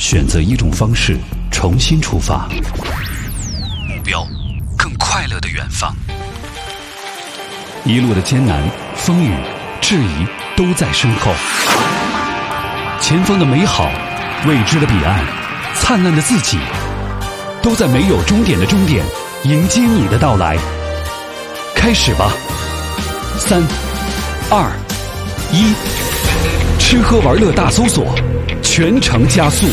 选择一种方式重新出发，目标更快乐的远方。一路的艰难、风雨、质疑都在身后，前方的美好、未知的彼岸、灿烂的自己，都在没有终点的终点迎接你的到来。开始吧，3、2、1，吃喝玩乐大搜索，全程加速。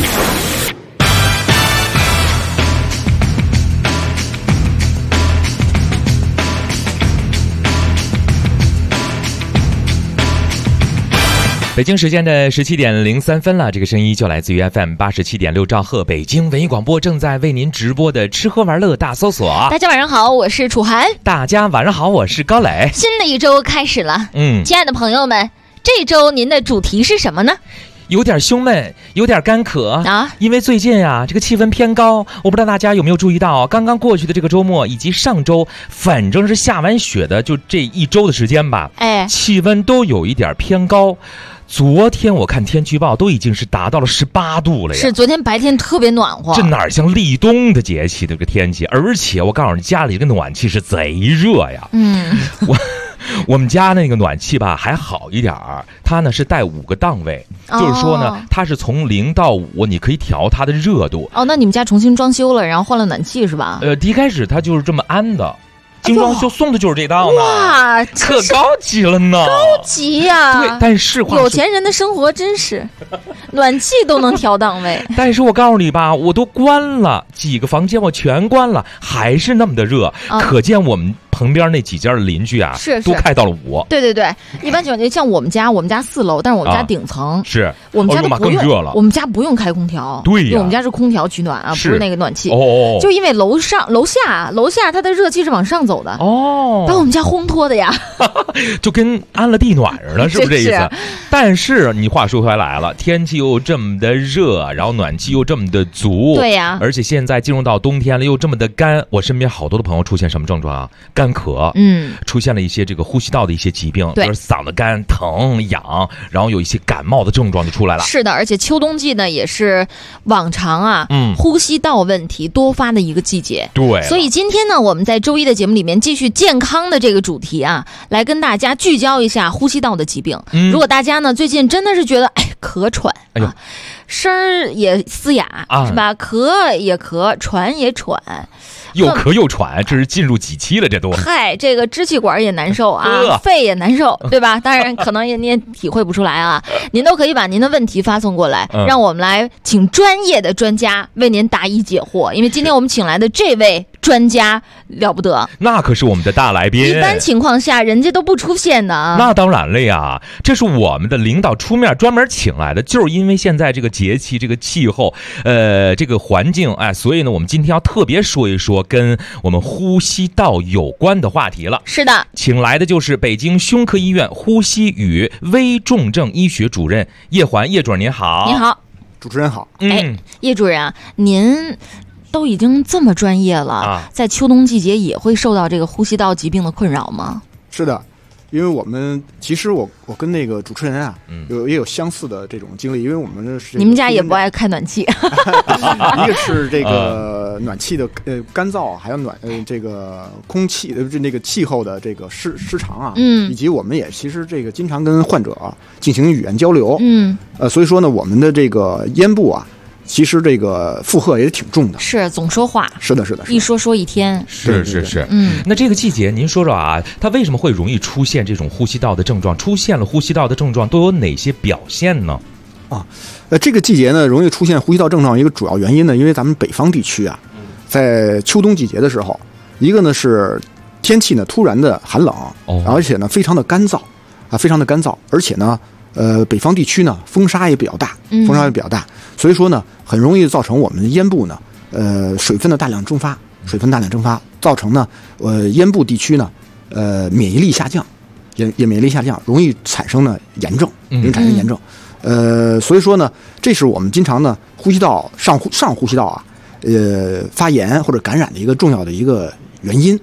北京时间的17点03分了，这个声音就来自于 FM 87.6兆赫，北京文艺广播正在为您直播的吃喝玩乐大搜索。 大家晚上好，我是楚涵。 大家晚上好，我是高磊。 新的一周开始了，亲爱的朋友们，这周您的主题是什么呢？ 有点胸闷，有点干渴啊！ 因为最近啊，这个气温偏高，我不知道大家有没有注意到，刚刚过去的这个周末以及上周，反正是下完雪的，就这一周的时间吧，气温都有一点偏高。昨天我看天气预报都已经是达到了18度了呀！ 是，昨天白天特别暖和， 这哪像立冬的节气的这个天气？而且我告诉你，家里这个暖气是贼热呀。我们家那个暖气吧还好一点儿，它呢是带5个档位，就是说呢，它是从0到5，你可以调它的热度。 那你们家重新装修了，然后换了暖气是吧？ 第一开始它就是这么安的。精装修送的就是这档呢， 哇， 可高级了呢， 高级呀！ 对，但是有钱人的生活真是，暖气都能调档位。 但是我告诉你吧，我都关了几个房间，我全关了，还是那么的热，可见我们旁边那几家的邻居啊， 是都开到了5。 对对对，一般情况下像我们家4楼，但是我们家顶层， 是我们家都更热了。 我们家不用开空调， 对呀， 因为我们家是空调取暖啊，不是那个暖气。就因为楼下它的热气是往上走的把我们家烘托的呀， 就跟安了地暖似的，是不是这意思？但是你话说回来了，天气又这么的热，然后暖气又这么的足， 对呀， 而且现在进入到冬天了，又这么的干，我身边好多的朋友出现什么症状啊？干咳，出现了一些这个呼吸道的一些疾病，就是嗓子干、疼、痒，然后有一些感冒的症状就出来了。 是的，而且秋冬季呢也是往常啊，呼吸道问题多发的一个季节。 对， 所以今天呢，我们在周一的节目里面继续健康的这个主题啊，来跟大家聚焦一下呼吸道的疾病。如果大家呢最近真的是觉得咳喘啊，声儿也嘶哑是吧？咳也咳，喘也喘。 又咳又喘，这是进入几期了？这都这个支气管也难受啊，肺也难受，对吧？当然，可能您也体会不出来啊。您都可以把您的问题发送过来，让我们来请专业的专家为您答疑解惑。因为今天我们请来的这位专家了不得， 那可是我们的大来宾。 一般情况下，人家都不出现的啊。 那当然了呀，这是我们的领导出面专门请来的，就是因为现在这个节气、这个气候、这个环境，所以呢，我们今天要特别说一说跟我们呼吸道有关的话题了。 是的， 请来的就是北京胸科医院呼吸与危重症医学主任叶环，叶主任您好。 您好， 主持人好。 叶主任啊，您都已经这么专业了，在秋冬季节也会受到这个呼吸道疾病的困扰吗？ 是的，因为我们其实我跟那个主持人啊，也有相似的这种经历，因为我们是你们家也不爱开暖气， 一个是这个暖气的干燥，还有这个空气的那个气候的这个失常啊，以及我们也其实这个经常跟患者进行语言交流，所以说呢，我们的这个咽部啊。其实这个负荷也挺重的， 是总说话， 是的， 一说一天， 是。那这个季节，您说说啊，它为什么会容易出现这种呼吸道的症状？出现了呼吸道的症状都有哪些表现呢？ 这个季节呢，容易出现呼吸道症状一个主要原因呢，因为咱们北方地区啊，在秋冬季节的时候，一个呢是天气呢突然的寒冷，而且呢非常的干燥，而且呢。北方地区呢，风沙也比较大，所以说呢，很容易造成我们的咽部呢，水分的大量蒸发，造成呢，咽部地区呢，免疫力下降，容易产生呢炎症，所以说呢，这是我们经常呢呼吸道上呼吸道啊，发炎或者感染的一个重要的一个原因，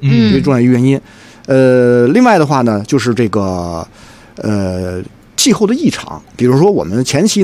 另外的话呢，就是这个气候的异常，比如说我们前期呢，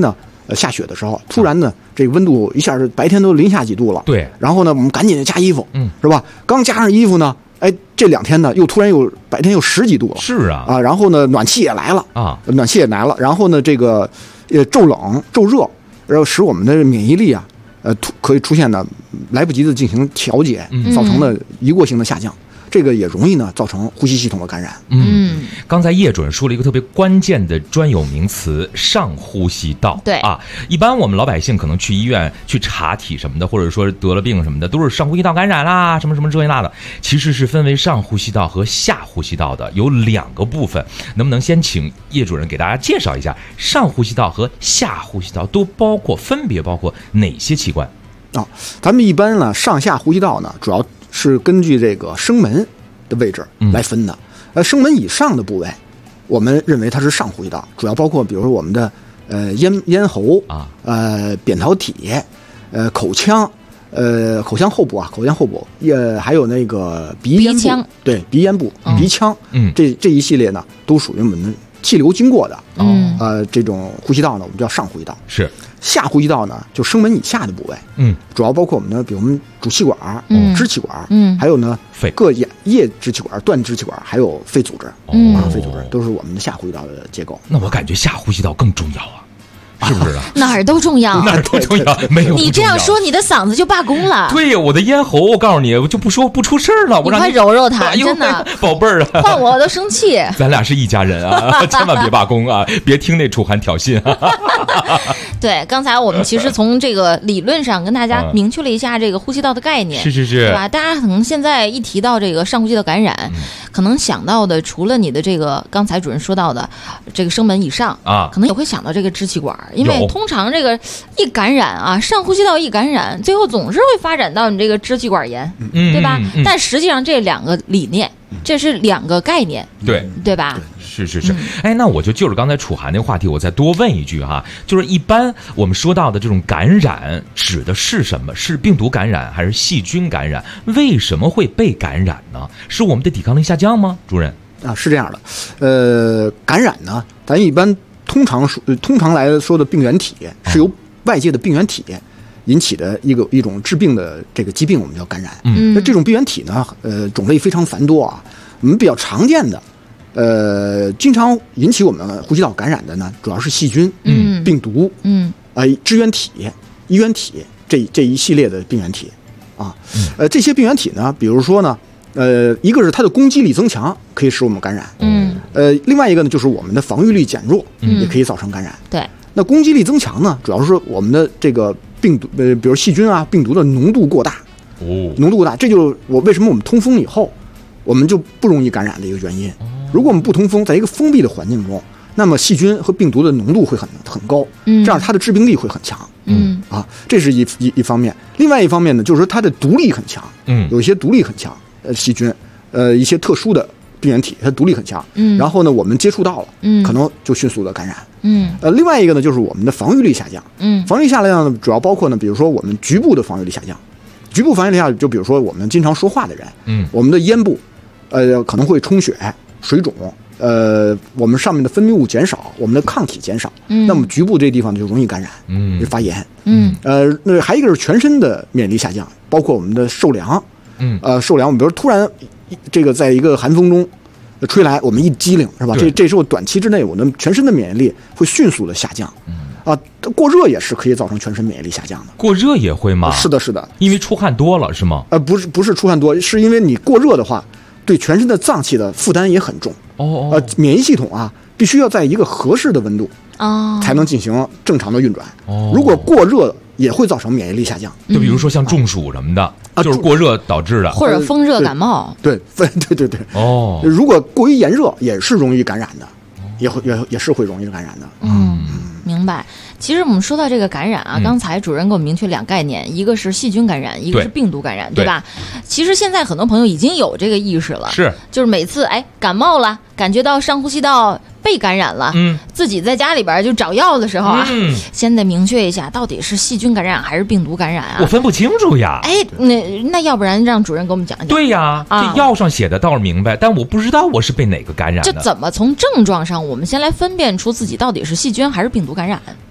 下雪的时候，突然呢这个温度一下是白天都零下几度了， 对， 然后呢我们赶紧加衣服，是吧？刚加上衣服呢，哎，这2天呢又突然白天又10几度了， 是啊， 然后呢暖气也来了啊， 暖气也来了，然后呢这个骤冷骤热，然后使我们的免疫力啊可以出现呢来不及的进行调节，造成了一过性的下降。这个也容易呢造成呼吸系统的感染。 刚才叶主任说了一个特别关键的专有名词——上呼吸道。 对啊，一般我们老百姓可能去医院去查体什么的，或者说得了病什么的，都是上呼吸道感染啦，什么什么这那的。其实是分为上呼吸道和下呼吸道的，有2个部分。能不能先请叶主任给大家介绍一下上呼吸道和下呼吸道都分别包括哪些器官？ 咱们一般呢上下呼吸道呢主要是根据这个声门的位置来分的。声门以上的部位，我们认为它是上呼吸道，主要包括比如说我们的咽喉啊，扁桃体，口腔，口腔后部啊，还有那个鼻腔，对，鼻咽部、鼻腔，这一系列呢都属于我们的气流经过的，这种呼吸道呢我们叫上呼吸道。 是。 下呼吸道呢，就声门以下的部位，主要包括我们的，比如我们主气管、支气管，还有呢各叶支气管、段支气管，还有肺组织，肺组织都是我们的下呼吸道的结构。 那我感觉下呼吸道更重要啊。是不是啊？ 哪儿都重要， 哪儿都重要，没有。 你这样说，你的嗓子就罢工了。 对呀，我的咽喉，我告诉你，我就不出事儿了。我让你快揉揉它，真的， 宝贝儿啊！ 换我都生气。 咱俩是一家人啊，千万别罢工啊，别听那楚涵挑衅。 对，刚才我们其实从这个理论上跟大家明确了一下这个呼吸道的概念， 是， 对吧？大家可能现在一提到这个上呼吸道感染，可能想到的除了你的这个刚才主任说到的这个声门以上啊，可能也会想到这个支气管，因为通常这个一感染啊，上呼吸道一感染，最后总是会发展到你这个支气管炎，对吧？但实际上这2个理念，这是2个概念，对吧？ 是。哎，那我就着刚才楚涵那个话题，我再多问一句哈，就是一般我们说到的这种感染指的是什么？是病毒感染还是细菌感染？为什么会被感染呢？是我们的抵抗力下降吗？主任啊，是这样的。感染呢，咱一般通常来说的病原体是由外界的病原体引起的一种致病的这个疾病，我们叫感染。那这种病原体呢，种类非常繁多啊。我们比较常见的，经常引起我们呼吸道感染的呢，主要是细菌、病毒、支原体、衣原体这一系列的病原体啊。这些病原体呢，比如说呢，一个是它的攻击力增强，可以使我们感染。另外一个呢，就是我们的防御力减弱，也可以造成感染。 对。 那攻击力增强呢，主要是说我们的这个病毒，比如细菌啊、病毒的浓度过大。浓度过大，这就是为什么我们通风以后，我们就不容易感染的一个原因。如果我们不通风，在一个封闭的环境中，那么细菌和病毒的浓度会很高，这样它的致病力会很强。这是一方面。另外一方面呢，就是说它的毒力很强。有一些毒力很强，细菌，一些特殊的病原体，它毒力很强。然后呢，我们接触到了，可能就迅速的感染。另外一个呢，就是我们的防御力下降。防御力下降呢，主要包括呢，比如说我们局部的防御力下降。局部防御力下降，就比如说我们经常说话的人，我们的咽部，可能会充血、水肿，我们上面的分泌物减少，我们的抗体减少，那么局部这地方就容易感染，发炎。那还有一个是全身的免疫力下降，包括我们的受凉，受凉，我们比如突然这个在一个寒风中吹来，我们一激灵是吧？这时候短期之内，我们全身的免疫力会迅速的下降。过热也是可以造成全身免疫力下降的。过热也会吗？是的，因为出汗多了是吗？不是出汗多，是因为你过热的话，对全身的脏器的负担也很重。免疫系统啊，必须要在一个合适的温度才能进行正常的运转。如果过热也会造成免疫力下降。就比如说像中暑什么的，就是过热导致的，或者风热感冒。对。如果过于炎热也是容易感染的，也是会容易感染的。明白。其实我们说到这个感染啊，刚才主任给我们明确2个概念，一个是细菌感染，一个是病毒感染，对吧？其实现在很多朋友已经有这个意识了，就是每次感冒了，感觉到上呼吸道被感染了，自己在家里边就找药的时候啊，先得明确一下到底是细菌感染还是病毒感染啊？我分不清楚呀。那要不然让主任给我们讲讲。对呀，这药上写的倒是明白，但我不知道我是被哪个感染的。这怎么从症状上我们先来分辨出自己到底是细菌还是病毒感染？对。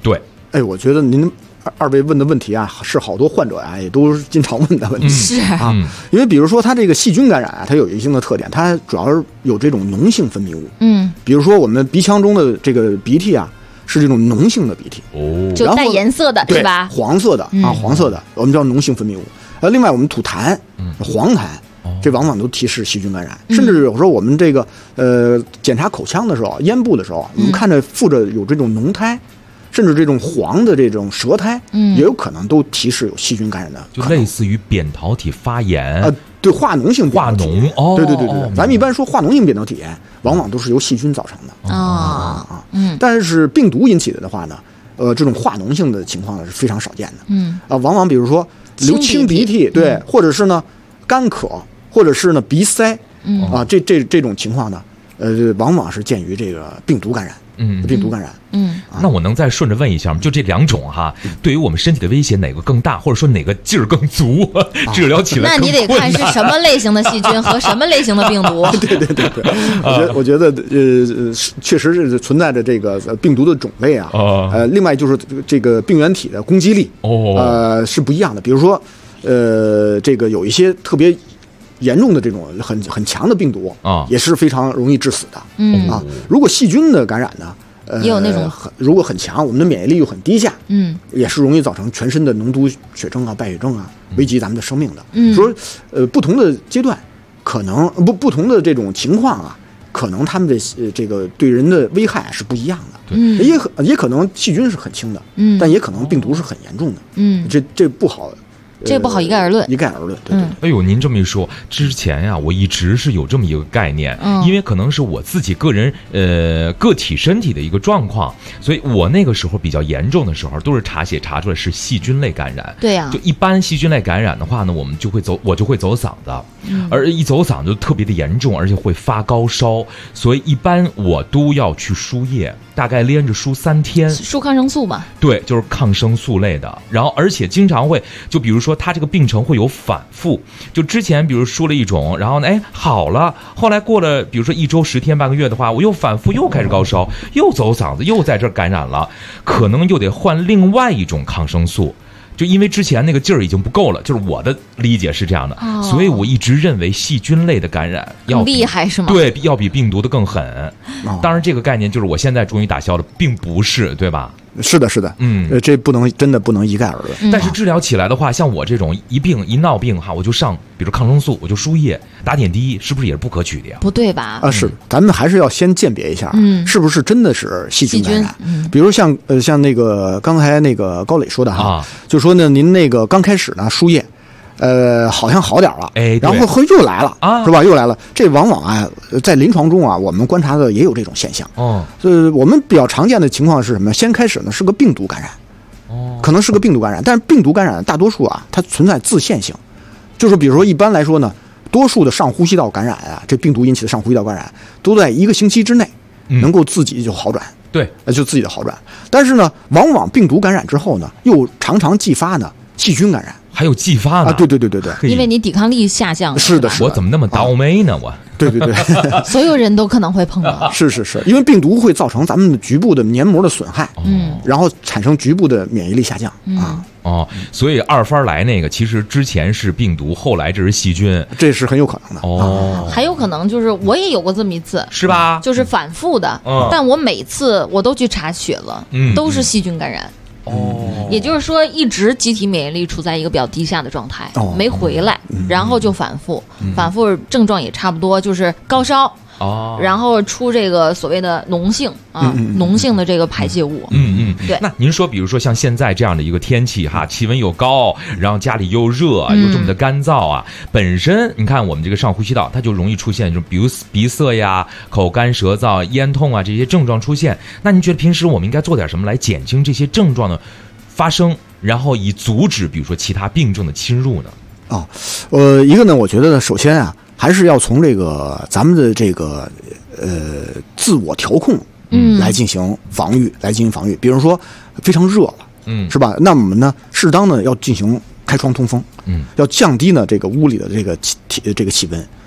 哎，我觉得您二位问的问题啊，是好多患者啊也都是经常问的问题。 是啊，因为比如说它这个细菌感染啊，它有一定的特点，它主要是有这种脓性分泌物。比如说我们鼻腔中的这个鼻涕啊，是这种脓性的鼻涕， 就带颜色的是吧？ 黄色的啊，黄色的，我们叫脓性分泌物。另外我们吐痰，黄痰。这往往都提示细菌感染，甚至有时候我们这个检查口腔的时候，咽部的时候，我们看着附着有这种脓苔，甚至这种黄的这种舌苔，也有可能都提示有细菌感染的可能， 就类似于扁桃体发炎对，化脓性扁桃体炎对，咱们一般说化脓性扁桃体炎，往往都是由细菌造成的但是病毒引起的话呢，这种化脓性的情况呢是非常少见的，往往比如说流清鼻涕，对，或者是呢干咳。或者是呢鼻塞，这种情况呢，往往是鉴于这个病毒感染，病毒感染， 那我能再顺着问一下吗？就这两种哈，对于我们身体的威胁哪个更大，或者说哪个劲儿更足，治疗起来那你得看是什么类型的细菌和什么类型的病毒。 对，我觉得确实是存在着这个病毒的种类啊，另外就是这个病原体的攻击力，是不一样的。比如说，这个有一些特别严重的这种很强的病毒也是非常容易致死的。如果细菌的感染呢， 也有那种如果很强，我们的免疫力又很低下，也是容易造成全身的脓毒血症啊、败血症啊，危及咱们的生命的。说不同的阶段，可能不同的这种情况啊，可能他们的这个对人的危害是不一样的。也可能细菌是很轻的，但也可能病毒是很严重的。这不好。 这不好一概而论， 对。 哎呦，您这么一说，之前呀，我一直是有这么一个概念，因为可能是我自己个人个体身体的一个状况，所以我那个时候比较严重的时候，都是查血查出来是细菌类感染。 对呀， 就一般细菌类感染的话呢，我就会走嗓子，而一走嗓子就特别的严重，而且会发高烧，所以一般我都要去输液，大概连着输3天， 输抗生素嘛。 对，就是抗生素类的，然后而且经常会，就比如说他这个病程会有反复，就之前比如输了一种，然后呢，好了，后来过了比如说1周、10天、半个月的话，我又反复又开始高烧，又走嗓子，又在这儿感染了，可能又得换另外一种抗生素。就因为之前那个劲儿已经不够了，就是我的理解是这样的，所以我一直认为细菌类的感染要厉害是吗？ 对，要比病毒的更狠。当然这个概念就是我现在终于打消了，并不是，对吧？ 是的，这真的不能一概而论。 但是治疗起来的话，像我这种一闹病哈，我就上，比如抗生素，我就输液、打点滴，是不是也是不可取的呀？ 不对吧？ 是，咱们还是要先鉴别一下，是不是真的是细菌感染？比如像那个刚才那个高磊说的哈，就说呢，您那个刚开始呢输液。好像好点了，然后又来了是吧？又来了。这往往啊，在临床中啊，我们观察的也有这种现象。我们比较常见的情况是什么？先开始呢是个病毒感染，可能是个病毒感染，但是病毒感染大多数啊，它存在自限性，就是比如说一般来说呢，多数的上呼吸道感染啊，这病毒引起的上呼吸道感染都在1个星期之内能够自己就好转， 对， 就自己的好转。但是呢，往往病毒感染之后呢，又常常继发呢细菌感染。 还有继发呢？ 对， 因为你抵抗力下降。 是的， 我怎么那么倒霉呢？我。 对， 所有人都可能会碰到。 是，因为病毒会造成咱们局部的黏膜的损害，然后产生局部的免疫力下降所以二番来那个其实之前是病毒，后来这是细菌， 这是很有可能的还有可能就是我也有过这么一次， 是吧？ 就是反复的，但我每次我都去查血了，都是细菌感染。也就是说，一直机体免疫力处在一个比较低下的状态，没回来，然后就反复症状也差不多，就是高烧，然后出这个所谓的脓性脓性的这个排泄物。对。 那您说，比如说像现在这样的一个天气哈，气温又高，然后家里又热，又这么的干燥啊，本身你看我们这个上呼吸道，它就容易出现这种比如鼻塞呀、口干舌燥、咽痛啊这些症状出现。那您觉得平时我们应该做点什么来减轻这些症状的发生，然后以阻止比如说其他病症的侵入呢？ 一个呢，我觉得首先啊，还是要从这个咱们的这个自我调控来进行防御，比如说非常热了，是吧？那我们呢，适当的要进行开窗通风，要降低呢这个屋里的这个气温，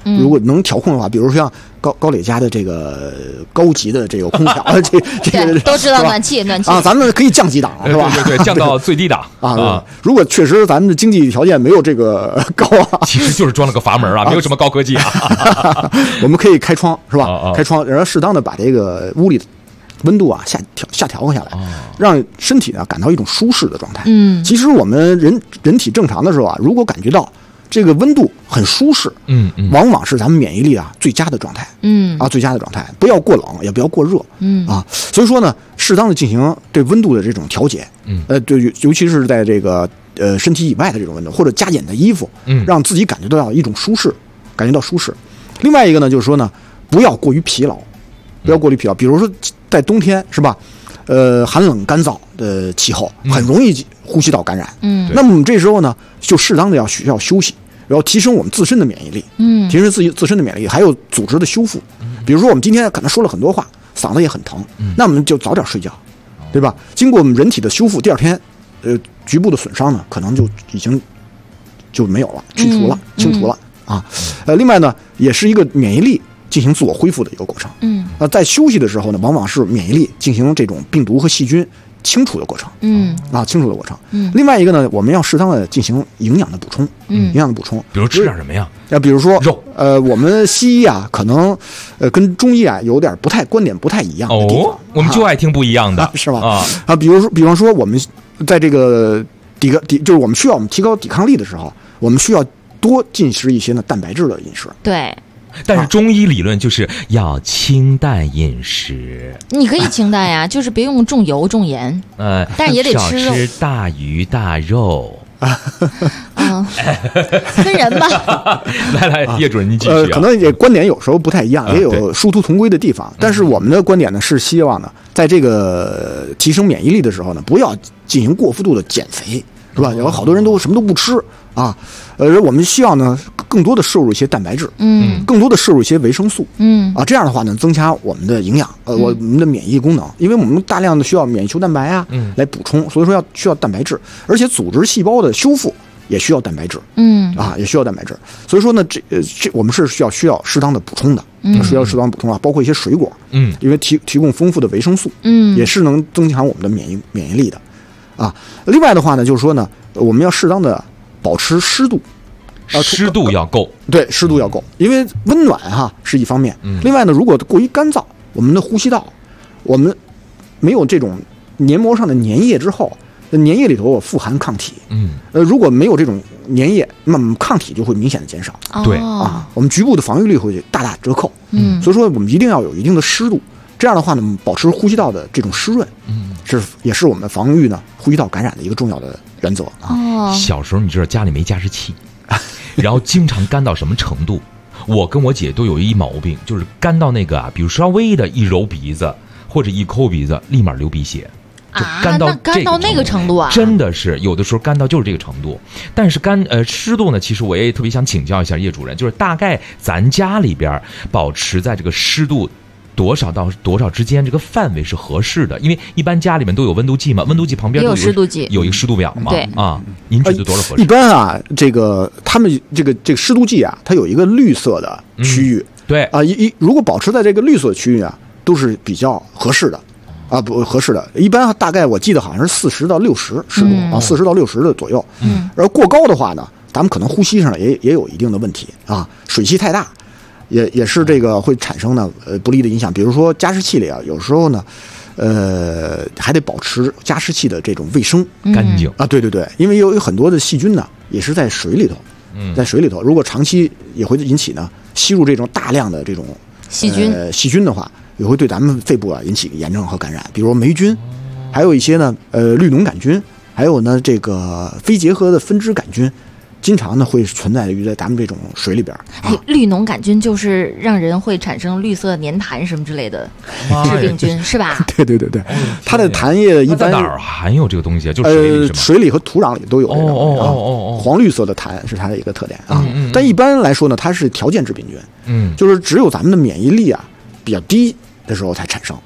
如果能调控的话，比如像高磊家的这个高级的这个空调，这个都知道暖气啊，咱们可以降级档是吧？ 对，降到最低档啊。如果确实咱们的经济条件没有这个高啊， 其实就是装了个阀门啊，没有什么高科技啊。 我们可以开窗是吧？开窗，然后适当的把这个屋里温度啊下调下来，让身体呢感到一种舒适的状态。其实我们人体正常的时候啊，如果感觉到这个温度很舒适，往往是咱们免疫力啊最佳的状态。最佳的状态，不要过冷，也不要过热。所以说呢，适当的进行这温度的这种调节。对，尤其是在这个身体以外的这种温度，或者加减的衣服，让自己感觉到一种舒适，感觉到舒适。另外一个呢，就是说呢，不要过于疲劳。不要过于疲劳，比如说在冬天是吧？寒冷干燥的气候很容易呼吸道感染。那么我们这时候呢，就适当的需要休息，然后提升我们自身的免疫力。提升自身的免疫力，还有组织的修复。比如说我们今天可能说了很多话，嗓子也很疼，那我们就早点睡觉，对吧？经过我们人体的修复，第二天局部的损伤呢，可能就已经就没有了，清除了啊。另外呢，也是一个免疫力进行自我恢复的一个过程。在休息的时候呢，往往是免疫力进行这种病毒和细菌清除的过程。清除的过程。另外一个呢，我们要适当的进行营养的补充。 比如吃点什么呀？ 比如说肉。 我们西医啊，可能跟中医啊有点观点不太一样的地方。 我们就爱听不一样的， 是吧？比方说我们在这个就是我们需要提高抵抗力的时候，我们需要多进食一些呢蛋白质的饮食。 对。 但是中医理论就是要清淡饮食。 你可以清淡呀，就是别用重油重盐。但是也得吃肉， 少吃大鱼大肉。 分人吧。 来，叶主任您继续。 可能也观点有时候不太一样，也有殊途同归的地方。但是我们的观点呢是希望呢，在这个提升免疫力的时候呢，不要进行过幅度的减肥，是吧？有好多人都什么都不吃啊。我们希望呢，更多的摄入一些蛋白质，更多的摄入一些维生素，这样的话呢，增加我们的营养，我们的免疫功能，因为我们大量的需要免疫球蛋白啊，来补充，所以说需要蛋白质，而且组织细胞的修复也需要蛋白质，也需要蛋白质，所以说呢，这我们是需要适当的补充的，需要适当补充啊，包括一些水果，因为提供丰富的维生素，也是能增强我们的免疫力的，另外的话呢，就是说呢，我们要适当的保持湿度， 湿度要够， 对，湿度要够，因为温暖是一方面，另外呢，如果过于干燥，我们的呼吸道，我们没有这种黏膜上的粘液之后，粘液里头富含抗体，如果没有这种粘液，那么抗体就会明显的减少， 对我们局部的防御力会大打折扣，所以说我们一定要有一定的湿度，这样的话呢，保持呼吸道的这种湿润，也是我们防御呢呼吸道感染的一个重要的原则啊。 小时候你知道家里没加湿器，然后经常干到什么程度？我跟我姐都有一毛病，就是干到那个比如稍微的一揉鼻子或者一抠鼻子，立马流鼻血。就干到那个程度啊， 真的是有的时候干到就是这个程度。但是湿度呢，其实我也特别想请教一下叶主任，就是大概咱家里边保持在这个湿度多少到多少之间这个范围是合适的？因为一般家里面都有温度计嘛，温度计旁边有湿度计， 有一个湿度表嘛。 对您觉得多少合适？ 一般这个他们这个湿度计它有一个绿色的区域， 对如果保持在这个绿色的区域都是比较合适的。不合适的，一般大概我记得好像是40到60湿度40到60的左右。而过高的话呢，咱们可能呼吸上也有一定的问题水汽太大，也是这个会产生呢不利的影响。比如说加湿器里有时候呢，还得保持加湿器的这种卫生干净对，因为有很多的细菌呢也是在水里头，如果长期也会引起呢吸入这种大量的这种细菌的话，也会对咱们肺部引起炎症和感染，比如霉菌，还有一些呢绿脓杆菌，还有呢这个非结合的分支杆菌，经常呢会存在于在咱们这种水里边。 绿脓杆菌就是让人会产生绿色粘痰什么之类的致病菌，是吧？ 对，它的痰液一般哪儿含有这个东西？就水里和土壤里都有这个黄绿色的痰是它的一个特点但一般来说呢，它是条件致病菌，就是只有咱们的免疫力比较低的时候才产生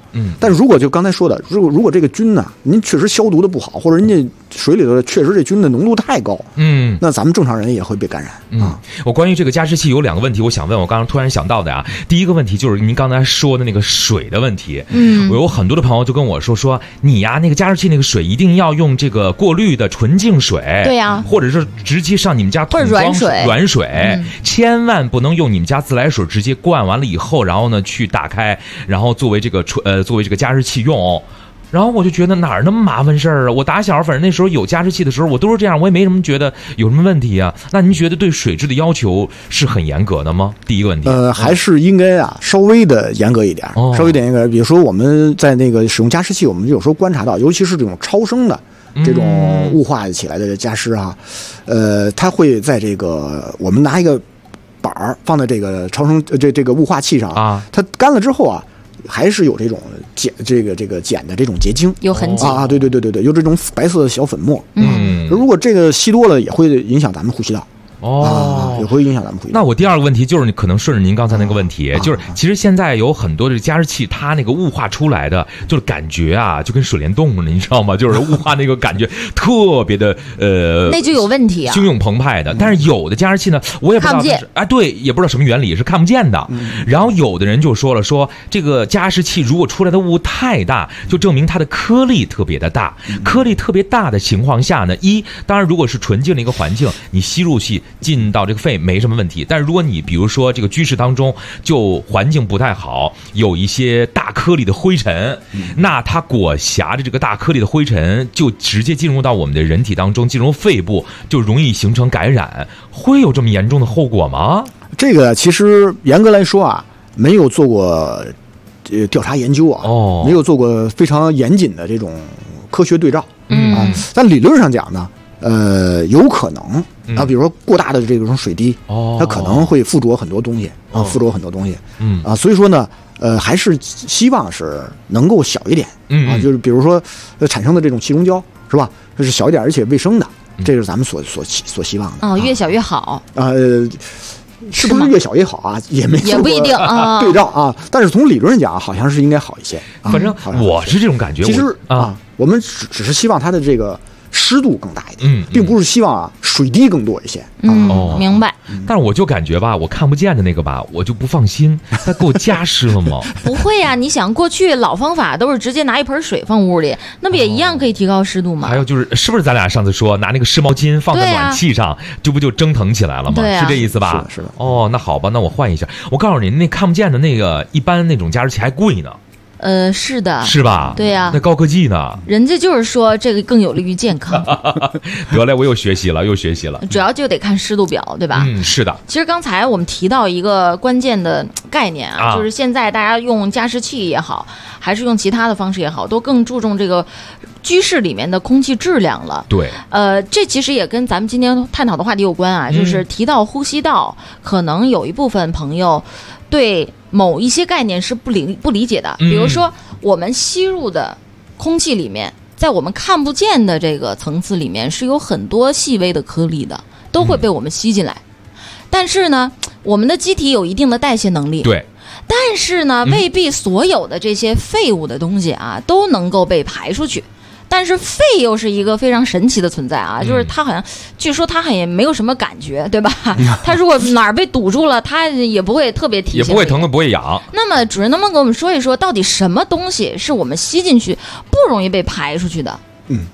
但如果就刚才说的，如果这个菌呢，您确实消毒的不好，或者人家水里头确实这菌的浓度太高，那咱们正常人也会被感染啊。 我关于这个加湿器有2个问题，我想问，我刚刚突然想到的啊，第一个问题就是您刚才说的那个水的问题。我有很多的朋友就跟我说你呀，那个加湿器那个水一定要用这个过滤的纯净水， 对呀， 或者是直接上你们家桶装软水，千万不能用你们家自来水直接灌完了以后，然后呢去打开，然后作为这个加湿器用。然后我就觉得哪儿那么麻烦事儿啊！我打小反正那时候有加湿器的时候，我都是这样，我也没什么觉得有什么问题啊。那您觉得对水质的要求是很严格的吗？第一个问题， 还是应该稍微的严格一点，稍微严格。比如说我们在那个使用加湿器，我们有时候观察到，尤其是这种超声的这种雾化起来的加湿啊，它会在这个我们拿一个板儿放在这个超声这个雾化器上啊，它干了之后啊，还是有这种碱的这种结晶， 有痕迹啊，对，有这种白色的小粉末。如果这个吸多了，也会影响咱们呼吸道。也会影响咱们呼吸道。 那我第2个问题就是，你可能顺着您刚才那个问题，就是其实现在有很多的加湿器，它那个雾化出来的，就是感觉啊，就跟水帘洞似的，你知道吗？就是雾化那个感觉特别的那就有问题啊， 汹涌澎湃的。但是有的加湿器呢，我也不知道对，也不知道什么原理，是看不见的。然后有的人就说了，说这个加湿器如果出来的雾太大，就证明它的颗粒特别的大。颗粒特别大的情况下呢，当然如果是纯净的一个环境，你吸入去进到这个肺没什么问题。但是如果你比如说这个居室当中就环境不太好，有一些大颗粒的灰尘，那它裹挟着这个大颗粒的灰尘就直接进入到我们的人体当中，进入肺部，就容易形成感染。会有这么严重的后果吗？ 这个其实严格来说啊，没有做过调查研究啊，没有做过非常严谨的这种科学对照但理论上讲呢，有可能啊，比如说过大的这种水滴，它可能会附着很多东西所以说呢，还是希望是能够小一点就是比如说产生的这种气溶胶是吧，这是小一点而且卫生的，这是咱们所希望的越小越好。 是不是越小越好啊？也不一定啊， 对照啊。但是从理论上讲，好像是应该好一些。 反正我是这种感觉。 其实我们只是希望它的这个湿度更大一点，并不是希望水滴更多一些。 明白。 但是我就感觉吧，我看不见的那个吧，我就不放心，它给我加湿了吗？ 不会呀，你想过去老方法都是直接拿一盆水放屋里，那不也一样可以提高湿度吗？ 还有就是，是不是咱俩上次说拿那个湿毛巾放在暖气上，这不就蒸腾起来了吗？是这意思吧？ 是的。 那好吧，那我换一下。我告诉你，那看不见的那个，一般那种加湿器还贵呢。 是的， 是吧？ 对呀， 那高科技呢？ 人家就是说这个更有利于健康。 得嘞，我又学习了。主要就得看湿度表，对吧？ 是的。 其实刚才我们提到一个关键的概念啊，就是现在大家用加湿器也好，还是用其他的方式也好，都更注重这个居室里面的空气质量了。 对。 这其实也跟咱们今天探讨的话题有关啊，就是提到呼吸道，可能有一部分朋友对某一些概念是不理解的，比如说我们吸入的空气里面，在我们看不见的这个层次里面是有很多细微的颗粒的，都会被我们吸进来。但是呢，我们的机体有一定的代谢能力， 对。 但是呢，未必所有的这些废物的东西啊都能够被排出去。但是肺又是一个非常神奇的存在啊，就是它好像，据说它也没有什么感觉，对吧？它如果哪儿被堵住了，它也不会特别提醒， 也不会疼，不会痒。 那么主任能不能给我们说一说，到底什么东西是我们吸进去不容易被排出去的？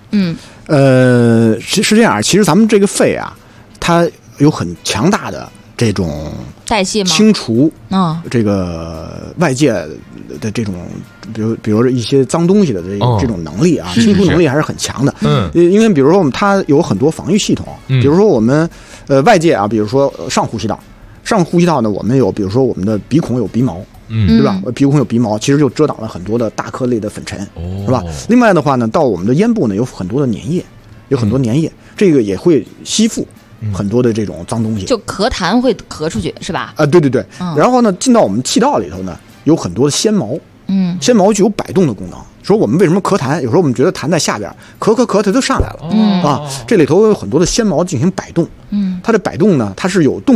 是这样，其实咱们这个肺啊，它有很强大的这种代谢吗？ 清除这个外界的这种，比如一些脏东西的这种能力啊，清除能力还是很强的。因为比如说它有很多防御系统，比如说我们外界啊，比如说上呼吸道呢，我们有比如说我们的鼻孔有鼻毛，对吧？鼻孔有鼻毛，其实就遮挡了很多的大颗粒的粉尘，是吧？另外的话呢，到我们的咽部呢，有很多的粘液，这个也会吸附很多的这种脏东西， 就咳痰会咳出去，是吧？ 对。然后呢，进到我们气道里头呢，有很多的纤毛，纤毛具有摆动的功能。说我们为什么咳痰？有时候我们觉得痰在下边，咳它就上来了，这里头有很多的纤毛进行摆动，它的摆动呢，它是有动力的，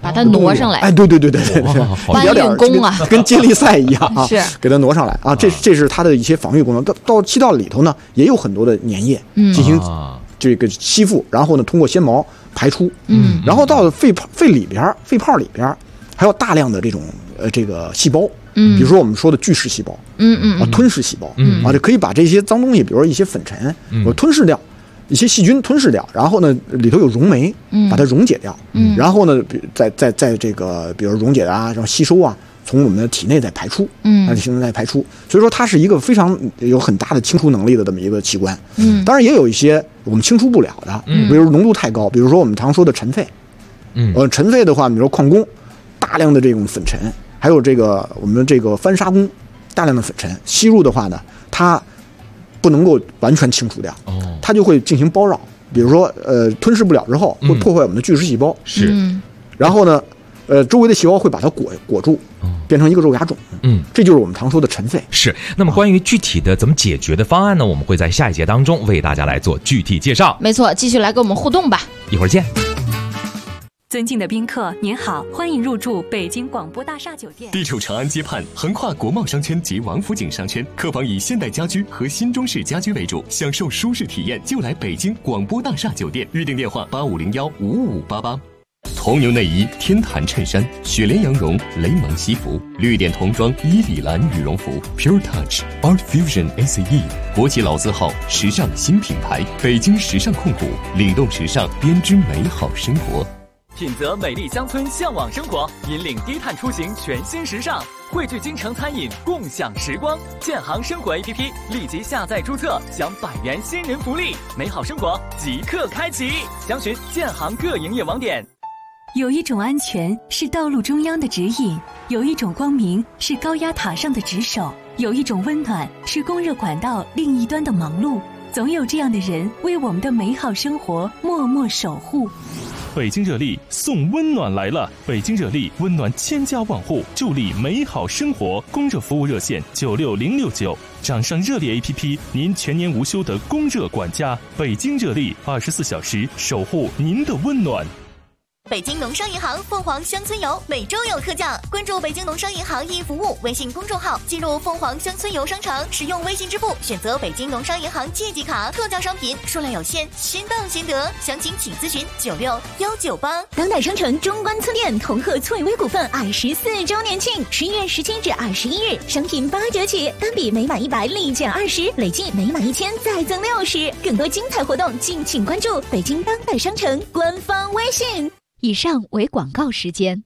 把它挪上来。 哎，对， 搬运工啊， 跟接力赛一样啊， 是给它挪上来啊。这是它的一些防御功能。到气道里头呢，也有很多的粘液进行这个吸附，然后呢通过纤毛排出。然后到肺泡里边还有大量的这种这个细胞。比如说我们说的巨噬细胞，吞噬细胞，就可以把这些脏东西，比如说一些粉尘，吞噬掉，一些细菌吞噬掉，然后呢里头有溶酶，把它溶解掉，然后呢在这个比如溶解啊，然后吸收啊，从我们的体内再排出，再排出。所以说它是一个非常有很大的清除能力的这么一个器官。当然也有一些我们清除不了的，比如浓度太高，比如说我们常说的尘肺，尘肺的话，比如说矿工大量的这种粉尘。还有这个我们这个翻砂工大量的粉尘吸入的话呢，它不能够完全清除掉，它就会进行包绕。比如说吞噬不了之后，会破坏我们的巨噬细胞， 是。 然后呢，周围的细胞会把它裹住，变成一个肉芽肿。这就是我们常说的尘肺。 是。那么关于具体的怎么解决的方案呢？我们会在下一节当中为大家来做具体介绍。 没错，继续来跟我们互动吧。 一会儿见。 尊敬的宾客，您好，欢迎入住北京广播大厦酒店。 地处长安街畔，横跨国贸商圈及王府井商圈，客房以现代家居和新中式家居为主，享受舒适体验就来北京广播大厦酒店。预订电话85015588。铜牛内衣、天坛衬衫、雪莲羊绒、雷蒙西服、绿点童装、伊里兰羽绒服、Pure Touch、Art Fusion ACE， 国际老字号，时尚新品牌，北京时尚控股，领动时尚，编织美好生活。 品择美丽乡村，向往生活，引领低碳出行，全新时尚，汇聚京城餐饮，共享时光。建行生活 APP 立即下载注册，享100元新人福利，美好生活即刻开启。详询建行各营业网点。 有一种安全是道路中央的指引，有一种光明是高压塔上的值守，有一种温暖是供热管道另一端的忙碌。总有这样的人为我们的美好生活默默守护。 北京热力送温暖来了！北京热力温暖千家万户，助力美好生活。供热服务热线96069，掌上热力 APP， 您全年无休的供热管家。北京热力24小时守护您的温暖。 北京农商银行凤凰乡村游每周有特价，关注北京农商银行易服务微信公众号，进入凤凰乡村游商城，使用微信支付选择北京农商银行借记卡，特价商品数量有限，先到先得，详情请咨询96198。 当代商城中关村店同贺翠微股份24周年庆，11月17至21日，商品8折起，单笔每满100立减20，累计每满1000再赠60，更多精彩活动敬请关注北京当代商城官方微信。 以上为广告时间。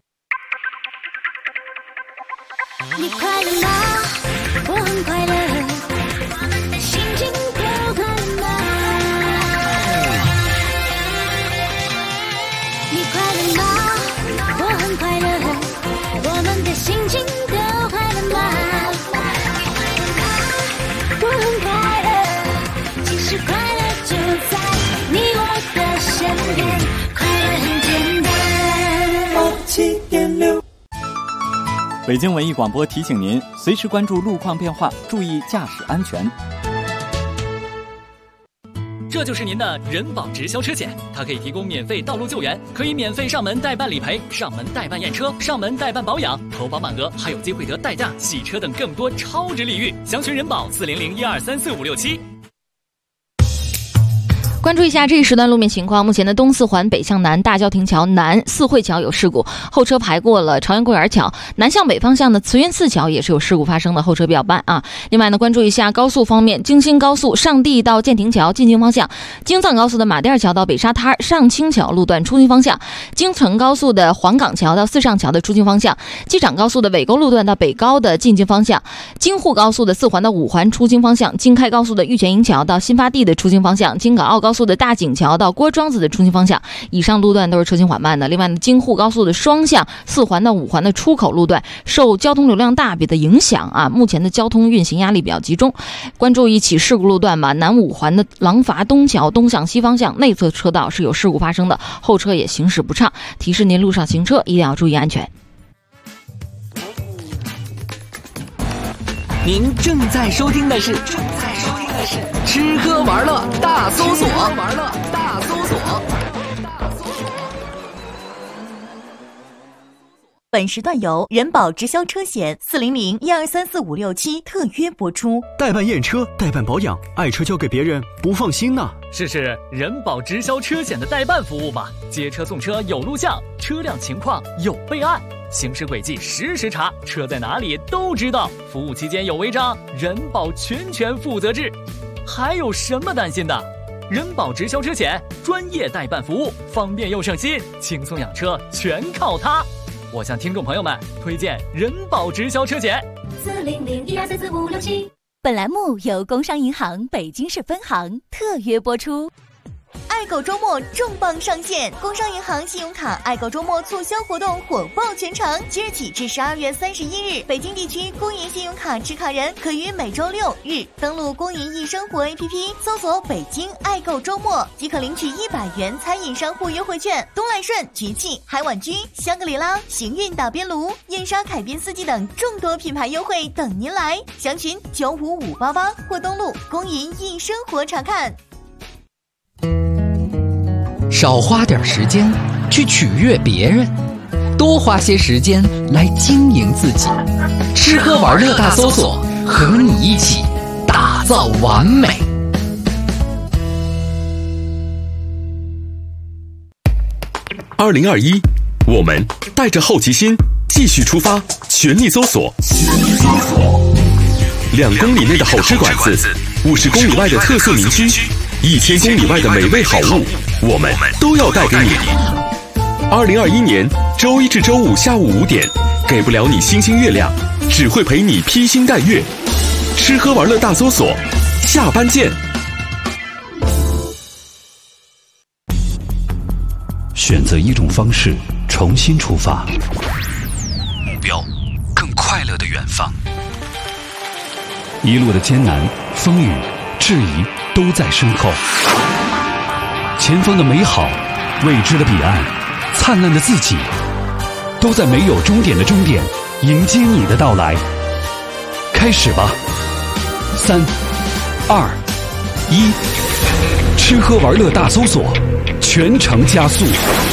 你快乐吗？我很快乐，心情都快乐吗？你快乐吗？我很快乐，我们的心情都快乐吗？我很快乐，其实快乐就在你我的身边，快乐很简单。7.6。 北京文艺广播提醒您，随时关注路况变化，注意驾驶安全。 这就是您的人保直销车险，它可以提供免费道路救援，可以免费上门代办理赔、上门代办验车、上门代办保养，投保满额还有机会得代驾、洗车等更多超值礼遇。详询人保40012345567。 关注一下这一时段路面情况。目前的东四环北向南大郊亭桥南四惠桥有事故，后车排过了朝阳公园桥。南向北方向的慈云寺桥也是有事故发生的，后车比较慢啊。另外呢，关注一下高速方面，京新高速上地到建亭桥进京方向，京藏高速的马甸桥到北沙滩上清桥路段出京方向，京承高速的黄岗桥到四上桥的出京方向，机场高速的尾沟路段到北高的进京方向，京沪高速的四环到五环出京方向，京开高速的玉泉营桥到新发地的出京方向，京港澳高速的大井桥到郭庄子的出京方向，以上路段都是车行缓慢的。另外呢，京沪高速的双向四环到五环的出口路段受交通流量大比的影响啊，目前的交通运行压力比较集中。关注一起事故路段吧，南五环的廊坊东桥东向西方向内侧车道是有事故发生的，后车也行驶不畅，提示您路上行车一定要注意安全。 您正在收听的是吃喝玩乐大搜索。 本时段由人保直销车险400-1234567特约播出。 代办验车、代办保养，爱车交给别人不放心呐。 试试人保直销车险的代办服务吧，接车送车有录像，车辆情况有备案，行驶轨迹实时查，车在哪里都知道。服务期间有违章，人保全权负责制。还有什么担心的？人保直销车险，专业代办服务，方便又省心，轻松养车全靠它。我向听众朋友们推荐人保直销车险 400-1234567。本栏目由工商银行北京市分行特约播出。 爱狗周末重磅上线，工商银行信用卡爱狗周末促销活动火爆全城，即日起至12月31日，北京地区工银信用卡持卡人可于每周六日登录工银易生活 APP， 搜索北京爱狗周末，即可领取100元餐饮商户优惠券。东来顺、局气、海碗居、香格里拉、行运打边炉、燕莎凯宾斯基等众多品牌优惠等您来，详询95588或登录工银易生活查看。 少花点时间去取悦别人，多花些时间来经营自己。吃喝玩乐大搜索，和你一起打造完美。 2021，我们带着好奇心继续出发，全力搜索。2公里内的好吃馆子，50公里外的特色民居，1000公里外的美味好物，我们都要带给你。2021年周一至周五下午5点，给不了你星星月亮，只会陪你披星戴月。吃喝玩乐大搜索，下班见。 选择一种方式，重新出发，目标更快乐的远方。一路的艰难、风雨、质疑都在身后，前方的美好、未知的彼岸、灿烂的自己，都在没有终点的终点迎接你的到来。开始吧，3、2、1，吃喝玩乐大搜索，全程加速。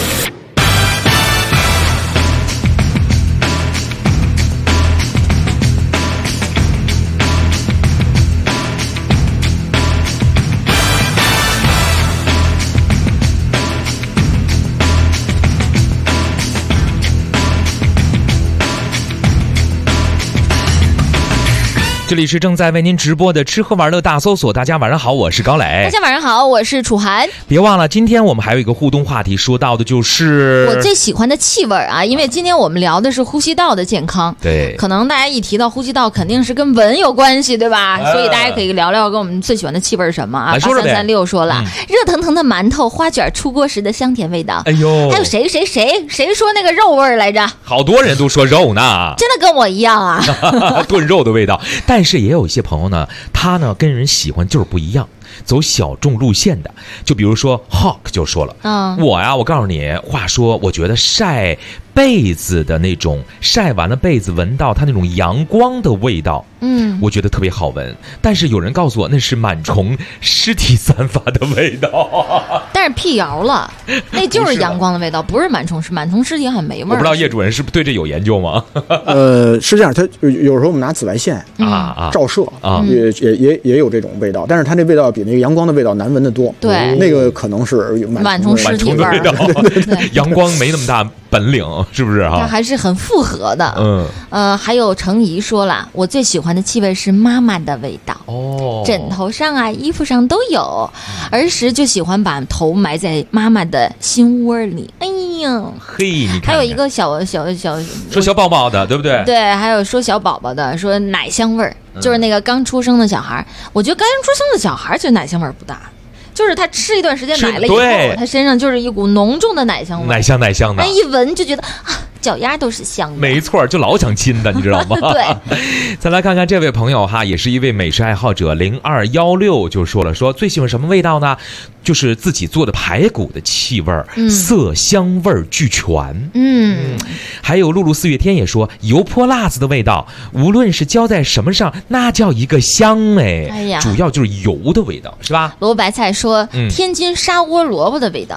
这里是正在为您直播的吃喝玩乐大搜索，大家晚上好，我是高磊。 大家晚上好，我是楚涵。 别忘了，今天我们还有一个互动话题，说到的就是我最喜欢的气味啊，因为今天我们聊的是呼吸道的健康。 对， 可能大家一提到呼吸道，肯定是跟闻有关系，对吧？所以大家可以聊聊跟我们最喜欢的气味是什么啊？8336说了，热腾腾的馒头、花卷出锅时的香甜味道。 哎呦， 还有谁说那个肉味来着？ 好多人都说肉呢， 真的跟我一样啊， 炖肉的味道。但是也有一些朋友呢，他呢跟人喜欢就是不一样，走小众路线的。就比如说 Hawk 就说了，我告诉你，话说我觉得晒被子的那种，晒完了被子闻到它那种阳光的味道，我觉得特别好闻。但是有人告诉我那是螨虫尸体散发的味道， 但是辟谣了，那就是阳光的味道，不是螨虫尸，螨虫尸体很没味儿。 我不知道叶主任是不是对这有研究吗？ 是这样，它有时候我们拿紫外线照射也有这种味道，但是它这味道比那个阳光的味道难闻得多。 对， 那个可能是螨虫尸体味道，阳光没那么大本领，是不是哈？ 它还是很复合的。还有程怡说了，我最喜欢的气味是妈妈的味道。枕头上啊、衣服上都有。儿时就喜欢把头埋在妈妈的心窝里。哎呀， 嘿，你看， 还有一个小说小宝宝的，对不对？ 对，还有说小宝宝的，说奶香味儿，就是那个刚出生的小孩。我觉得刚出生的小孩其实奶香味儿不大。就是他吃一段时间奶了以后，他身上就是一股浓重的奶香味， 奶香的， 哎，一闻就觉得啊，脚丫都是香的。 没错，就老想亲的，你知道吗？ 对。 再来看看这位朋友哈，也是一位美食爱好者0216就说了，说最喜欢什么味道呢？就是自己做的排骨的气味，色香味俱全。还有露露四月天也说，油泼辣子的味道，无论是浇在什么上，那叫一个香哎呀，主要就是油的味道，是吧？ 萝卜白菜说，天津砂锅萝卜的味道。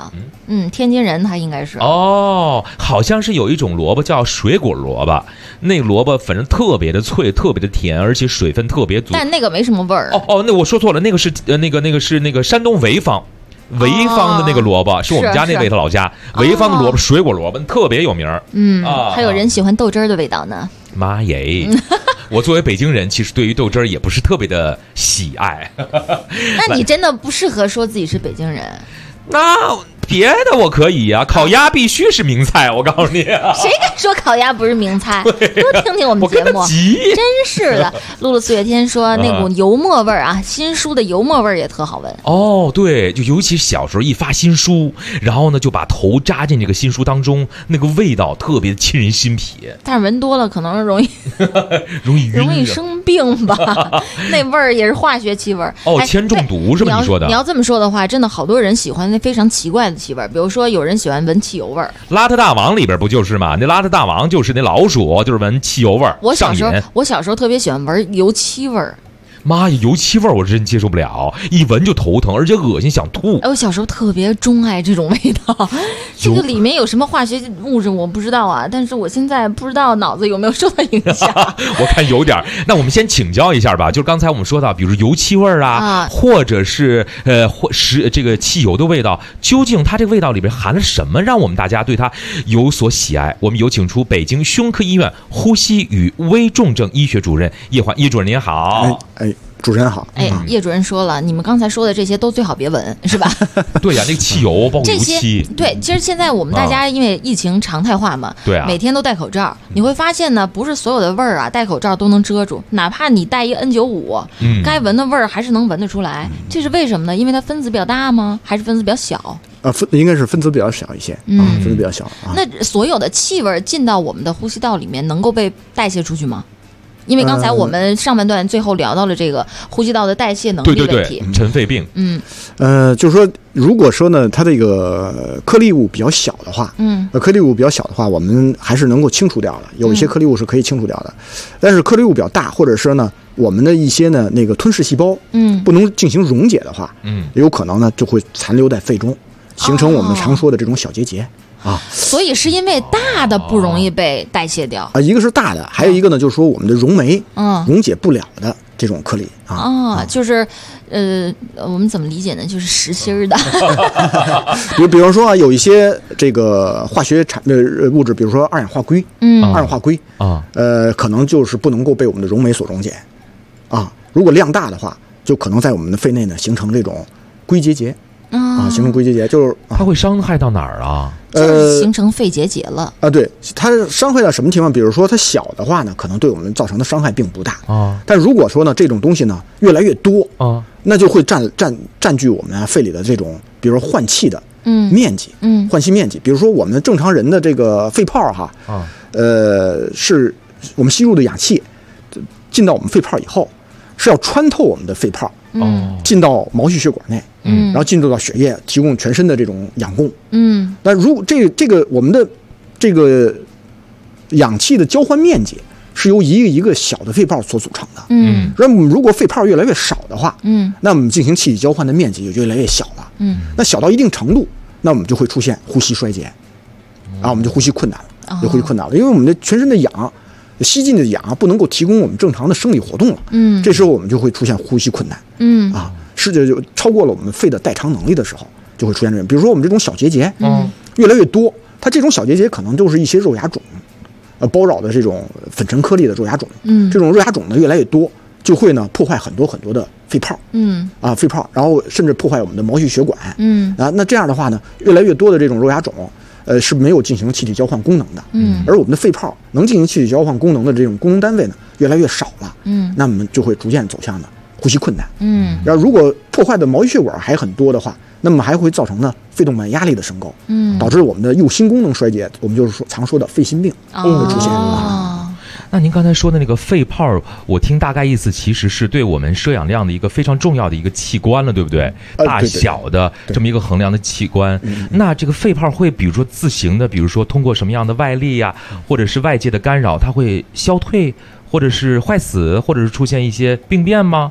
天津人他应该是好像是有一种萝卜叫水果萝卜，那个萝卜反正特别的脆，特别的甜，而且水分特别足， 但那个没什么味儿。 那我说错了，那个是那个山东潍坊的那个萝卜，是我们家那位的老家。潍坊的萝卜，水果萝卜特别有名。 还有人喜欢豆汁儿的味道呢。 妈耶！我作为北京人，其实对于豆汁儿也不是特别的喜爱。 那你真的不适合说自己是北京人。 那别的我可以啊，烤鸭必须是名菜，我告诉你。 谁敢说烤鸭不是名菜？多听听我们节目，真是的。露露四月天说那股油墨味儿啊，新书的油墨味儿也特好闻。 对，就尤其小时候一发新书，然后呢就把头扎进这个新书当中，那个味道特别沁人心脾。 但是闻多了可能容易生病吧？那味儿也是化学气味。 铅中毒是吧？你说的。 你要这么说的话，真的好多人喜欢那非常奇怪的气味，比如说有人喜欢闻汽油味儿。 邋遢大王里边不就是吗？那邋遢大王就是那老鼠，就是闻汽油味儿。 我小时候特别喜欢闻油漆味儿。 妈呀，油漆味儿我真接受不了，一闻就头疼，而且恶心想吐。 我小时候特别钟爱这种味道，这个里面有什么化学物质我不知道啊，但是我现在不知道脑子有没有受到影响。 我看有点。那我们先请教一下吧，就是刚才我们说到，比如油漆味儿或者是这个汽油的味道，究竟它这个味道里边含了什么，让我们大家对它有所喜爱？我们有请出北京胸科医院呼吸与危重症医学主任叶焕。叶主任您好。 主持人好。 叶主任说了，你们刚才说的这些都最好别闻，是吧？ 对呀，那个汽油包括油漆。 对，其实现在我们大家因为疫情常态化嘛， 对啊， 每天都戴口罩，你会发现呢，不是所有的味儿啊，戴口罩都能遮住，哪怕你戴一个 N95，该闻的味儿还是能闻得出来。这是为什么呢？因为它分子比较大吗？还是分子比较小？ 应该是分子比较小一些。分子比较小。 那所有的气味进到我们的呼吸道里面，能够被代谢出去吗？因为刚才我们上半段最后聊到了这个呼吸道的代谢能力问题， 尘肺病。 就是说，如果说呢，它这个颗粒物比较小的话，颗粒物比较小的话，我们还是能够清除掉的。有一些颗粒物是可以清除掉的，但是颗粒物比较大，或者说呢，我们的一些呢那个吞噬细胞，不能进行溶解的话，也有可能呢就会残留在肺中，形成我们常说的这种小结节。 所以是因为大的不容易被代谢掉一个是大的，还有一个呢，就是说我们的溶酶溶解不了的这种颗粒就是我们怎么理解呢？就是实心儿的。 比方说有一些这个化学物质，比如说二氧化硅，二氧化硅可能就是不能够被我们的溶酶所溶解如果量大的话，就可能在我们的肺内呢形成这种硅结节。形成硅结节，就是它会伤害到哪儿啊？ 就是形成肺结节了对，它伤害到什么情况？比如说它小的话呢，可能对我们造成的伤害并不大但如果说呢这种东西呢越来越多那就会占据我们肺里的这种，比如说换气的面积，换气面积。比如说我们正常人的这个肺泡是我们吸入的氧气进到我们肺泡以后，是要穿透我们的肺泡。进到毛细血管内，然后进入到血液，提供全身的这种氧供。那如果这个我们的这个氧气的交换面积是由一个小的肺泡所组成的。那么如果肺泡越来越少的话，那我们进行气体交换的面积就越来越小了。那小到一定程度，那我们就会出现呼吸衰竭，我们就呼吸困难了，因为我们的全身的氧。吸进的氧不能够提供我们正常的生理活动了，这时候我们就会出现呼吸困难，是就超过了我们肺的代偿能力的时候，就会出现这种，比如说我们这种小结节，越来越多，它这种小结节可能就是一些肉芽肿，包绕的这种粉尘颗粒的肉芽肿，这种肉芽肿呢越来越多，就会呢破坏很多很多的肺泡，肺泡，然后甚至破坏我们的毛细血管，那这样的话呢，越来越多的这种肉芽肿。是没有进行气体交换功能的，而我们的肺泡能进行气体交换功能的这种功能单位呢，越来越少了，那我们就会逐渐走向呢呼吸困难，然后如果破坏的毛细血管还很多的话，那么还会造成呢肺动脉压力的升高，导致我们的右心功能衰竭，我们就是常说的肺心病会出现。 那您刚才说的那个肺泡，我听大概意思其实是对我们摄氧量的一个非常重要的一个器官了，对不对？大小的这么一个衡量的器官。那这个肺泡会比如说自行的，比如说通过什么样的外力呀，或者是外界的干扰，它会消退，或者是坏死，或者是出现一些病变吗？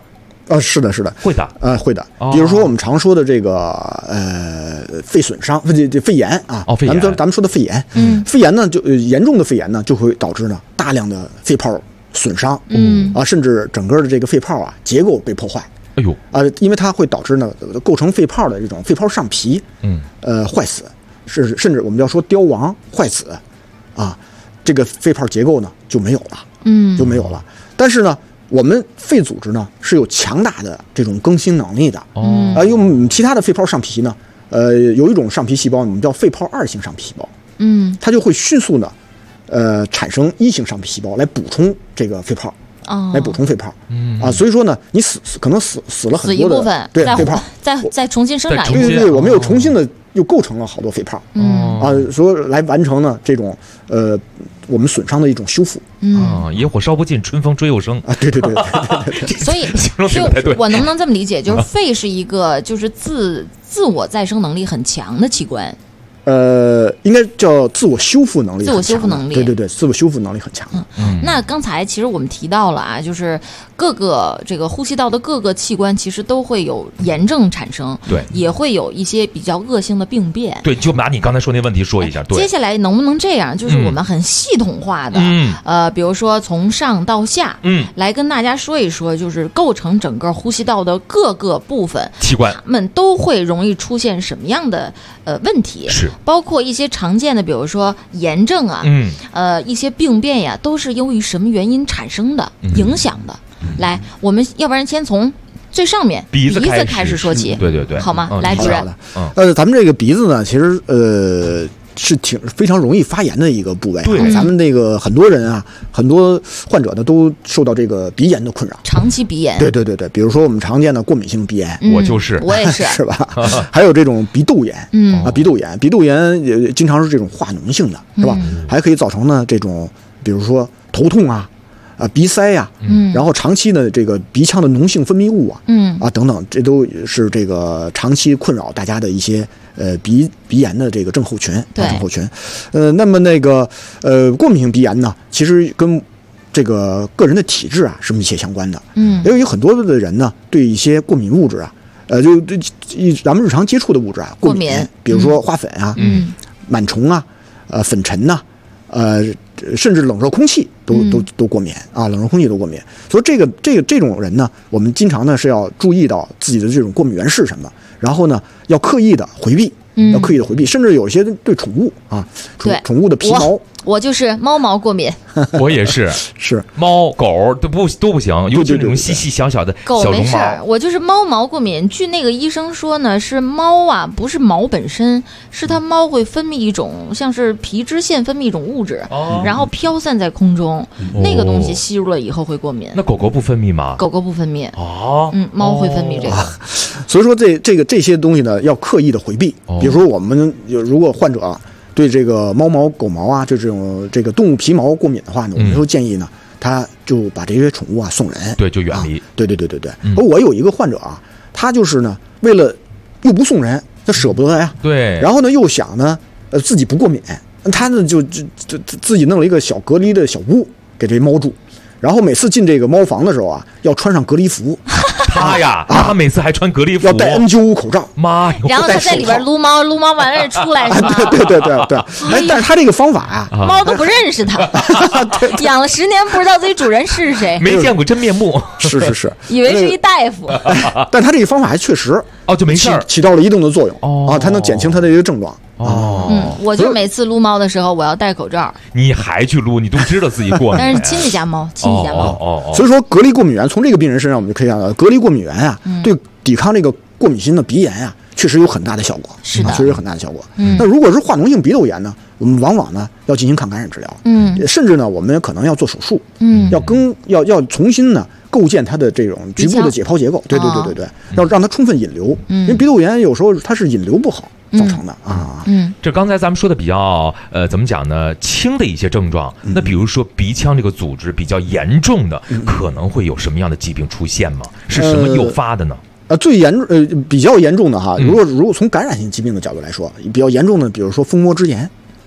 是的， 会的， 会的。比如说我们常说的这个肺损伤，这肺炎啊， 肺炎， 咱们说的肺炎，肺炎呢就严重的肺炎呢就会导致呢大量的肺泡损伤，甚至整个的这个肺泡啊结构被破坏。 哎呦因为它会导致呢构成肺泡的这种肺泡上皮，坏死，甚至我们要说凋亡坏死啊，这个肺泡结构呢就没有了，就没有了。但是呢，我们肺组织呢是有强大的这种更新能力的，用其他的肺泡上皮呢，有一种上皮细胞我们叫肺泡2型上皮细胞，它就会迅速呢，产生1型上皮细胞来补充这个肺泡。来补充肺泡，所以说呢，你可能死了很多的一部分， 对肺泡， 再重新生长一部分，对，我们又重新的又构成了好多肺泡，所以来完成呢这种我们损伤的一种修复。 野火烧不尽，春风吹又生啊！对。 所以我能不能这么理解，就是肺是一个就是自我再生能力很强的器官？ 应该叫自我修复能力。 自我修复能力， 对，自我修复能力很强。 那刚才其实我们提到了啊，就是各个这个呼吸道的各个器官其实都会有炎症产生， 对， 也会有一些比较恶性的病变。 对，就把你刚才说那问题说一下。对， 接下来能不能这样，就是我们很系统化的，比如说从上到下，来跟大家说一说，就是构成整个呼吸道的各个部分器官， 它们都会容易出现什么样的问题？ 是。 包括一些常见的，比如说炎症啊，一些病变呀，都是由于什么原因产生的、影响的。来，我们要不然先从最上面鼻子开始说起， 对， 好吗？来，主任， 咱们这个鼻子呢，其实是非常容易发炎的一个部位。 对， 咱们那个很多人啊，很多患者呢都受到这个鼻炎的困扰， 长期鼻炎。 对，比如说我们常见的过敏性鼻炎， 我也是， 是吧？还有这种鼻窦炎，鼻窦炎也经常是这种化脓性的，是吧？还可以造成呢这种，比如说头痛啊。鼻塞呀，然后长期的这个鼻腔的脓性分泌物啊，等等，这都是这个长期困扰大家的一些鼻炎的这个症候群。那么那个过敏性鼻炎呢，其实跟这个个人的体质啊是密切相关的。因为有很多的人呢对一些过敏物质啊，就咱们日常接触的物质啊过敏，比如说花粉啊、螨虫啊、粉尘呐。甚至冷热空气都过敏啊，冷热空气都过敏。所以这种人呢，我们经常呢是要注意到自己的这种过敏源是什么，然后呢要刻意的回避，甚至有些对宠物啊，宠物的皮毛。 我就是猫毛过敏， 我也是猫狗都不行，尤其是那种细细小小的小绒毛。狗没事， 我就是猫毛过敏。据那个医生说呢，是猫啊，不是毛本身，是它猫会分泌一种像是皮脂腺分泌一种物质，然后飘散在空中，那个东西吸入了以后会过敏。 那狗狗不分泌吗？ 狗狗不分泌猫会分泌这个。 所以说这些东西呢，要刻意的回避。比如说我们如果患者对这个猫毛、狗毛啊，这种这个动物皮毛过敏的话呢，我们就建议呢，他就把这些宠物啊送人， 对，就远离。 对。我有一个患者啊，他就是呢，为了又不送人，他舍不得呀， 对， 然后呢又想呢，自己不过敏，他呢就自己弄了一个小隔离的小屋给这猫住，然后每次进这个猫房的时候啊，要穿上隔离服。 他每次还穿隔离服， 要戴 N95 口罩， 妈呀！ 然后他在里边撸猫完了出来是吧？ 对。但是他这个方法啊， 猫都不认识他，养了10年不知道自己主人是谁， 没见过真面目， 是， 以为是一大夫。 但他这个方法还确实就没事起到了一定的作用它能减轻他的一个症状。 我就每次撸猫的时候我要戴口罩。 你还去撸？你都知道自己过敏。 但是亲戚家猫。 所以说隔离过敏源，从这个病人身上我们就可以看到，隔离过敏源啊，对抵抗这个过敏性的鼻炎啊，确实有很大的效果。 是的， 确实有很大的效果。那如果是化脓性鼻窦炎呢，我们往往呢要进行抗感染治疗。甚至呢我们可能要做手术。要重新呢构建它的这种局部的解剖结构。对，要让它充分引流。因为鼻窦炎有时候它是引流不好造成的这刚才咱们说的比较怎么讲呢？轻的一些症状，那比如说鼻腔这个组织比较严重的，可能会有什么样的疾病出现吗？是什么诱发的呢？ 比较严重的哈，如果从感染性疾病的角度来说，比较严重的，比如说蜂窝之炎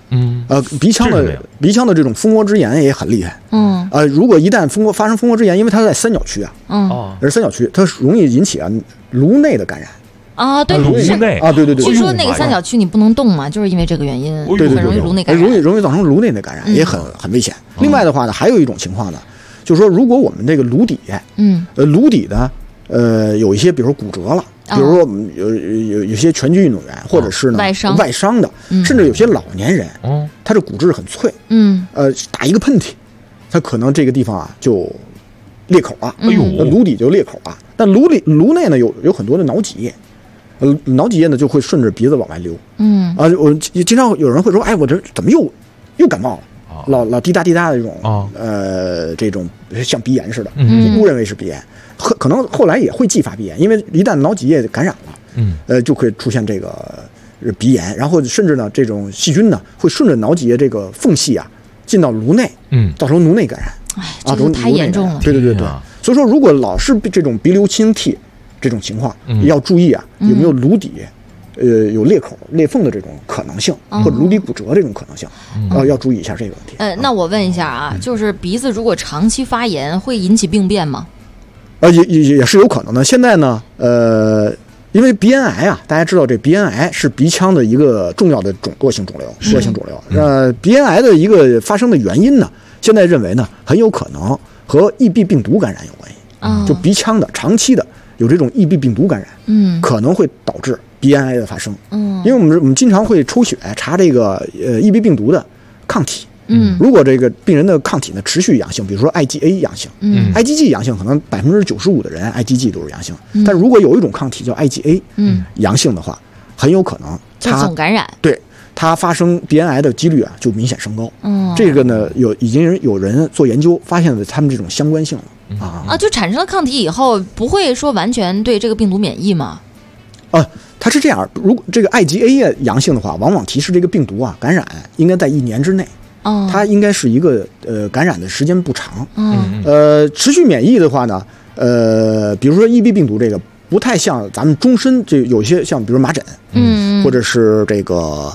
鼻腔的这种蜂窝支炎也很厉害。如果一旦发生蜂窝支炎，因为它在三角区啊，而三角区它容易引起颅内的感染。 对， 颅内啊，对。 据说那个三角区你不能动嘛，就是因为这个原因， 对， 很容易颅内感染， 容易造成颅内的感染，也很危险。另外的话呢，还有一种情况呢，就是说如果我们这个颅底，颅底呢，有一些比如说骨折了，比如说我们有些拳击运动员，或者是呢外伤的，甚至有些老年人，他这骨质很脆，打一个喷嚏，他可能这个地方啊就裂口了，颅底就裂口了。但颅内呢有很多的脑脊液。脑脊液呢就会顺着鼻子往外流，我经常有人会说，哎，我这怎么又感冒了，老滴答滴答的这种，这种像鼻炎似的，误认为是鼻炎，可能后来也会继发鼻炎，因为一旦脑脊液感染了，就会出现这个鼻炎，然后甚至呢这种细菌呢会顺着脑脊液这个缝隙啊进到颅内，造成颅内感染， 这个太严重了， 对，所以说如果老是这种鼻流清涕这种情况，要注意啊，有没有颅底有裂口裂缝的这种可能性，或者颅底骨折这种可能性，要注意一下这个问题。 那我问一下啊，就是鼻子如果长期发炎会引起病变吗？ 也是有可能的。现在呢，因为鼻咽癌啊，大家知道这鼻咽癌是鼻腔的一个重要的恶性肿瘤，鼻咽癌的一个发生的原因呢，现在认为呢很有可能和EB病毒感染有关系，就鼻腔的长期的有这种EB病毒感染，可能会导致鼻咽癌的发生。因为我们经常会抽血查这个EB病毒的抗体。如果这个病人的抗体呢持续阳性，比如说 IgA 阳性，IgG 阳性，可能95%的人 IgG 都是阳性。但如果有一种抗体叫 IgA 阳性的话，很有可能它总感染， 对它发生鼻咽癌的几率啊就明显升高。这个呢已经有人做研究发现了他们这种相关性了。 就产生了抗体以后，不会说完全对这个病毒免疫吗？ 它是这样，如果这个 IgA 阳性的话，往往提示这个病毒啊感染应该在1年之内。它应该是一个感染的时间不长。持续免疫的话呢，比如说 EB 病毒这个不太像咱们终身，这有些像比如麻疹，或者是这个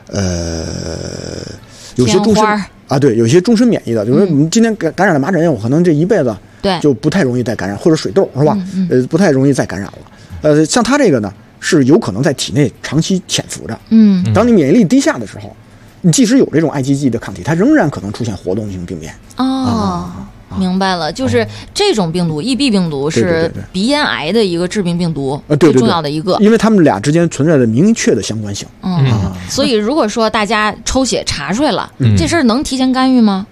有些终身啊，对，有些终身免疫的，就是说你今天感染了麻疹，我可能这一辈子就不太容易再感染，或者水痘是吧？不太容易再感染了。像它这个呢，是有可能在体内长期潜伏着。当你免疫力低下的时候，你即使有这种 IgG 的抗体，它仍然可能出现活动性病变。 明白了，就是这种病毒 EB 病毒是鼻咽癌的一个致病病毒，最重要的一个， 因为它们俩之间存在着明确的相关性。 所以如果说大家抽血查出来了，这事儿能提前干预吗？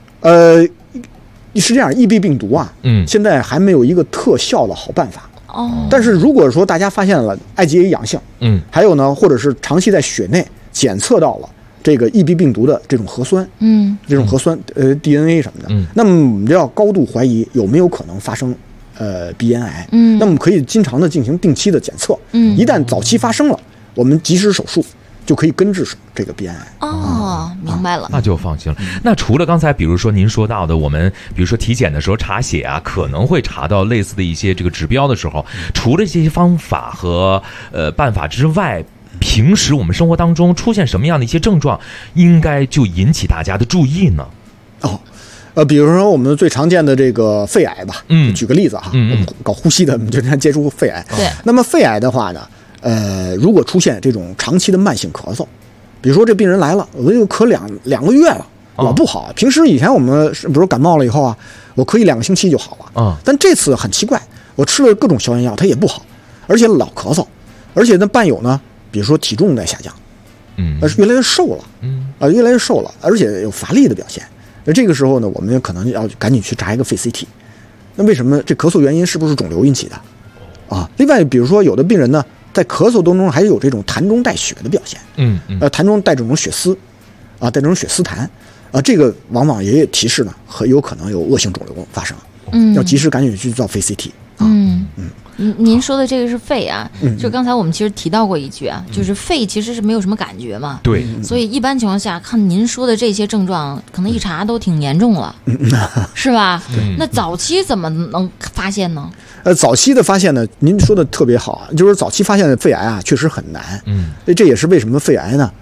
是这样，EB 病毒啊，现在还没有一个特效的好办法。但是如果说大家发现了 IgA 阳性，还有呢，或者是长期在血内检测到了这个 EB 病毒的这种核酸，这种核酸DNA 什么的，那么我们就要高度怀疑有没有可能发生鼻咽癌。那么我们可以经常的进行定期的检测，一旦早期发生了，我们及时手术就可以根治这个鼻咽癌。 明白了， 那就放心了。那除了刚才比如说您说到的，我们比如说体检的时候查血啊，可能会查到类似的一些这个指标的时候，除了这些方法和办法之外，平时我们生活当中出现什么样的一些症状，应该就引起大家的注意呢？ 比如说我们最常见的这个肺癌吧，举个例子哈，我们搞呼吸的，我们就经常接触肺癌。 对， 那么肺癌的话呢，如果出现这种长期的慢性咳嗽，比如说这病人来了，我就咳两个月了，老不好。平时以前我们比如感冒了以后啊，我可以2个星期就好了。但这次很奇怪，我吃了各种消炎药，它也不好，而且老咳嗽，而且呢伴有呢，比如说体重在下降，越来越瘦了，越来越瘦了，而且有乏力的表现。这个时候呢，我们可能要赶紧去查一个肺 CT。那为什么这咳嗽原因是不是肿瘤引起的？另外比如说有的病人呢，在咳嗽当中还有这种痰中带血的表现，痰中带这种血丝，带这种血丝痰，这个往往也提示呢，很有可能有恶性肿瘤发生，要及时赶紧去做肺 CT。 您说的这个是肺啊，就刚才我们其实提到过一句啊，就是肺其实是没有什么感觉嘛， 对， 所以一般情况下看您说的这些症状，可能一查都挺严重了，是吧？那早期怎么能发现呢？ 早期的发现呢，您说的特别好，就是早期发现的肺癌啊，确实很难。这也是为什么肺癌呢，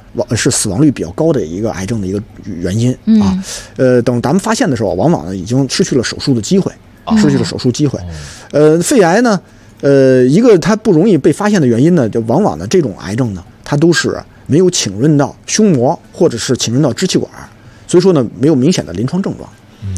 是死亡率比较高的一个癌症的一个原因啊。等咱们发现的时候，往往呢已经失去了手术的机会，肺癌呢，一个它不容易被发现的原因呢，就往往呢这种癌症呢，它都是没有侵润到胸膜或者是侵润到支气管，所以说呢没有明显的临床症状。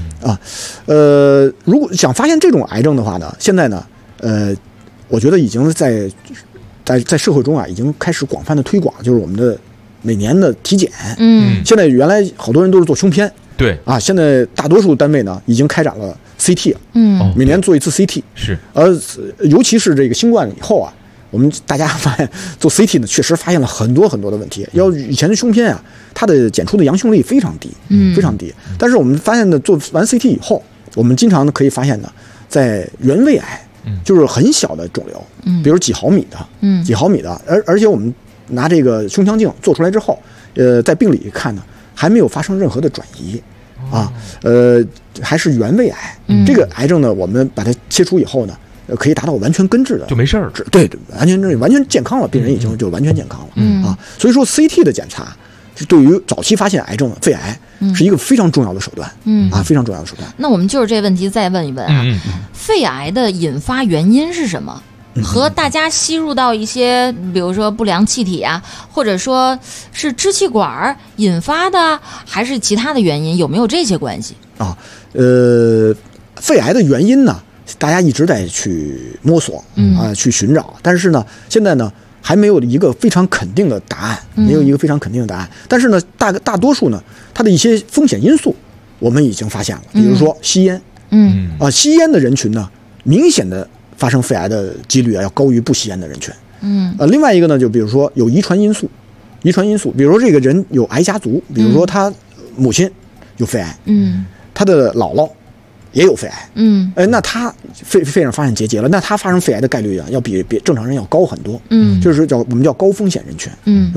如果想发现这种癌症的话呢，现在呢，我觉得已经在社会中啊，已经开始广泛的推广，就是我们的每年的体检。现在原来好多人都是做胸片， 对啊， 现在大多数单位呢已经开展了 CT 了，每年做一次 CT。 是， 尤其是这个新冠以后啊，我们大家发现做 CT 呢，确实发现了很多很多的问题。以前的胸片啊，它的检出的阳性率非常低，非常低。但是我们发现呢，做完 CT 以后，我们经常可以发现呢，在原位癌，就是很小的肿瘤，比如几毫米的，而且我们拿这个胸腔镜做出来之后，在病理看呢，还没有发生任何的转移，还是原位癌。这个癌症呢，我们把它切除以后呢，可以达到完全根治的， 就没事儿。 对，完全健康了，病人已经就完全健康了。所以说 CT 的检查是对于早期发现癌症的肺癌是一个非常重要的手段，非常重要的手段。 那我们就是这问题再问一问啊，肺癌的引发原因是什么？和大家吸入到一些，比如说不良气体啊，或者说是支气管引发的，还是其他的原因？有没有这些关系啊？肺癌的原因呢，大家一直在去摸索去寻找，但是呢，现在呢还没有一个非常肯定的答案，但是呢，大多数呢，它的一些风险因素我们已经发现了，比如说吸烟，吸烟的人群呢，明显的发生肺癌的几率要高于不吸烟的人群。另外一个呢，就比如说有遗传因素，比如说这个人有癌家族，比如说他母亲有肺癌，他的姥姥也有肺癌，那他肺上发现结节了，那他发生肺癌的概率啊，要比正常人要高很多，就是我们叫高风险人群，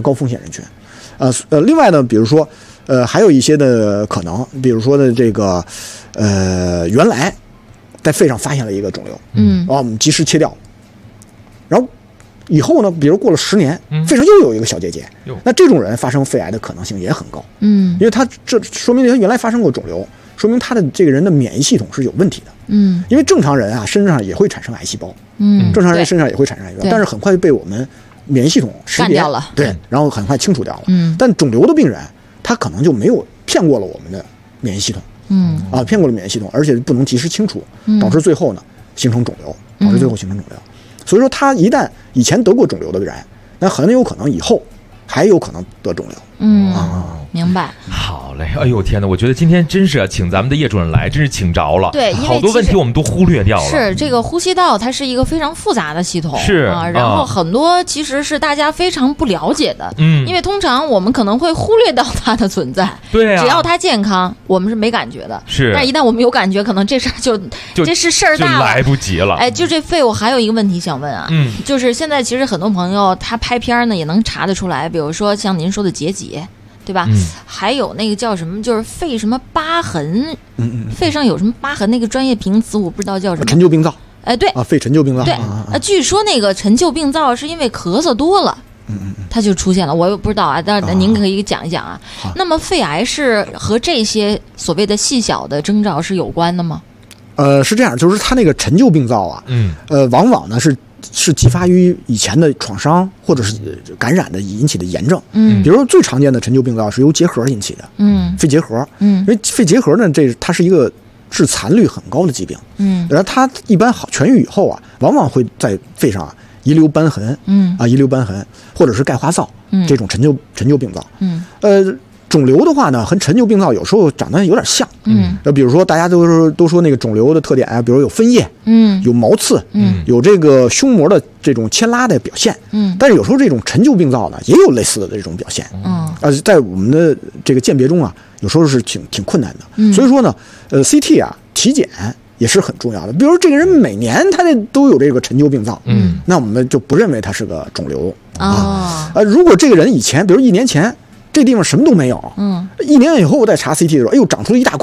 另外呢，比如说还有一些的可能，比如说的这个原来在肺上发现了一个肿瘤，我们及时切掉，然后以后呢，比如过了10年，肺上又有一个小结节，那这种人发生肺癌的可能性也很高，因为他这说明他原来发生过肿瘤，说明他的这个人的免疫系统是有问题的，因为正常人啊身上也会产生癌细胞，但是很快被我们免疫系统识别掉了， 对，然后很快清除掉了，但肿瘤的病人他可能就没有骗过了我们的免疫系统，骗过了免疫系统，而且不能及时清除，导致最后呢形成肿瘤，所以说他一旦以前得过肿瘤的人，那很有可能以后还有可能得肿瘤。 明白。 好嘞，哎呦天哪，我觉得今天真是请咱们的叶主任来，真是请着了。 对，因为好多问题我们都忽略掉了。 是这个呼吸道，它是一个非常复杂的系统， 是然后很多其实是大家非常不了解的，因为通常我们可能会忽略到它的存在。 对啊， 只要它健康，我们是没感觉的。 是， 但一旦我们有感觉，可能这事儿就这是事儿大了， 就来不及了。 哎，就这肺，我还有一个问题想问啊，就是现在其实很多朋友他拍片呢也能查得出来，比如说像您说的结节。对吧？还有那个叫什么，就是肺什么疤痕，肺上有什么疤痕，那个专业名词我不知道叫什么。 陈旧病灶。 哎，对肺陈旧病灶。 对，据说那个陈旧病灶是因为咳嗽多了，它就出现了。我也不知道啊，但您可以讲一讲啊。那么肺癌是和这些所谓的细小的征兆是有关的吗？ 是这样，就是它那个陈旧病灶啊，往往呢是激发于以前的创伤或者是感染的引起的炎症，比如说最常见的陈旧病灶是由结核引起的，肺结核，因为肺结核呢，它是一个致残率很高的疾病，然后它一般好痊愈以后啊，往往会在肺上遗留斑痕，遗留斑痕或者是钙化灶，这种陈旧病灶，肿瘤的话呢，和陈旧病灶有时候长得有点像，比如说大家都说那个肿瘤的特点啊，比如有分叶，有毛刺，有这个胸膜的这种牵拉的表现，但是有时候这种陈旧病灶呢，也有类似的这种表现，在我们的这个鉴别中啊，有时候是挺困难的，所以说呢，CT 啊，体检也是很重要的。比如这个人每年他都有这个陈旧病灶，那我们就不认为他是个肿瘤如果这个人以前，比如1年前。这地方什么都没有，1年以后我再查 CT 的时候，哎呦，长出了一大块来，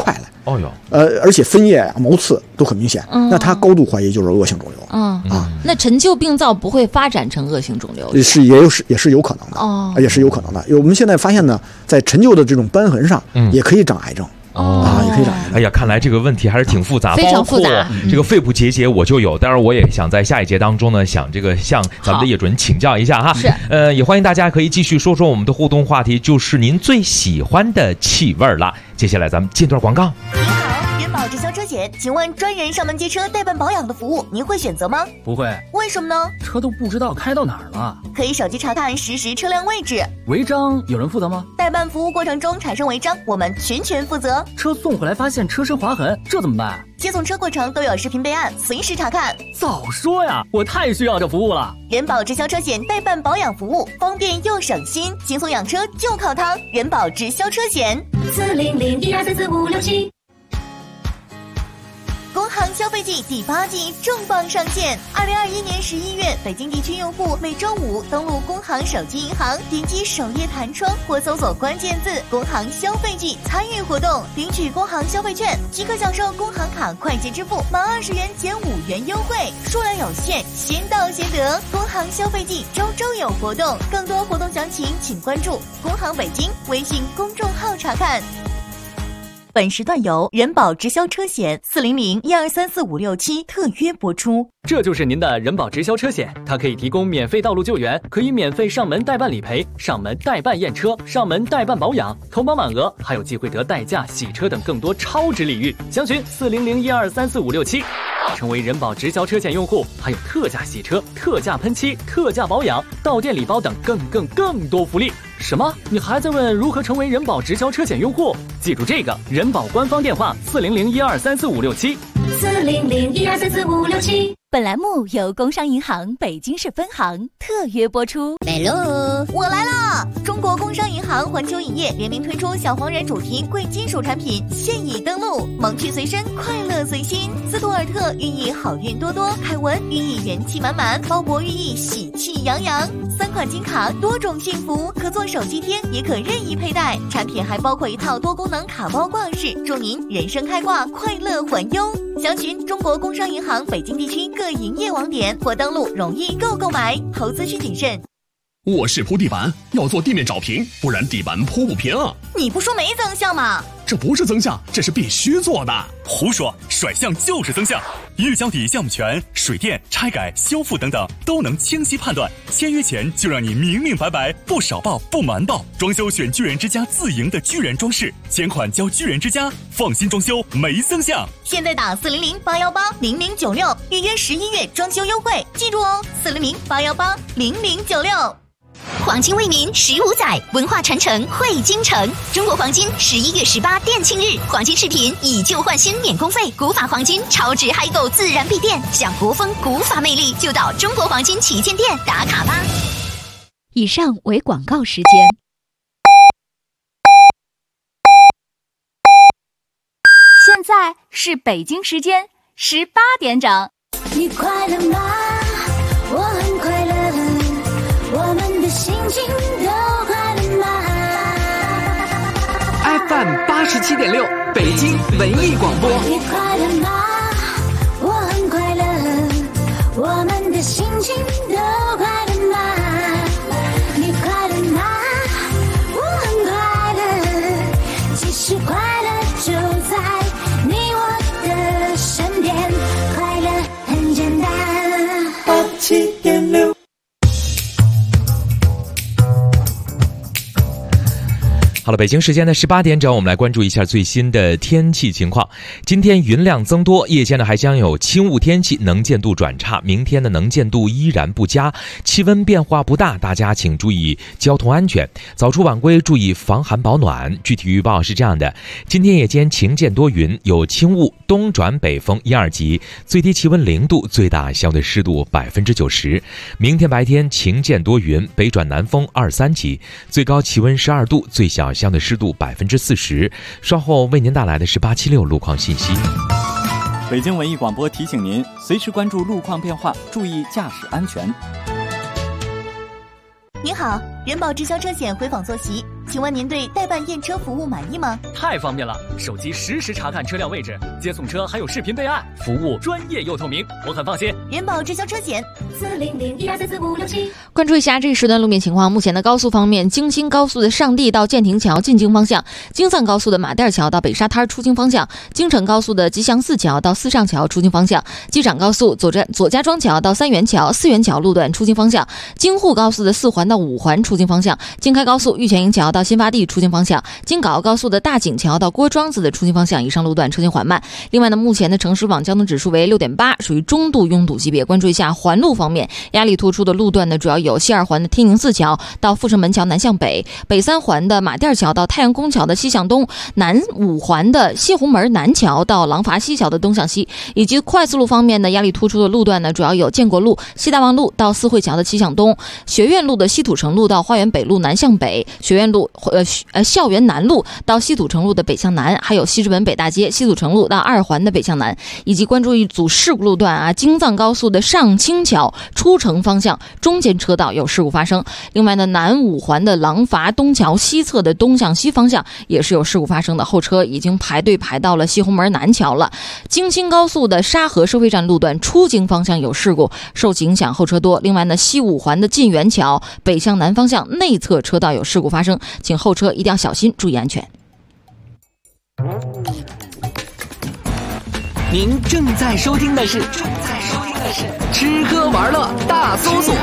哦哟， 而且分叶啊、毛刺都很明显，那他高度怀疑就是恶性肿瘤。 那陈旧病灶不会发展成恶性肿瘤？ 也是有可能的，也是有可能的。我们现在发现呢，在陈旧的这种瘢痕上，也可以长癌症。也可以长癌症。 哎呀，看来这个问题还是挺复杂， 非常复杂。 这个肺部结节我就有，当然我也想在下一节当中呢，向咱们的叶主任请教一下哈。 是， 也欢迎大家可以继续说说我们的互动话题，就是您最喜欢的气味啦。接下来咱们进段广告。 人保直销车险，请问专人上门接车代办保养的服务，您会选择吗？ 不会。 为什么呢？ 车都不知道开到哪儿了。 可以手机查看实时车辆位置。 违章有人负责吗？ 代办服务过程中产生违章，我们全权负责。 车送回来发现车身划痕，这怎么办？ 接送车过程都有视频备案，随时查看。 早说呀，我太需要这服务了。 人保直销车险代办保养服务，方便又省心，轻松养车就靠它。人保直销车险 40012344567。 工行消费季第8季重磅上线！2021年11月，北京地区用户每周5登录工行手机银行，点击首页弹窗或搜索关键字“工行消费季”，参与活动，领取工行消费券，即可享受工行卡快捷支付满20元减5元优惠，数量有限，先到先得。工行消费季周周有活动，更多活动详情请关注工行北京微信公众号查看。本时段由人保直销车险40012345567特约播出。 这就是您的人保直销车险，它可以提供免费道路救援，可以免费上门代办理赔、上门代办验车、上门代办保养，投保满额还有机会得代驾、洗车等更多超值礼遇。详询40012345567，成为人保直销车险用户，还有特价洗车、特价喷漆、特价保养、到店礼包等更多福利。什么？你还在问如何成为人保直销车险用户？记住这个人保官方电话40012345567。 40012345567。本栏目由工商银行北京市分行特约播出。 Hello， 我来了！中国工商银行环球影业联名推出小黄人主题贵金属产品，现已登陆。萌趣随身，快乐随心。斯图尔特寓意好运多多，凯文寓意元气满满，鲍勃寓意喜气洋洋。3款金卡，多种幸福，可做手机贴，也可任意佩戴。产品还包括一套多功能卡包挂饰，祝您人生开挂，快乐环优。详询中国工商银行北京地区各营业网点或登录容易购买，投资需谨慎。 卧室铺地板要做地面找平，不然地板铺不平啊！ 你不说没增项吗？ 这不是增项，这是必须做的。 胡说，甩项就是增项。一日交底项目权、水电、拆改、修复等等都能清晰判断，签约前就让你明明白白，不少报不瞒报。装修选巨人之家自营的巨人装饰，前款交巨人之家，放心装修没增项。 现在打400-818-0096预约11月装修优惠，记住哦，400-818-0096。 黄金为民15载，文化传承汇京城。中国黄金11月18店庆日，黄金饰品以旧换新免工费，古法黄金超值嗨购自然必店，享国风古法魅力，就到中国黄金旗舰店打卡吧。 以上为广告时间。 现在是北京时间18点整。 你快乐吗？我很快乐。我们的心情都快乐吗 ？FM 87.6，北京文艺广播。 你快乐吗？我很快乐。我们的心情都快乐吗？你快乐吗？我很快乐。其实快乐就在你我的身边，快乐很简单。 87.6。 好了，北京时间的18点整，我们来关注一下最新的天气情况。今天云量增多，夜间呢还将有轻雾天气，能见度转差。明天的能见度依然不佳，气温变化不大，大家请注意交通安全，早出晚归，注意防寒保暖。具体预报是这样的：今天夜间晴间多云，有轻雾，东转北风1、2级，最低气温0度，最大相对湿度90%。明天白天晴间多云，北转南风2、3级，最高气温12度，最小相对湿度40%。稍后为您带来的是876路况信息。 北京文艺广播提醒您，随时关注路况变化，注意驾驶安全。 您好，人保直销车险回访坐席请问您对代办验车服务满意吗？ 太方便了，手机实时查看车辆位置，接送车还有视频备案，服务专业又透明，我很放心。 人保直销车险 400-1244567。 关注一下这一时段路面情况。目前的高速方面，京新高速的上地到建亭桥进京方向，京藏高速的马甸桥到北沙滩出京方向，京承高速的吉祥寺桥到四上桥出京方向，机场高速左家庄桥到三元桥、四元桥路段出京方向，京沪高速的四环到五环出京方向，京开高速玉泉营桥到新发地出京方向，京港澳高速的大井桥到郭庄子的出京方向，以上路段车行缓慢。另外呢，目前的城市网交通指数为6.8，属于中度拥堵级别。关注一下环路方面，压力突出的路段呢，主要有西二环的天宁寺桥到阜成门桥南向北，北三环的马甸桥到太阳宫桥的西向东，南五环的西红门南桥到廊坊西桥的东向西。以及快速路方面呢，压力突出的路段呢，主要有建国路、西大望路到四惠桥的西向东，学院路的西土城路到花园北路南向北，学院路校园南路到西土城路的北向南，还有西直门北大街西土城路到二环的北向南。以及关注一组事故路段啊，京藏高速的上清桥出城方向中间车道有事故发生。另外呢，南五环的廊坊东桥西侧的东向西方向也是有事故发生的，后车已经排队排到了西红门南桥了。京新高速的沙河收费站路段出京方向有事故，受影响后车多。另外呢，西五环的晋元桥北向南方向内侧车道有事故发生，请后车一定要小心，注意安全。 您正在收听的是吃喝玩乐大搜索。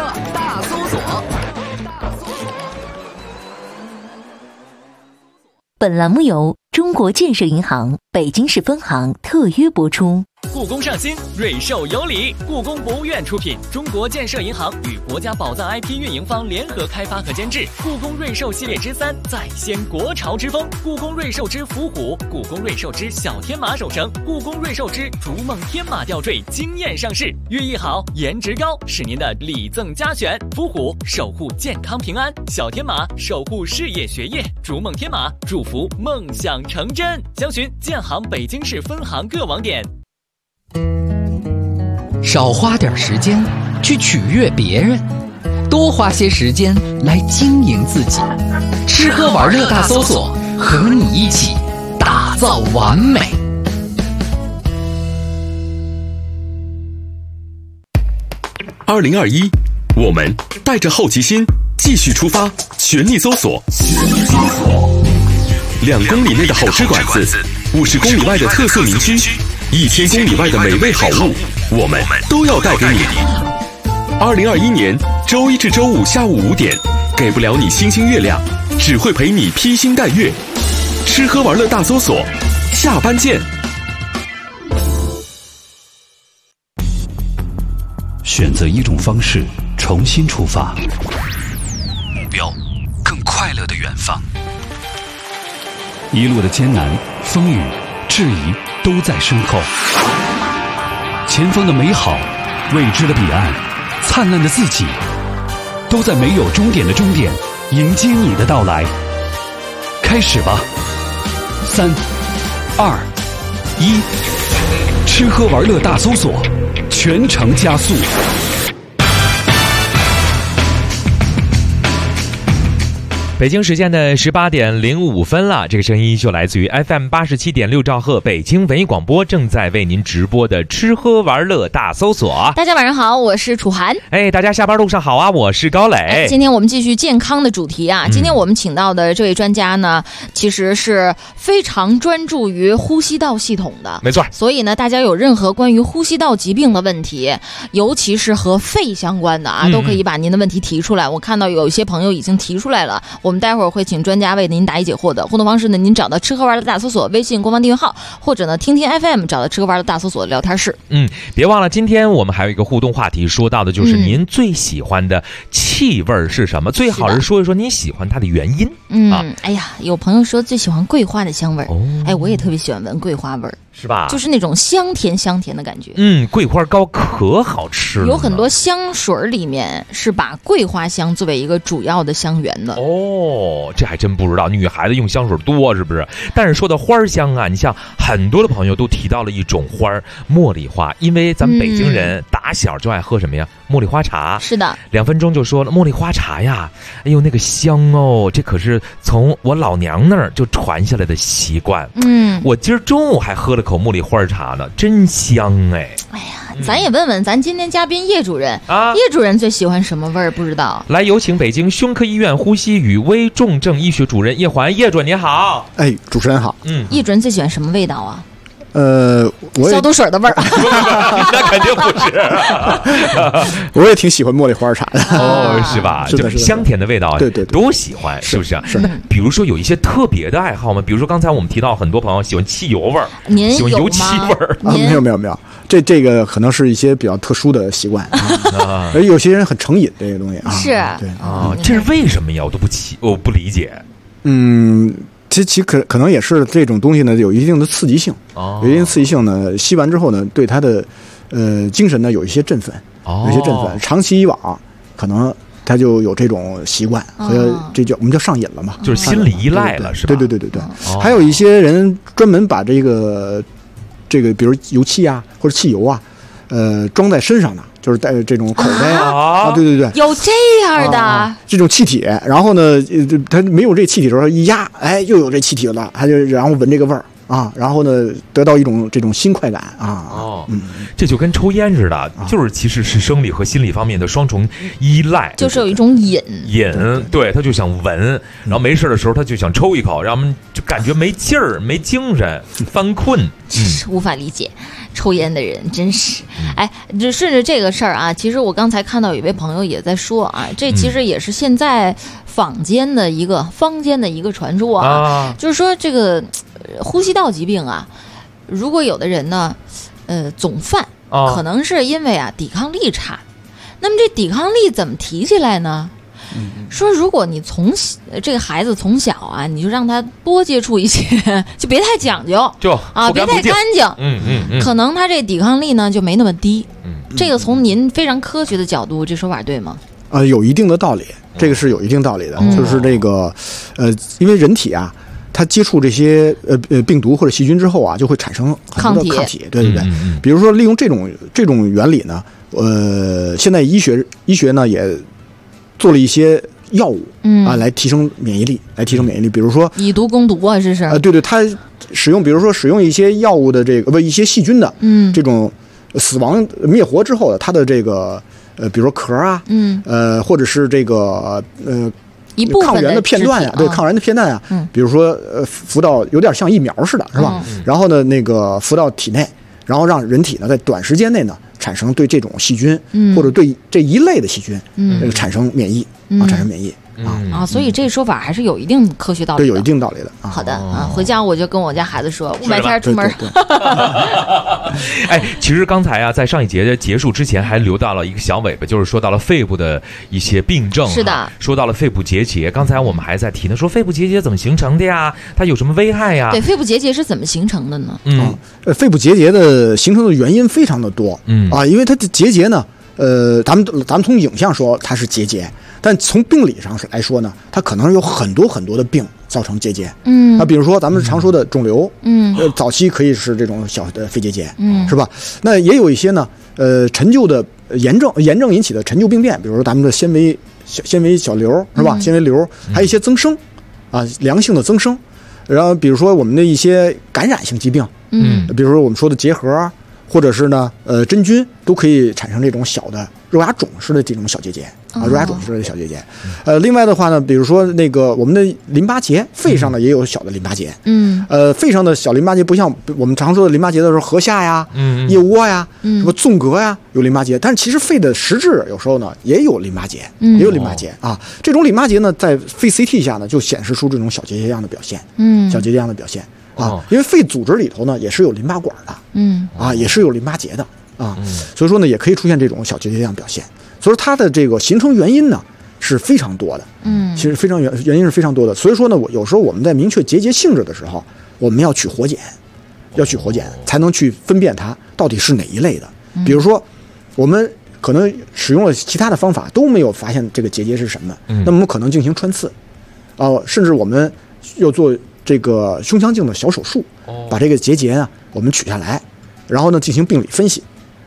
本栏目由中国建设银行北京市分行特约播出。 故宫上新，瑞兽有礼。故宫博物院出品，中国建设银行与国家宝藏 IP 运营方联合开发和监制。故宫瑞兽系列之3再掀国潮之风，故宫瑞兽之伏虎，故宫瑞兽之小天马守城，故宫瑞兽之逐梦天马吊坠惊艳上市。寓意好，颜值高，是您的礼赠佳选。伏虎守护健康平安，小天马守护事业学业，逐梦天马祝福梦想成真。详询建行北京市分行各网点。 少花点时间去取悦别人，多花些时间来经营自己。吃喝玩乐大搜索，和你一起打造完美。 2021，我们带着好奇心继续出发，全力搜索。2公里内的好吃馆子，50公里外的特色民居，1000公里外的美味好物，我们都要带给你。2021年周一至周五下午5点，给不了你星星月亮，只会陪你披星戴月。吃喝玩乐大搜索，下班见。 选择一种方式，重新出发，目标更快乐的远方。一路的艰难、风雨、质疑都在身后，前方的美好、未知的彼岸、灿烂的自己，都在没有终点的终点迎接你的到来。开始吧，3、2、1，吃喝玩乐大搜索，全程加速。 北京时间的18点05分了，这个声音就来自于 FM 87.6兆赫北京文艺广播，正在为您直播的吃喝玩乐大搜索。 大家晚上好，我是楚涵。 大家下班路上好啊，我是高磊。 今天我们继续健康的主题啊。今天我们请到的这位专家呢，其实是非常专注于呼吸道系统的， 没错。 所以呢，大家有任何关于呼吸道疾病的问题，尤其是和肺相关的啊，都可以把您的问题提出来。我看到有一些朋友已经提出来了，我们待会儿会请专家为您答疑解惑的。互动方式呢，您找到吃喝玩的大搜索微信官方订阅号，或者呢听听 FM 找到吃喝玩的大搜索的聊天室。 别忘了今天我们还有一个互动话题，说到的就是您最喜欢的气味是什么？最好是说一说您喜欢它的原因。 哎呀，有朋友说最喜欢桂花的香味儿，我也特别喜欢闻桂花味儿。 是吧？ 就是那种香甜的感觉。 桂花糕可好吃了。 有很多香水里面是把桂花香作为一个主要的香源的。 这还真不知道，女孩子用香水多是不是？但是说到花香啊，你像很多的朋友都提到了一种花，茉莉花，因为咱们北京人打打小就爱喝什么呀？茉莉花茶。 是的 ，2分钟就说了茉莉花茶呀，哎呦那个香哦，这可是从我老娘那儿就传下来的习惯。我今儿中午还喝了口茉莉花茶呢，真香哎。 哎呀，咱也问问咱今天嘉宾叶主任啊，叶主任最喜欢什么味儿？不知道。 来，有请北京胸科医院呼吸与危重症医学主任叶环，叶主任您好。 哎，主持人好。 叶主任最喜欢什么味道啊？ 消毒水的味儿。 那肯定不是。 我也挺喜欢茉莉花茶的。 哦，是吧？就是香甜的味道， 对， 都喜欢，是不是？ 是。 比如说有一些特别的爱好吗？比如说刚才我们提到很多朋友喜欢汽油味儿，喜欢油漆味儿。 没有，这个可能是一些比较特殊的习惯啊。而有些人很成瘾这个东西啊。 是。 对啊，这是为什么呀？我不理解。 其可能也是这种东西呢，有一定的刺激性。有一定刺激性呢，吸完之后呢，对他的精神呢有一些振奋，长期以往，可能他就有这种习惯，和这我们叫上瘾了嘛， 就是心理依赖了，是吧？ 对。还有一些人专门把这个，比如油漆啊或者汽油啊，装在身上的。就是带这种口袋啊，对， 有这样的这种气体，然后呢，它没有这气体的时候一压，哎，又有这气体了，它就然后闻这个味儿啊，然后呢，得到一种这种新快感啊。 这就跟抽烟似的，就是其实是生理和心理方面的双重依赖， 就是有一种瘾， 对，他就想闻，然后没事的时候他就想抽一口，然后就感觉没劲儿、没精神、犯困， 无法理解。抽烟的人真是，哎，就顺着这个事儿啊，其实我刚才看到有一位朋友也在说啊，这其实也是现在坊间的一个传说啊，就是说这个呼吸道疾病啊，如果有的人呢，总犯，可能是因为抵抗力差。那么这抵抗力怎么提起来呢？说如果你这个孩子从小啊，你就让他多接触一些，就别太讲究，别太干净，可能他这抵抗力呢就没那么低。这个从您非常科学的角度，这说法对吗？ 有一定的道理，这个是有一定道理的，就是这个因为人体啊，它接触这些病毒或者细菌之后啊，就会产生很多的抗体，对。比如说利用这种原理呢，现在医学呢也做了一些药物来提升免疫力，比如说以毒攻毒啊，这是对，它比如说使用一些药物的一些细菌的这种死亡灭活之后的它的这个比如说壳啊，或者是这个一部分抗原的片段呀，对，抗原的片段呀，比如说服到有点像疫苗似的，是吧？然后呢，那个服到体内，然后让人体呢在短时间内呢产生对这种细菌或者对这一类的细菌产生免疫所以这个说法还是有一定科学道理的， 对，有一定道理的。 好的回家我就跟我家孩子说，500天出门。 哎，其实刚才在上一节结束之前还留到了一个小尾巴，就是说到了肺部的一些病症， 是的， 说到了肺部结节。刚才我们还在提呢，说肺部结节怎么形成的呀？它有什么危害呀？ 对，肺部结节是怎么形成的呢？ 肺部结节的形成的原因非常的多，因为它的结节呢，咱们从影像说它是结节，但从病理上来说呢，它可能有很多很多的病造成结节。比如说咱们常说的肿瘤，早期可以是这种小的肺结节，是吧？那也有一些呢，陈旧的炎症引起的陈旧病变，比如说咱们的纤维小瘤，是吧？纤维瘤，还有一些增生，良性的增生。然后比如说我们的一些感染性疾病，比如说我们说的结核，或者是呢真菌，都可以产生这种小的肉芽肿式的这种小结节肉芽肿式的小结节。另外的话呢，比如说那个我们的淋巴结，肺上呢也有小的淋巴结，肺上的小淋巴结不像我们常说的淋巴结的时候，颌下呀、腋窝呀、什么纵隔呀有淋巴结，但是其实肺的实质有时候呢也有淋巴结，这种淋巴结呢在肺 CT 下呢就显示出这种小结节一样的表现，因为肺组织里头呢也是有淋巴管的，也是有淋巴结的所以说呢也可以出现这种小结节样表现。所以说它的这个形成原因呢是非常多的，其实非常原因是非常多的。所以说呢，有时候我们在明确结节性质的时候，我们要取活检，才能去分辨它到底是哪一类的。比如说，我们可能使用了其他的方法都没有发现这个结节是什么，那么我们可能进行穿刺，甚至我们要做这个胸腔镜的小手术，把这个结节呢我们取下来，然后呢进行病理分析。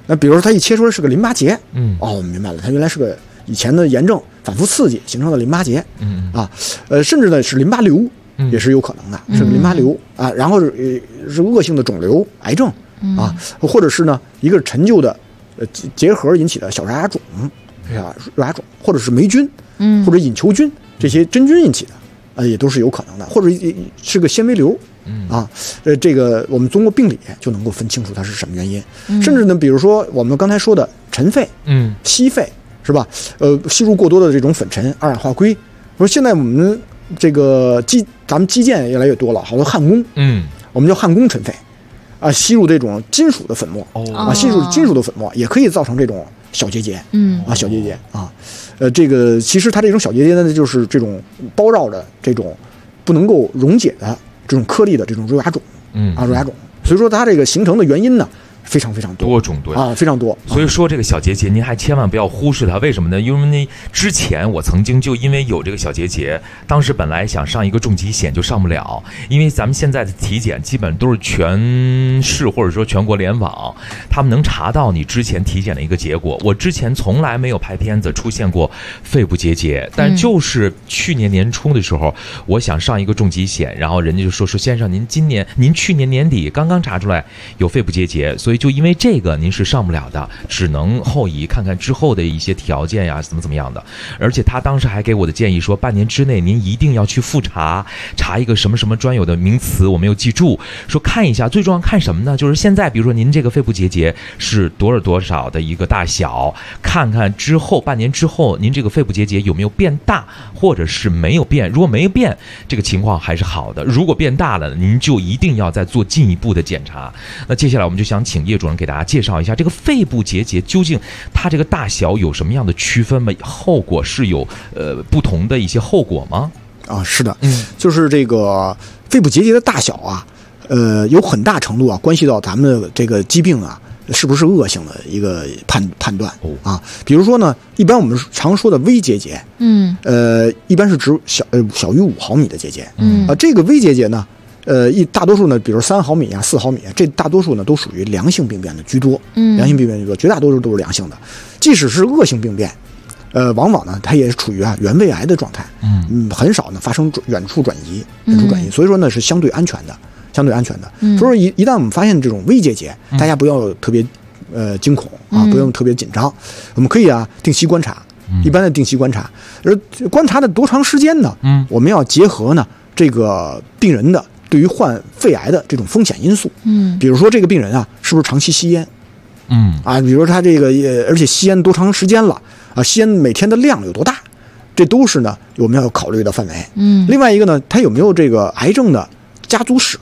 那比如说它一切出来是个淋巴结，我们明白了，它原来是个以前的炎症反复刺激形成的淋巴结，甚至呢是淋巴瘤，也是有可能的，是个淋巴瘤啊，然后是恶性的肿瘤、癌症啊，或者是呢一个陈旧的结核引起的小肉芽肿，或者是霉菌，或者隐球菌这些真菌引起的，也都是有可能的，或者是个纤维瘤。这个我们通过病理就能够分清楚它是什么原因，甚至呢，比如说我们刚才说的尘肺、吸肺，是吧？吸入过多的这种粉尘、二氧化硅。说现在我们这个咱们基建越来越多了，好多焊工，我们叫焊工尘肺，吸入这种金属的粉末，吸入金属的粉末也可以造成这种小结节，小结节啊，这个其实它这种小结节呢，就是这种包绕着这种不能够溶解的这种颗粒的这种肉芽肿，肉芽肿，所以说它这个形成的原因呢，非常非常多种多非常多。 所以说这个小结节，您还千万不要忽视它。为什么呢？因为之前我曾经就因为有这个小结节，当时本来想上一个重疾险就上不了，因为咱们现在的体检基本都是全市或者说全国联网，他们能查到你之前体检的一个结果。我之前从来没有拍片子出现过肺部结节，但就是去年年初的时候，我想上一个重疾险，然后人家就说先生，您去年年底刚刚查出来有肺部结节，所以就因为这个您是上不了的，只能后移看看之后的一些条件呀，怎么样的。而且他当时还给我的建议说，半年之内您一定要去复查一个什么什么专有的名词，我没有记住，说看一下，最重要看什么呢？就是现在比如说您这个肺部结节是多少的一个大小，看看之后半年之后您这个肺部结节有没有变大，或者是没有变。如果没变，这个情况还是好的；如果变大了，您就一定要再做进一步的检查。那接下来我们就想请叶主任给大家介绍一下这个肺部结节究竟它这个大小有什么样的区分吗？后果是有不同的一些后果吗？ 是的，就是这个肺部结节的大小啊，有很大程度关系到咱们的这个疾病是不是恶性的一个判断比如说呢，一般我们常说的微结节，一般是指小于5毫米的结节，这个微结节呢。大多数呢，比如3毫米4毫米，这大多数呢都属于良性病变的居多，良性病变居多，绝大多数都是良性的。即使是恶性病变，往往呢它也是处于原位癌的状态，很少呢发生远处转移，所以说呢是相对安全的。所以说一旦我们发现这种微结节，大家不要特别惊恐不用特别紧张，我们可以定期观察，一般的定期观察，而观察的多长时间呢？我们要结合呢这个病人的对于患肺癌的这种风险因素，比如说这个病人是不是长期吸烟，比如说他这个而且吸烟多长时间了吸烟每天的量有多大，这都是呢我们要考虑的范围。另外一个呢，他有没有这个癌症的家族史，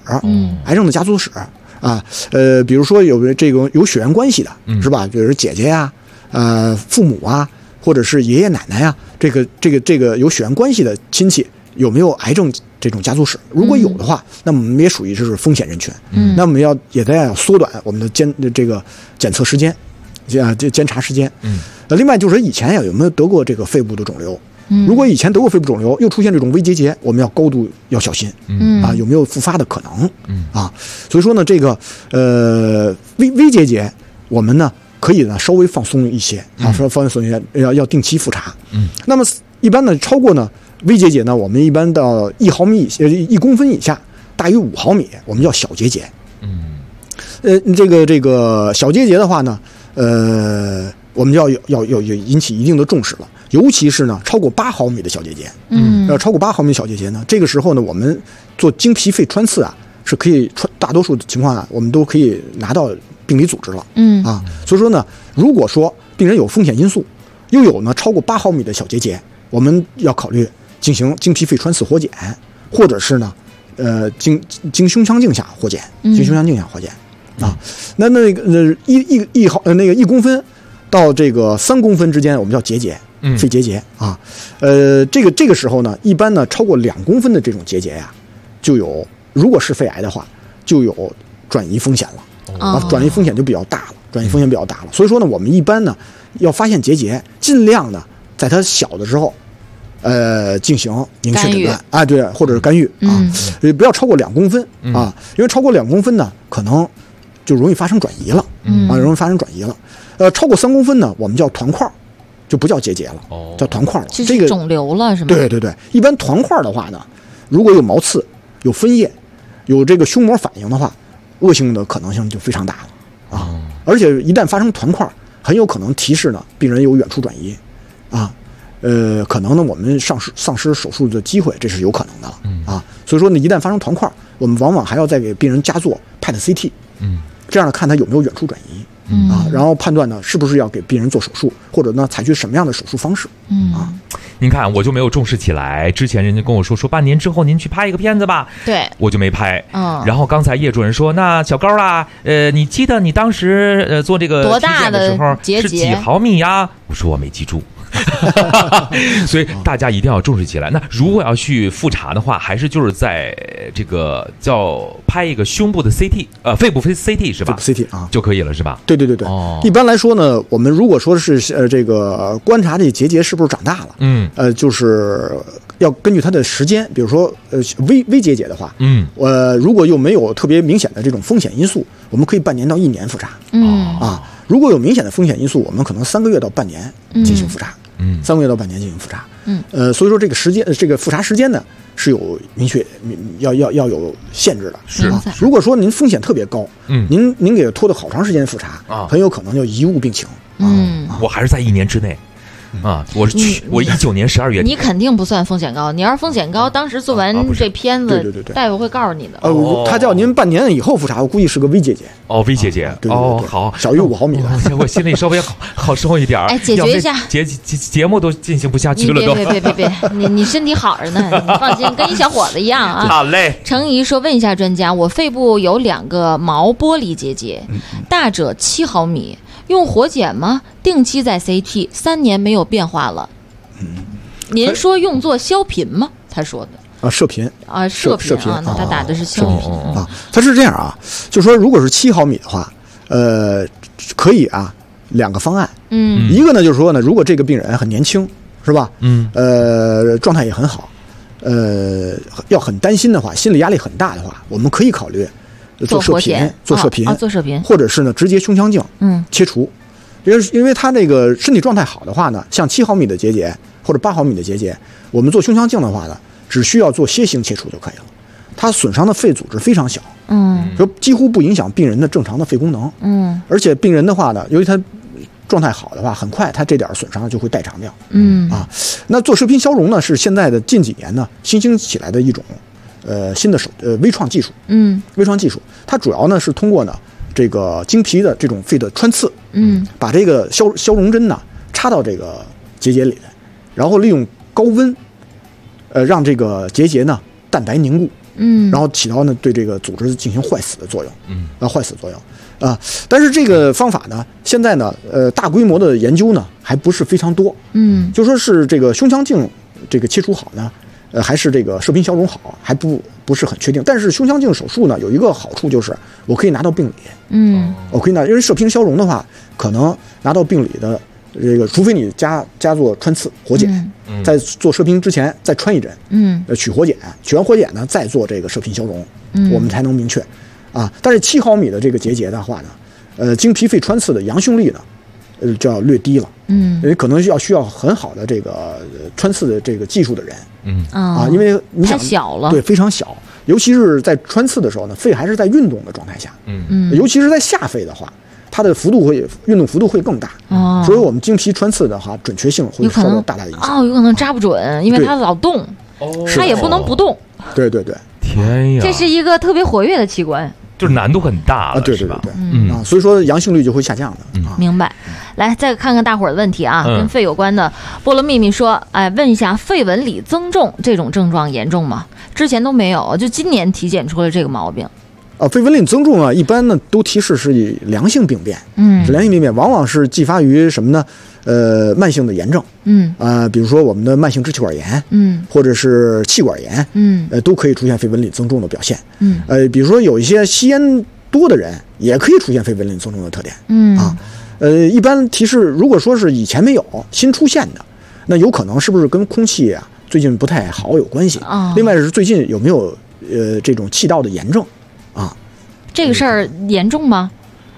比如说有血缘关系的，是吧？比如姐姐父母或者是爷爷奶奶这个有血缘关系的亲戚有没有癌症这种家族史？如果有的话，那么我们也属于就是风险人群。那我们也得要缩短我们的检测时间，监察时间。另外就是以前有没有得过这个肺部的肿瘤？如果以前得过肺部肿瘤，又出现这种微结节，我们要高度要小心。有没有复发的可能？所以说呢，这个微结节，我们呢可以呢稍微放松一些放松一些，要定期复查。那么一般呢超过呢。微结节呢，我们一般到1毫米1公分以下，大于5毫米，我们叫小结节。这个小结节的话呢，我们要引起一定的重视了，尤其是呢超过8毫米的小结节。要超过8毫米小结节呢，这个时候呢，我们做经皮肺穿刺是可以大多数的情况我们都可以拿到病理组织了。所以说呢，如果说病人有风险因素，又有呢超过8毫米的小结节，我们要考虑进行经皮肺穿刺活检，或者是呢，经胸腔镜下活检，那个1公分到这个3公分之间，我们叫结节，肺结节这个时候呢，一般呢超过2公分的这种结节就有，如果是肺癌的话，就有转移风险了转移风险就比较大了。所以说呢，我们一般呢要发现结节，尽量呢在它小的时候。进行明确诊断对，或者是干预不要超过2公分因为超过2公分呢，可能就容易发生转移了，容易发生转移了。超过3公分呢，我们叫团块，就不叫结节了，叫团块了。 这个肿瘤了是吗？ 对对对，一般团块的话呢，如果有毛刺、有分液、有这个胸膜反应的话，恶性的可能性就非常大了啊！而且一旦发生团块，很有可能提示呢病人有远处转移啊。可能呢我们丧失手术的机会，这是有可能的啊。所以说呢，一旦发生团块，我们往往还要再给病人加做 PET-CT，这样呢看他有没有远处转移。然后判断呢是不是要给病人做手术，或者呢采取什么样的手术方式。 您看我就没有重视起来。之前人家跟我说半年之后您去拍一个片子吧， 对， 我就没拍。然后刚才叶主任说，那小高啊，你记得你当时做这个多大的时候是几毫米呀？我说我没记住。所以大家一定要重视起来。那如果要去复查的话，还是就是在这个叫拍一个胸部的 CT， 肺部 CT 是吧？ 肺部 CT 啊就可以了是吧？ 对对对对。一般来说呢，我们如果说是这个观察这结节是不是长大了，就是要根据它的时间，比如说微结节的话，如果又没有特别明显的这种风险因素，我们可以半年到1年复查。如果有明显的风险因素，我们可能3个月到半年进行复查。3个月到半年进行复查。所以说这个时间，这个复查时间呢是有明确要有限制的。 是。 如果说您风险特别高，您给拖了好长时间复查，很有可能就贻误病情。 我还是在1年之内。我19年12月底， 你肯定不算风险高。你要是风险高，当时做完这片子， 对， 大夫会告诉你的。 他叫您半年以后复查，我估计是个微结节。 微结节。 对， 好， 小于5毫米的。 我心里稍微好受一点。 解决一下。 节目都进行不下去了都。 别，你身体好着呢，你放心，跟一小伙子一样啊。 好嘞。 程怡说，问一下专家，我肺部有2个毛玻璃结节，大者7毫米。用活检吗？定期在 CT， 3年没有变化了。您说用作消频吗？他说的射频射频啊，他打的是消频啊。他是这样啊，就说如果是7毫米的话，可以啊，2个方案。一个呢就是说呢，如果这个病人很年轻，是吧？状态也很好，要很担心的话，心理压力很大的话，我们可以考虑。做射频，或者是呢直接胸腔镜切除，因为他这个身体状态好的话呢，像7毫米的结节或者8毫米的结节，我们做胸腔镜的话呢，只需要做楔形切除就可以了。它损伤的肺组织非常小，就几乎不影响病人的正常的肺功能，而且病人的话呢，由于他状态好的话，很快他这点损伤就会代偿掉，那做射频消融呢，是现在的近几年呢新兴起来的一种。新的微创技术，微创技术，它主要呢是通过呢这个经皮的这种肺的穿刺，把这个消融针呢插到这个结节里来，然后利用高温，让这个结节呢蛋白凝固，然后起到呢对这个组织进行坏死的作用，坏死作用但是这个方法呢，现在呢大规模的研究呢还不是非常多，就说是这个胸腔镜这个切除好呢。还是这个射频消融好，还不是很确定。但是胸腔镜手术呢，有一个好处就是我可以拿到病理，我可以因为射频消融的话，可能拿到病理的这个，除非你加做穿刺活检，在做射频之前再穿一针，取活检，取完活检呢再做这个射频消融，我们才能明确啊。但是7毫米的这个结节的话呢，经皮肺穿刺的阳性率呢，就要略低了，因为可能需要很好的这个穿刺的这个技术的人。因为你想太小了， 对，非常小，尤其是在穿刺的时候呢，肺还是在运动的状态下，尤其是在下肺的话，它的运动幅度会更大，所以我们经皮穿刺的话，准确性会受到大的影响。 有可能扎不准，因为它老动，它也不能不动。 对， 天呀， 这是一个特别活跃的器官。 就是难度很大了， 对，所以说阳性率就会下降的。 明白。来，再看看大伙儿的问题啊，跟肺有关的。菠萝秘密说，问一下，肺纹理增重这种症状严重吗？之前都没有，就今年体检出了这个毛病。 肺纹理增重啊，一般呢都提示是良性病变，是良性病变，往往是继发于什么呢？慢性的炎症，比如说我们的慢性支气管炎，或者是气管炎，都可以出现肺纹理增重的表现，比如说有一些吸烟多的人也可以出现肺纹理增重的特点，一般提示如果说是以前没有新出现的，那有可能是不是跟空气啊最近不太好有关系？另外是最近有没有这种气道的炎症？ 这个事儿严重吗？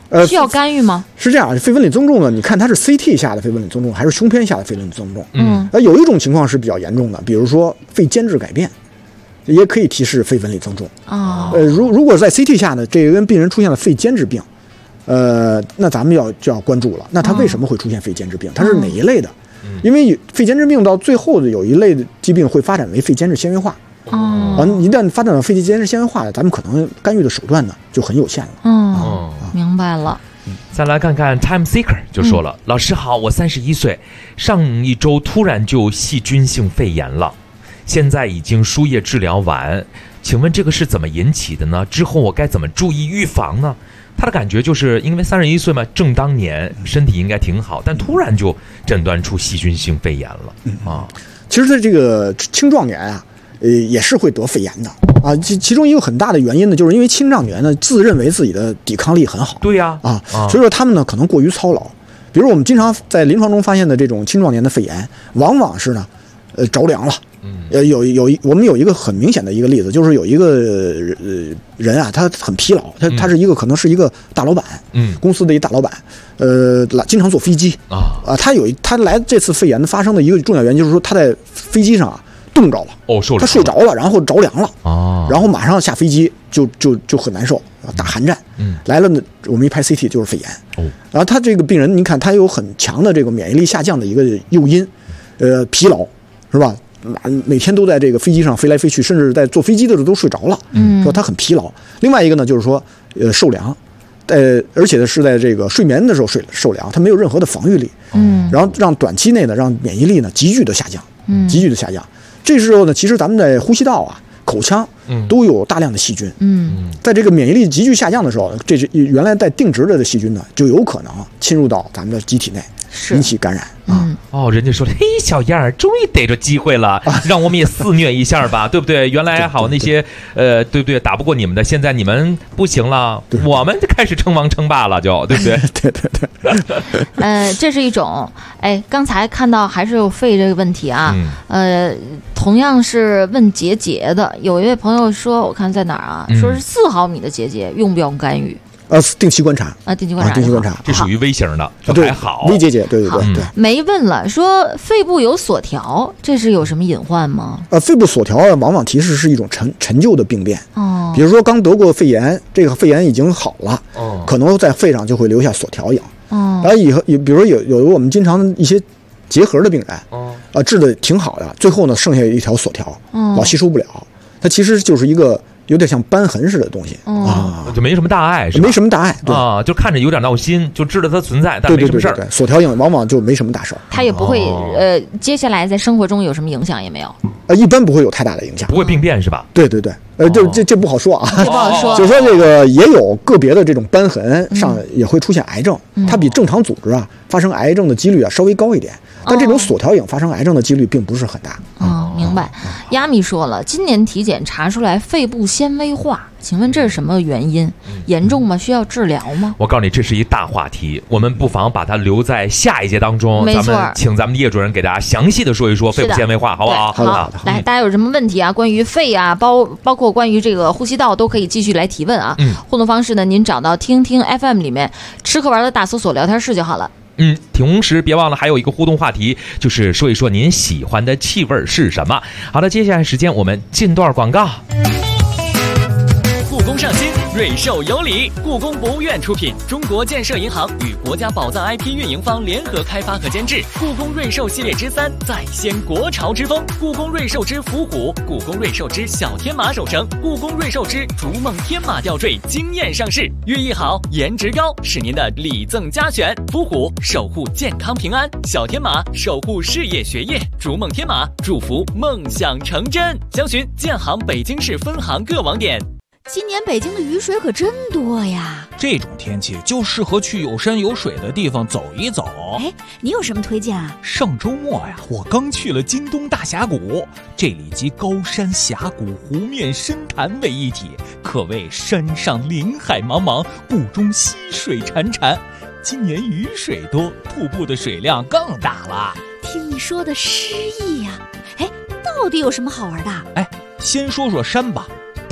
需要干预吗？ 是这样，肺纹理增重呢，你看它是 CT 下的肺纹理增重还是胸片下的肺纹理增重？有一种情况是比较严重的，比如说肺间质改变，也可以提示肺纹理增重。如果在 CT 下呢，这个病人出现了肺间质病，那咱们就要关注了。那他为什么会出现肺间质病？它是哪一类的？因为肺间质病到最后的有一类的疾病会发展为肺间质纤维化。一旦发展到肺间质纤维化了，咱们可能干预的手段呢就很有限了。 明白了。 再来看看 Time Seeker 就说了，老师好，我31岁，上一周突然就细菌性肺炎了，现在已经输液治疗完，请问这个是怎么引起的呢？之后我该怎么注意预防呢？他的感觉就是因为31岁嘛，正当年，身体应该挺好，但突然就诊断出细菌性肺炎了。 其实在这个青壮年啊，也是会得肺炎的啊。其中一个很大的原因呢，就是因为青壮年呢自认为自己的抵抗力很好。 对呀， 所以说他们呢可能过于操劳。比如我们经常在临床中发现的这种青壮年的肺炎，往往是呢，着凉了。我们有一个很明显的一个例子，就是有一个人啊，他很疲劳，他是可能是一个大老板，公司的一大老板，经常坐飞机他来这次肺炎发生的一个重要原因就是说他在飞机上啊冻着了，他睡着了，然后着凉了，然后马上下飞机就很难受，打寒战，来了呢，我们一拍 CT 就是肺炎，然后他这个病人，你看他有很强的这个免疫力下降的一个诱因，疲劳是吧？每天都在这个飞机上飞来飞去，甚至在坐飞机的时候都睡着了，说他很疲劳。另外一个呢，就是说受凉，而且呢是在这个睡眠的时候受凉，他没有任何的防御力，然后让短期内呢让免疫力呢急剧的下降，这时候呢，其实咱们在呼吸道啊、口腔都有大量的细菌，在这个免疫力急剧下降的时候，这原来在定植的细菌呢就有可能侵入到咱们的机体内，引起感染。 人家说嘿，小样儿，终于逮着机会了，让我们也肆虐一下吧，对不对？原来好那些对不对，打不过你们的，现在你们不行了，我们就开始称王称霸了，就对不对？ 对。 这是一种。刚才看到还是有肺这个问题啊，同样是问结节的，有一位朋友说，我看在哪儿啊，说是4毫米的结节，用不用干预？ 定期观察定期观察， 这属于微型的，还好， 微结节，对。 没问了，说肺部有锁条，这是有什么隐患吗？ 肺部锁条往往提示是一种陈旧的病变，比如说刚得过肺炎，这个肺炎已经好了，可能在肺上就会留下锁条影，然后以后比如说有我们经常一些结核的病人，治的挺好的，最后呢剩下一条锁条，老吸收不了，它其实就是一个有点像瘢痕似的东西就没什么大碍，是吧？ 没什么大碍就看着有点闹心，就知道它存在，但没什么事儿。 对，锁条影往往就没什么大事儿， 它也不会接下来在生活中有什么影响也没有。 一般不会有太大的影响， 不会病变是吧？ 对，这不好说啊， 不好说。 就说这个也有个别的这种瘢痕上也会出现癌症，它比正常组织啊发生癌症的几率啊稍微高一点，但这种锁条影发生癌症的几率并不是很大。 明白。亚米说了，今年体检查出来肺部纤维化，请问这是什么原因？严重吗？需要治疗吗？ 我告诉你，这是一大话题，我们不妨把它留在下一节当中，咱们请咱们的叶主任给大家详细的说一说肺部纤维化，好不好？ 好，来，大家有什么问题啊？关于肺啊，包括关于这个呼吸道，都可以继续来提问啊。互动方式呢，您找到听听 FM 里面吃喝玩乐大搜索聊天室就好了。 同时别忘了还有一个互动话题，就是说一说您喜欢的气味是什么。好的，接下来时间我们进段广告。 故宫上新，瑞兽有礼。故宫博物院出品，中国建设银行与国家宝藏 IP 运营方联合开发和监制。故宫瑞兽系列之3，再掀国潮之风。故宫瑞兽之伏虎，故宫瑞兽之小天马守城，故宫瑞兽之逐梦天马吊坠惊艳上市。寓意好，颜值高，是您的礼赠佳选。伏虎守护健康平安，小天马守护事业学业，逐梦天马祝福梦想成真。详询建行北京市分行各网点。 今年北京的雨水可真多呀！ 这种天气就适合去有山有水的地方走一走。 你有什么推荐啊？ 上周末呀，我刚去了京东大峡谷，这里集高山峡谷、湖面深潭为一体，可谓山上林海茫茫，谷中溪水潺潺。今年雨水多，瀑布的水量更大了。 听你说的诗意呀！到底有什么好玩的？ 先说说山吧。大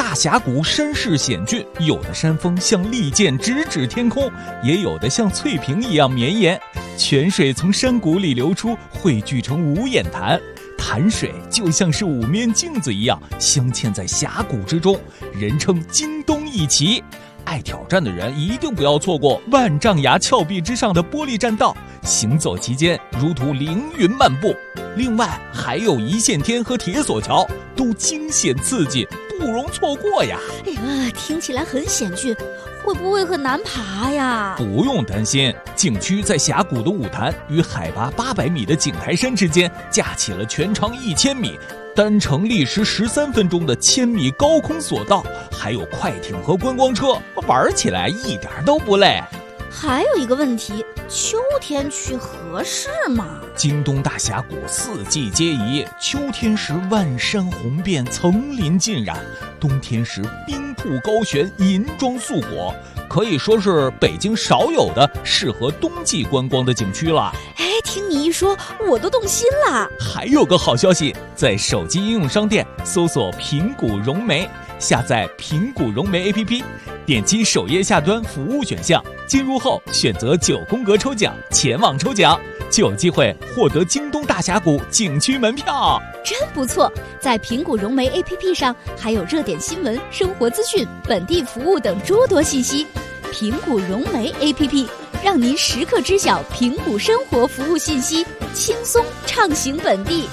大峡谷山势险峻，有的山峰像利剑直指天空，也有的像翠屏一样绵延。泉水从山谷里流出，汇聚成五眼潭。潭水就像是五面镜子一样镶嵌在峡谷之中，人称金东一奇。爱挑战的人一定不要错过万丈崖峭壁之上的玻璃栈道，行走其间如图凌云漫步。另外还有一线天和铁索桥，都惊险刺激，不容错过呀！ 哎呀，听起来很险峻，会不会很难爬呀？ 不用担心，景区在峡谷的五潭与海拔800米的景台山之间架起了全长1000米、单程历时13分钟的1000米高空索道，还有快艇和观光车，玩起来一点都不累。 还有一个问题，秋天去合适吗？ 京东大峡谷4季皆宜，秋天时万山红遍，层林尽染；冬天时冰瀑高悬，银装素裹，可以说是北京少有的适合冬季观光的景区了。 哎，听你一说，我都动心了。 还有个好消息，在手机应用商店搜索平谷融媒，下载平谷融媒 APP， 点击首页下端服务选项，进入后选择9宫格抽奖，前往抽奖，就有机会获得京东大峡谷景区门票。 真不错，在平谷融媒 APP 上还有热点新闻、生活资讯、本地服务等诸多信息。平谷融媒 APP 让您时刻知晓平谷生活服务信息，轻松畅行本地。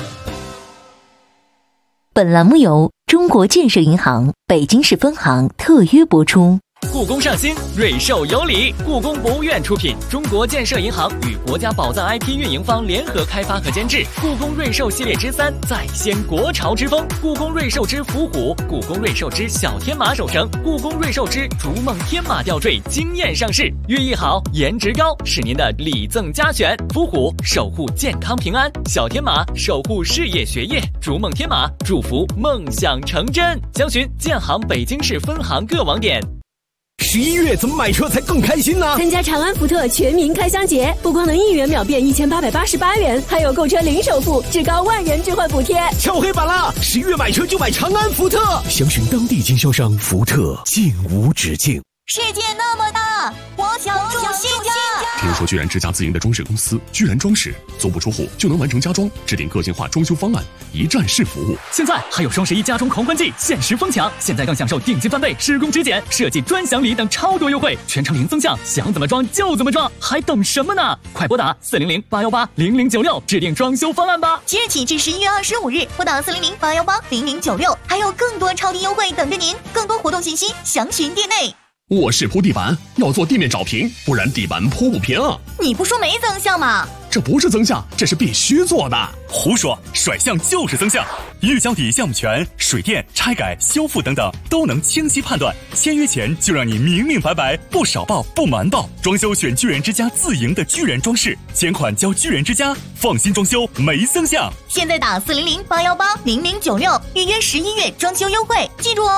本栏目由中国建设银行北京市分行特约播出。 故宫上新，瑞兽有礼。故宫博物院出品，中国建设银行与国家宝藏 IP 运营方联合开发和监制。故宫瑞兽系列之3再掀国潮之风，故宫瑞兽之伏虎，故宫瑞兽之小天马手绳，故宫瑞兽之逐梦天马吊坠惊艳上市，寓意好，颜值高，是您的礼赠佳选。伏虎守护健康平安，小天马守护事业学业，逐梦天马祝福梦想成真。详询建行北京市分行各网点。 11月怎么买车才更开心呢？ 参加长安福特全民开箱节，不光能1元秒变1888元，还有购车零首付，至高万元置换补贴。 敲黑板啦！11月买车就买长安福特，详询当地经销商。福特竟无止境。 世界那么大，我想住新家。 听说居然之家自营的装饰公司居然装饰足不出户就能完成家装，制定个性化装修方案，一站式服务。 现在还有双11家装狂欢季，限时疯抢！现在更享受定金翻倍、施工质检、设计专享礼等超多优惠，全程零增项，想怎么装就怎么装，还等什么呢？快拨打400-818-0096制定装修方案吧！ 即日起至11月25日，拨打400-818-0096，还有更多超低优惠等着您。更多活动信息详询店内。 卧室铺地板要做地面找平，不然地板铺不平啊！ 你不说没增项吗？ 这不是增项，这是必须做的。 胡说，甩项就是增项，一日交底项目权、水电、拆改、修复等等都能清晰判断。签约前就让你明明白白，不少报不瞒报。装修选巨人之家自营的巨人装饰，钱款交巨人之家，放心装修没增项。 现在打400-818-0096预约11月装修优惠，记住哦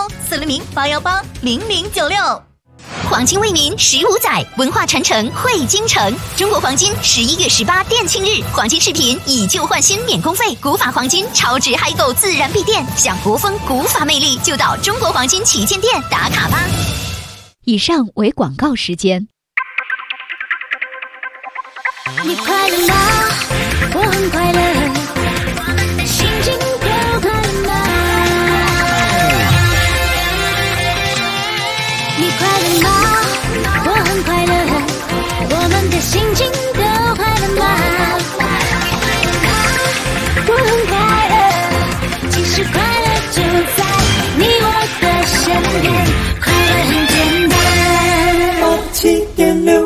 ，400-818-0096。 黄金为民15载，文化传承汇京城。中国黄金11月18店庆日，黄金饰品以旧换新免工费，古法黄金超值嗨购自然必店。想国风古法魅力，就到中国黄金旗舰店打卡吧。 以上为广告时间。 你快乐吗？我很快乐，心情都快乐。你快乐吗？我很快乐，我们的心情都快乐吗？我很快乐，其实快乐就在你我的身边，快乐很简单。87.6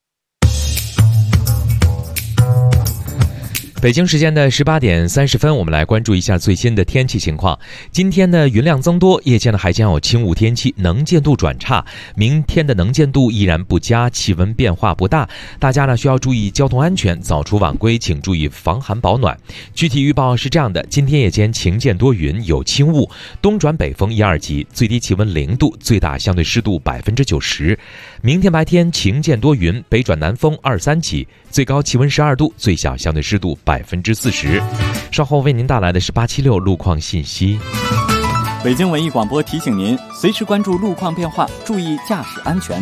北京时间的18点30分，我们来关注一下最新的天气情况。今天的云量增多，夜间呢还将有轻雾天气，能见度转差。明天的能见度依然不佳，气温变化不大。大家呢需要注意交通安全，早出晚归请注意防寒保暖。具体预报是这样的：今天夜间晴间多云，有轻雾，东转北风1、2级，最低气温0度，最大相对湿度90%。明天白天晴间多云，北转南风2、3级，最高气温12度，最小相对湿度40%。稍后为您带来的是876路况信息。 北京文艺广播提醒您，随时关注路况变化，注意驾驶安全。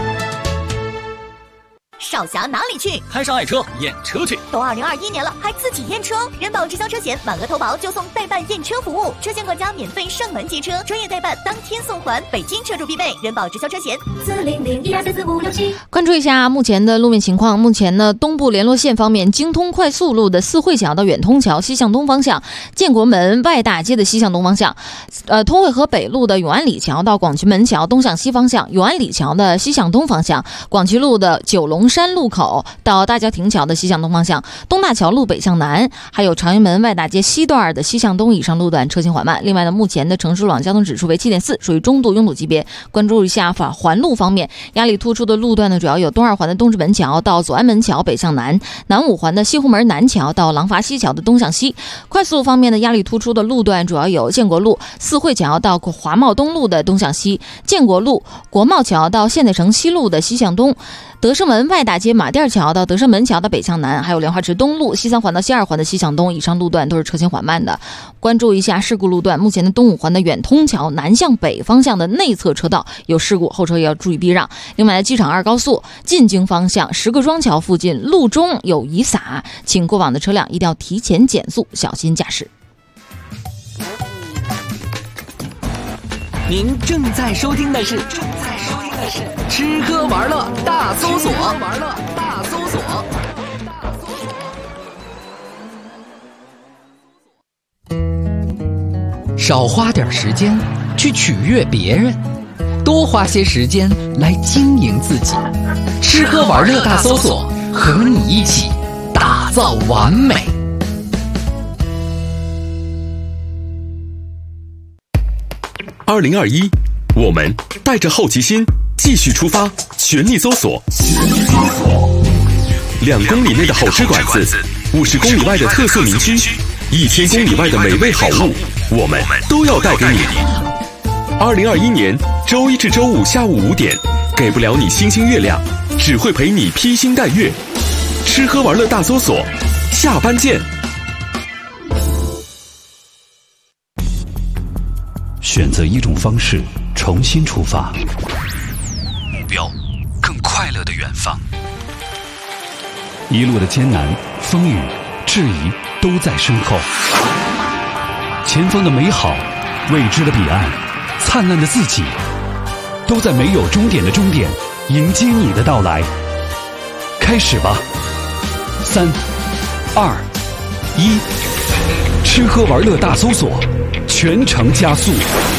少侠哪里去？ 开上爱车验车去。 都2021年了，还自己验车？人保直销车险满额投保就送代办验车服务，车险管家免费上门接车，专业代办当天送还。北京车主必备，人保直销车险40012444567。 关注一下目前的路面情况。目前呢，东部联络线方面，京通快速路的四惠桥到远通桥西向东方向，建国门外大街的西向东方向，通惠河北路的永安里桥到广渠门桥东向西方向，永安里桥的西向东方向，广渠路的九龙山路口到大郊亭桥的西向东方向，东大桥路北向南，还有长安门外大街西段的西向东以上路段车行缓慢。另外呢，目前的城市路网交通指数为7.4，属于中度拥堵级别。关注一下环路方面，压力突出的路段呢，主要有东二环的东直门桥到左安门桥北向南，南五环的西湖门南桥到廊坊西桥的东向西。快速路方面呢，压力突出的路段主要有建国路四惠桥到华贸东路的东向西，建国路国贸桥到现代城西路的西向东，德胜门外大街马甸桥到德胜门桥的北向南，还有莲花池东路西三环到西二环的西向东，以上路段都是车行缓慢的。关注一下事故路段，目前的东五环的远通桥南向北方向的内侧车道有事故，后车也要注意避让。另外，机场2高速进京方向石各庄桥附近路中有雨洒，请过往的车辆一定要提前减速，小心驾驶。 您正在收听的是吃喝玩乐大搜索。少花点时间去取悦别人，多花些时间来经营自己。吃喝玩乐大搜索，和你一起打造完美。 2021，我们带着好奇心继续出发，全力搜索。2公里内的好吃馆子，50公里外的特色名区，1000公里外的美味好物，我们都要带给你。2021年周一至周五下午5点，给不了你星星月亮，只会陪你披星戴月。吃喝玩乐大搜索，下班见。 选择一种方式，重新出发，目标更快乐的远方。一路的艰难、风雨、质疑都在身后，前方的美好、未知的彼岸、灿烂的自己，都在没有终点的终点迎接你的到来。开始吧，3、2、1，吃喝玩乐大搜索，全程加速。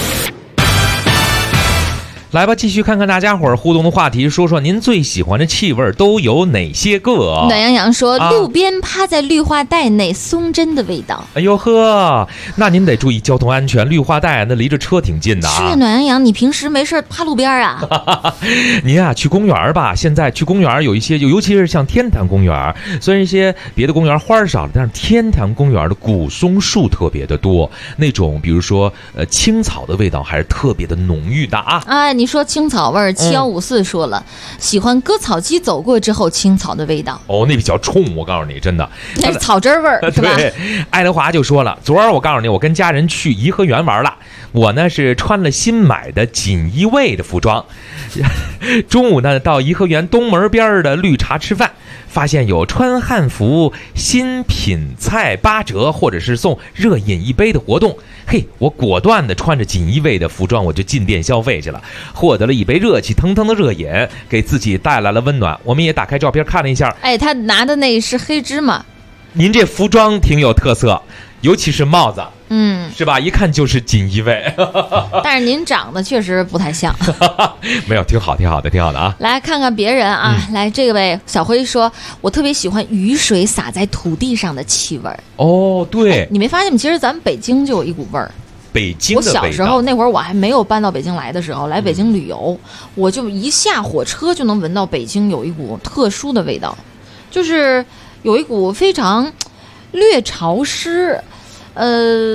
来吧，继续看看大家伙儿互动的话题，说说您最喜欢的气味都有哪些个？ 暖洋洋说，路边趴在绿化带内松针的味道。 哎呦呵，那您得注意交通安全，绿化带那离着车挺近的啊。 是暖洋洋，你平时没事趴路边啊？ 您啊，去公园吧。现在去公园有一些，尤其是像天坛公园，虽然一些别的公园花少了，但是天坛公园的古松树特别的多，那种比如说青草的味道还是特别的浓郁的啊。 哎，你说青草味儿，7154说了，喜欢割草机走过之后青草的味道。 哦，那比较冲，我告诉你，真的， 那是草汁味儿，是吧？ 对，爱德华就说了，昨儿我告诉你，我跟家人去颐和园玩了，我呢是穿了新买的锦衣卫的服装，中午呢到颐和园东门边的绿茶吃饭，发现有穿汉服新品菜8折，或者是送热饮1杯的活动。嘿，我果断的穿着锦衣卫的服装，我就进店消费去了，获得了一杯热气腾腾的热饮，给自己带来了温暖。我们也打开照片看了一下， 哎，他拿的那是黑芝麻。 您这服装挺有特色，尤其是帽子，是吧？一看就是锦衣卫。 但是您长得确实不太像。 没有，挺好的啊！ 来看看别人啊，来，这位小辉说，我特别喜欢雨水洒在土地上的气味。 哦，对， 你没发现吗？其实咱们北京就有一股味儿。 北京的味道。 我小时候那会儿，我还没有搬到北京来的时候，来北京旅游，我就一下火车就能闻到北京有一股特殊的味道，就是有一股非常略潮湿，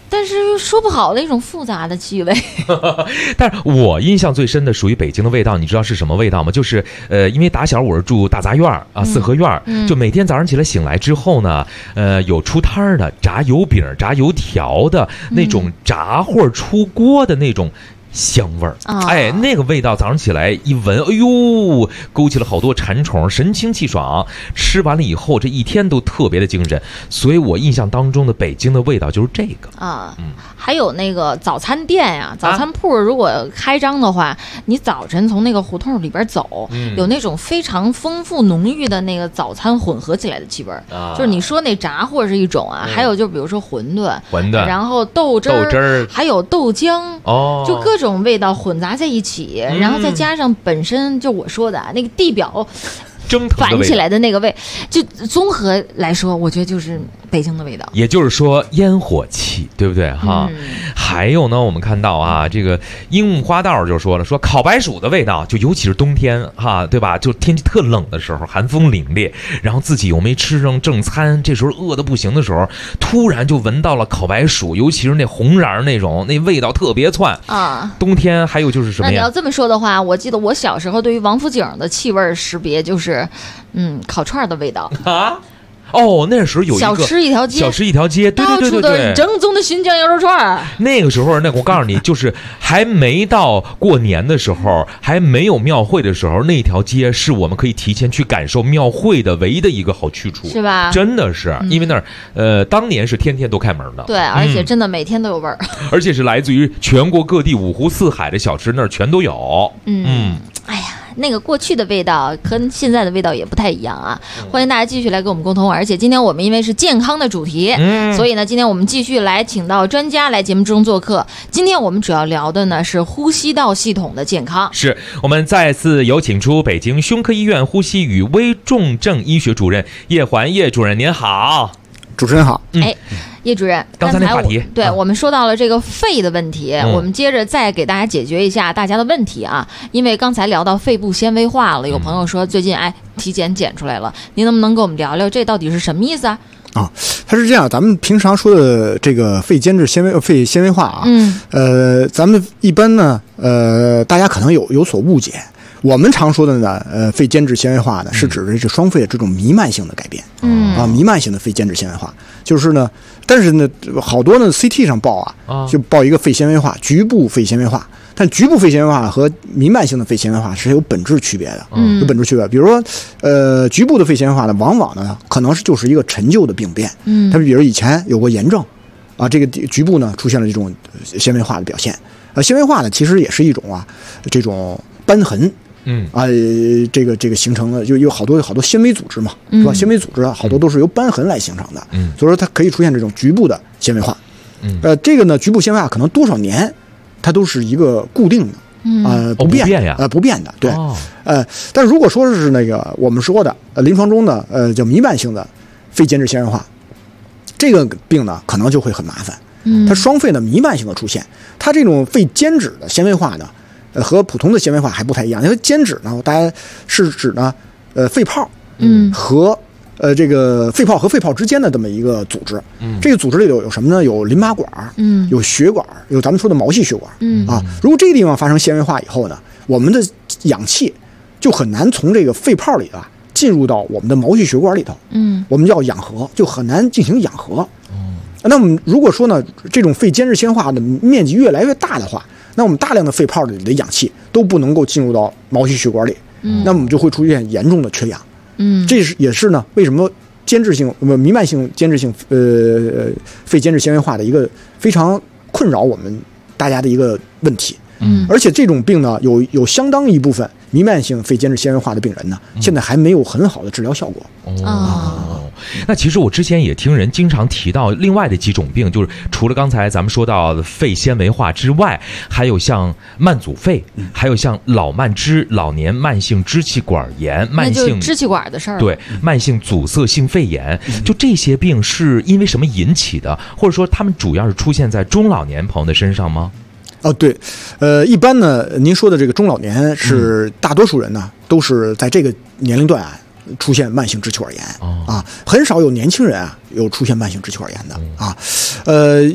但是又说不好的一种复杂的气味。 但是我印象最深的属于北京的味道，你知道是什么味道吗？就是因为打小我是住大杂院啊，四合院，就每天早上起来醒来之后呢，有出摊的炸油饼、炸油条的那种炸或出锅的那种香味儿，哎，那个味道早上起来一闻，哎呦，勾起了好多馋虫，神清气爽。吃完了以后，这一天都特别的精神。所以我印象当中的北京的味道就是这个啊。还有那个早餐店呀，早餐铺如果开张的话，你早晨从那个胡同里边走，有那种非常丰富浓郁的那个早餐混合起来的气味就是你说那炸货是一种啊，还有就比如说馄饨，然后豆汁儿，还有豆浆，就各种味道混杂在一起，然后再加上本身就我说的那个地表反起来的那个味，就综合来说，我觉得就是北京的味道。 也就是说烟火气，对不对哈？还有呢，我们看到啊，这个樱木花道就说了，说烤白薯的味道，就尤其是冬天哈，对吧？就天气特冷的时候，寒风凛冽，然后自己又没吃上正餐，这时候饿得不行的时候，突然就闻到了烤白薯，尤其是那红瓤那种，那味道特别窜啊。冬天还有就是什么呀？ 那你要这么说的话，我记得我小时候对于王府井的气味识别就是。烤串的味道啊！ 哦，那时候有一个小吃一条街，对， 到处都是正宗的新疆羊肉串。 那个时候，我告诉你，就是还没到过年的时候，还没有庙会的时候，那条街是我们可以提前去感受庙会的唯一的一个好去处， 是吧？ 真的是，因为那儿当年是天天都开门的， 对，而且真的每天都有味儿， 而且是来自于全国各地五湖四海的小吃，那儿全都有。 哎呀。那个过去的味道跟现在的味道也不太一样啊！欢迎大家继续来跟我们沟通，而且今天我们因为是健康的主题，所以呢，今天我们继续来请到专家来节目中做客。今天我们主要聊的呢是呼吸道系统的健康。 是我们再次有请出北京胸科医院呼吸与危重症医学主任叶环叶主任，您好。 主持人好。 叶主任， 刚才那话题， 对我们说到了这个肺的问题，我们接着再给大家解决一下大家的问题啊。因为刚才聊到肺部纤维化了，有朋友说最近体检检出来了，您能不能跟我们聊聊这到底是什么意思啊？ 它是这样，咱们平常说的这个肺间质肺纤维化啊，咱们一般呢，大家可能有所误解。我们常说的呢，肺间质纤维化呢，是指的这双肺的这种弥漫性的改变，弥漫性的肺间质纤维化，就是呢，但是呢，好多呢 CT 上报就报一个肺纤维化，局部肺纤维化，但局部肺纤维化和弥漫性的肺纤维化是有本质区别的，有本质区别。比如说，局部的肺纤维化呢，往往呢可能就是一个陈旧的病变，它比如以前有过炎症，这个局部呢出现了这种纤维化的表现，纤维化呢其实也是一种这种瘢痕。这个形成的就有好多纤维组织嘛，是吧？纤维组织好多都是由瘢痕来形成的，所以说它可以出现这种局部的纤维化。这个呢，局部纤维化可能多少年，它都是一个固定的，不变的，对。但如果说是那个我们说的临床中的叫弥漫性的肺间质纤维化，这个病呢可能就会很麻烦。它双肺呢弥漫性的出现，它这种肺间质的纤维化呢。和普通的纤维化还不太一样，因为间质呢，大家是指呢，肺泡，和这个肺泡和肺泡之间的这么一个组织，这个组织里有什么呢？有淋巴管，有血管，有咱们说的毛细血管，如果这个地方发生纤维化以后呢，我们的氧气就很难从这个肺泡里进入到我们的毛细血管里头，我们叫氧合，就很难进行氧合。那么如果说呢，这种肺间质纤维化的面积越来越大的话，那我们大量的肺泡里的氧气都不能够进入到毛细血管里，那么我们就会出现严重的缺氧。这也是呢，为什么弥漫性间质性肺间质纤维化的一个非常困扰我们大家的一个问题。而且这种病呢，有相当一部分弥漫性肺间质纤维化的病人呢，现在还没有很好的治疗效果。 那其实我之前也听人经常提到另外的几种病，就是除了刚才咱们说到的肺纤维化之外，还有像慢阻肺，还有像老慢支、老年慢性支气管炎、慢性支气管的事儿， 对，慢性阻塞性肺炎，就这些病是因为什么引起的，或者说他们主要是出现在中老年朋友的身上吗？ 对，一般呢，您说的这个中老年是大多数人呢都是在这个年龄段出现慢性支气管炎很少有年轻人有出现慢性支气管炎的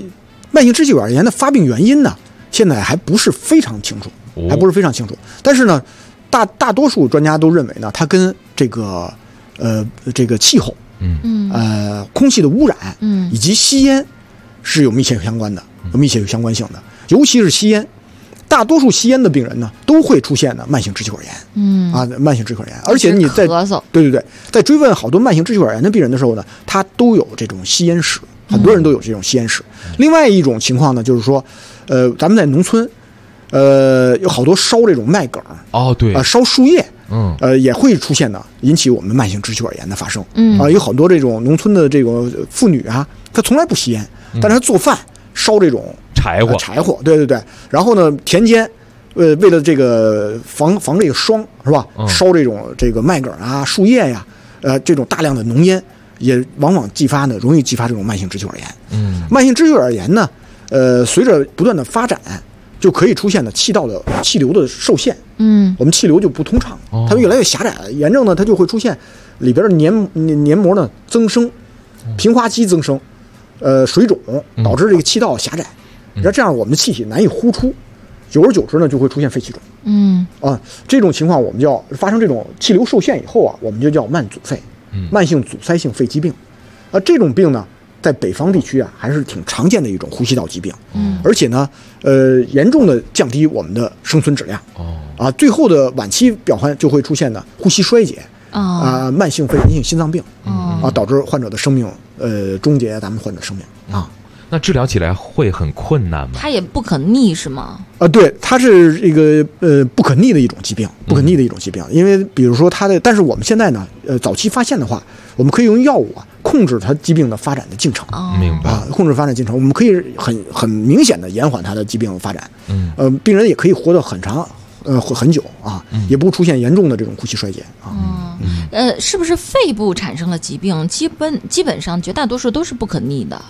慢性支气管炎的发病原因呢，现在还不是非常清楚，但是呢，大多数专家都认为呢，它跟这个气候，空气的污染，以及吸烟是有密切相关性的。尤其是吸烟，大多数吸烟的病人呢，都会出现慢性支气管炎。慢性支气管炎，而且你在咳嗽， 对，在追问好多慢性支气管炎的病人的时候呢，他都有这种吸烟史，很多人都有这种吸烟史。另外一种情况呢，就是说，咱们在农村，有好多烧这种麦秆对， 烧树叶，也会出现呢，引起我们慢性支气管炎的发生。有好多这种农村的这种妇女啊，她从来不吸烟，但是她做饭烧这种柴火，对，然后呢，田间，为了这个防这个霜是吧？烧这个麦秆啊、树叶呀，这种大量的浓烟，也往往容易激发这种慢性支气管炎。慢性支气管炎呢，随着不断的发展，就可以出现气流的受限。我们气流就不通畅，它越来越狭窄了。炎症呢，它就会出现里边的黏膜呢增生，平滑肌增生，水肿，导致这个气道狭窄。这样我们的气体难以呼出，久而久之呢，就会出现肺气肿。这种情况我们叫发生这种气流受限以后啊，我们就叫慢阻肺，慢性阻塞性肺疾病。这种病呢，在北方地区啊，还是挺常见的一种呼吸道疾病。而且呢，严重的降低我们的生存质量。最后的晚期表现就会出现呢呼吸衰竭，慢性肺炎性心脏病，导致患者的生命终结咱们患者生命啊。 那治疗起来会很困难吗？ 它也不可逆是吗？ 对，它是这个不可逆的一种疾病，因为比如说但是我们现在呢，早期发现的话，我们可以用药物控制它疾病的发展的进程。 明白。 控制发展进程，我们可以很明显的延缓它的疾病发展。病人也可以活得很长，很久啊，也不出现严重的这种呼吸衰竭啊。 是不是肺部产生了疾病，基本上绝大多数都是不可逆的？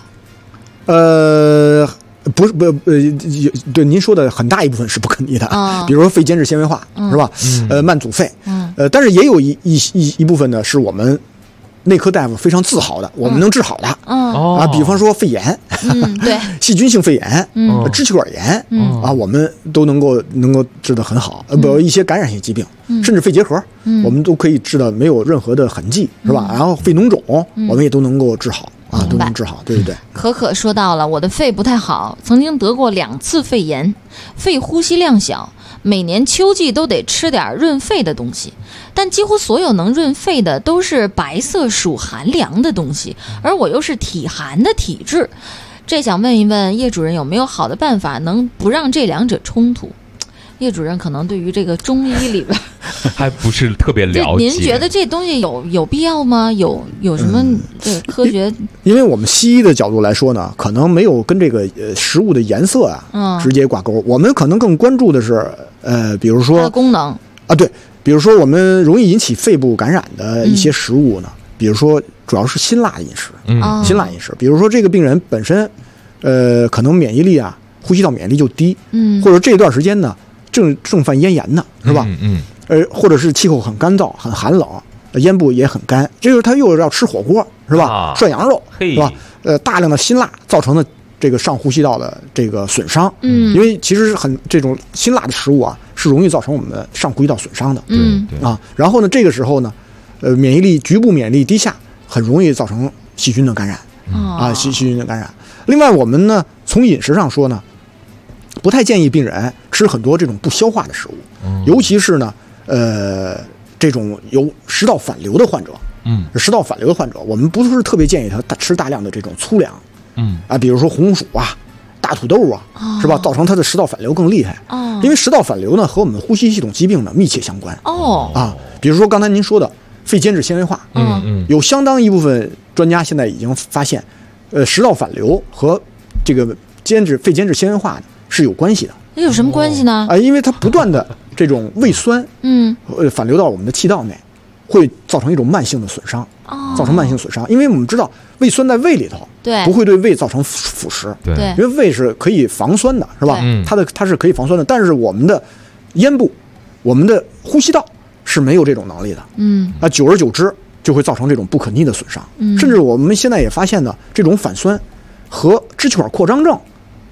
不是对您说的很大一部分是不可逆的，比如说肺间质纤维化，是吧？慢阻肺，但是也有一部分呢是我们内科大夫非常自豪的，我们能治好的，比方说肺炎， 对， 细菌性肺炎，支气管炎，我们都能够治得很好，一些感染性疾病，甚至肺结核，我们都可以治得没有任何的痕迹，是吧？然后肺脓肿，我们也都能够治好。都能治好，对不对？ 可说到了，我的肺不太好，曾经得过2次肺炎，肺呼吸量小，每年秋季都得吃点润肺的东西，但几乎所有能润肺的都是白色属寒凉的东西，而我又是体寒的体质，这想问一问叶主任有没有好的办法能不让这两者冲突？叶主任可能对于这个中医里边还不是特别了解。 您觉得这东西有必要吗？有什么科学？ 因为我们西医的角度来说呢，可能没有跟这个食物的颜色直接挂钩。我们可能更关注的是比如说它的功能对，比如说我们容易引起肺部感染的一些食物呢，比如说主要是辛辣饮食，辛辣饮食。比如说这个病人本身可能免疫力呼吸道免疫力就低，或者这段时间呢正犯咽炎呢，是吧？或者是气候很干燥、很寒冷，咽部也很干，这就是他又要吃火锅，是吧？涮羊肉，是吧？大量的辛辣造成的这个上呼吸道的这个损伤，因为其实这种辛辣的食物是容易造成我们的上呼吸道损伤的，然后呢，这个时候呢，局部免疫力低下，很容易造成细菌的感染，细菌的感染。另外，我们呢从饮食上说呢，不太建议病人吃很多这种不消化的食物，尤其是呢，这种有食道反流的患者，我们不是特别建议他吃大量的这种粗粮，比如说红薯大土豆是吧？造成他的食道反流更厉害，因为食道反流呢和我们呼吸系统疾病呢密切相关，比如说刚才您说的肺间质纤维化，有相当一部分专家现在已经发现，食道反流和这个肺间质纤维化是有关系的。 那有什么关系呢？ 因为它不断的这种胃酸，反流到我们的气道内，会造成一种慢性的损伤，因为我们知道胃酸在胃里头， 对， 不会对胃造成腐蚀， 对， 因为胃是可以防酸的，是吧？它是可以防酸的，但是我们的咽部、我们的呼吸道是没有这种能力的，久而久之就会造成这种不可逆的损伤，甚至我们现在也发现呢，这种反酸和支气管扩张症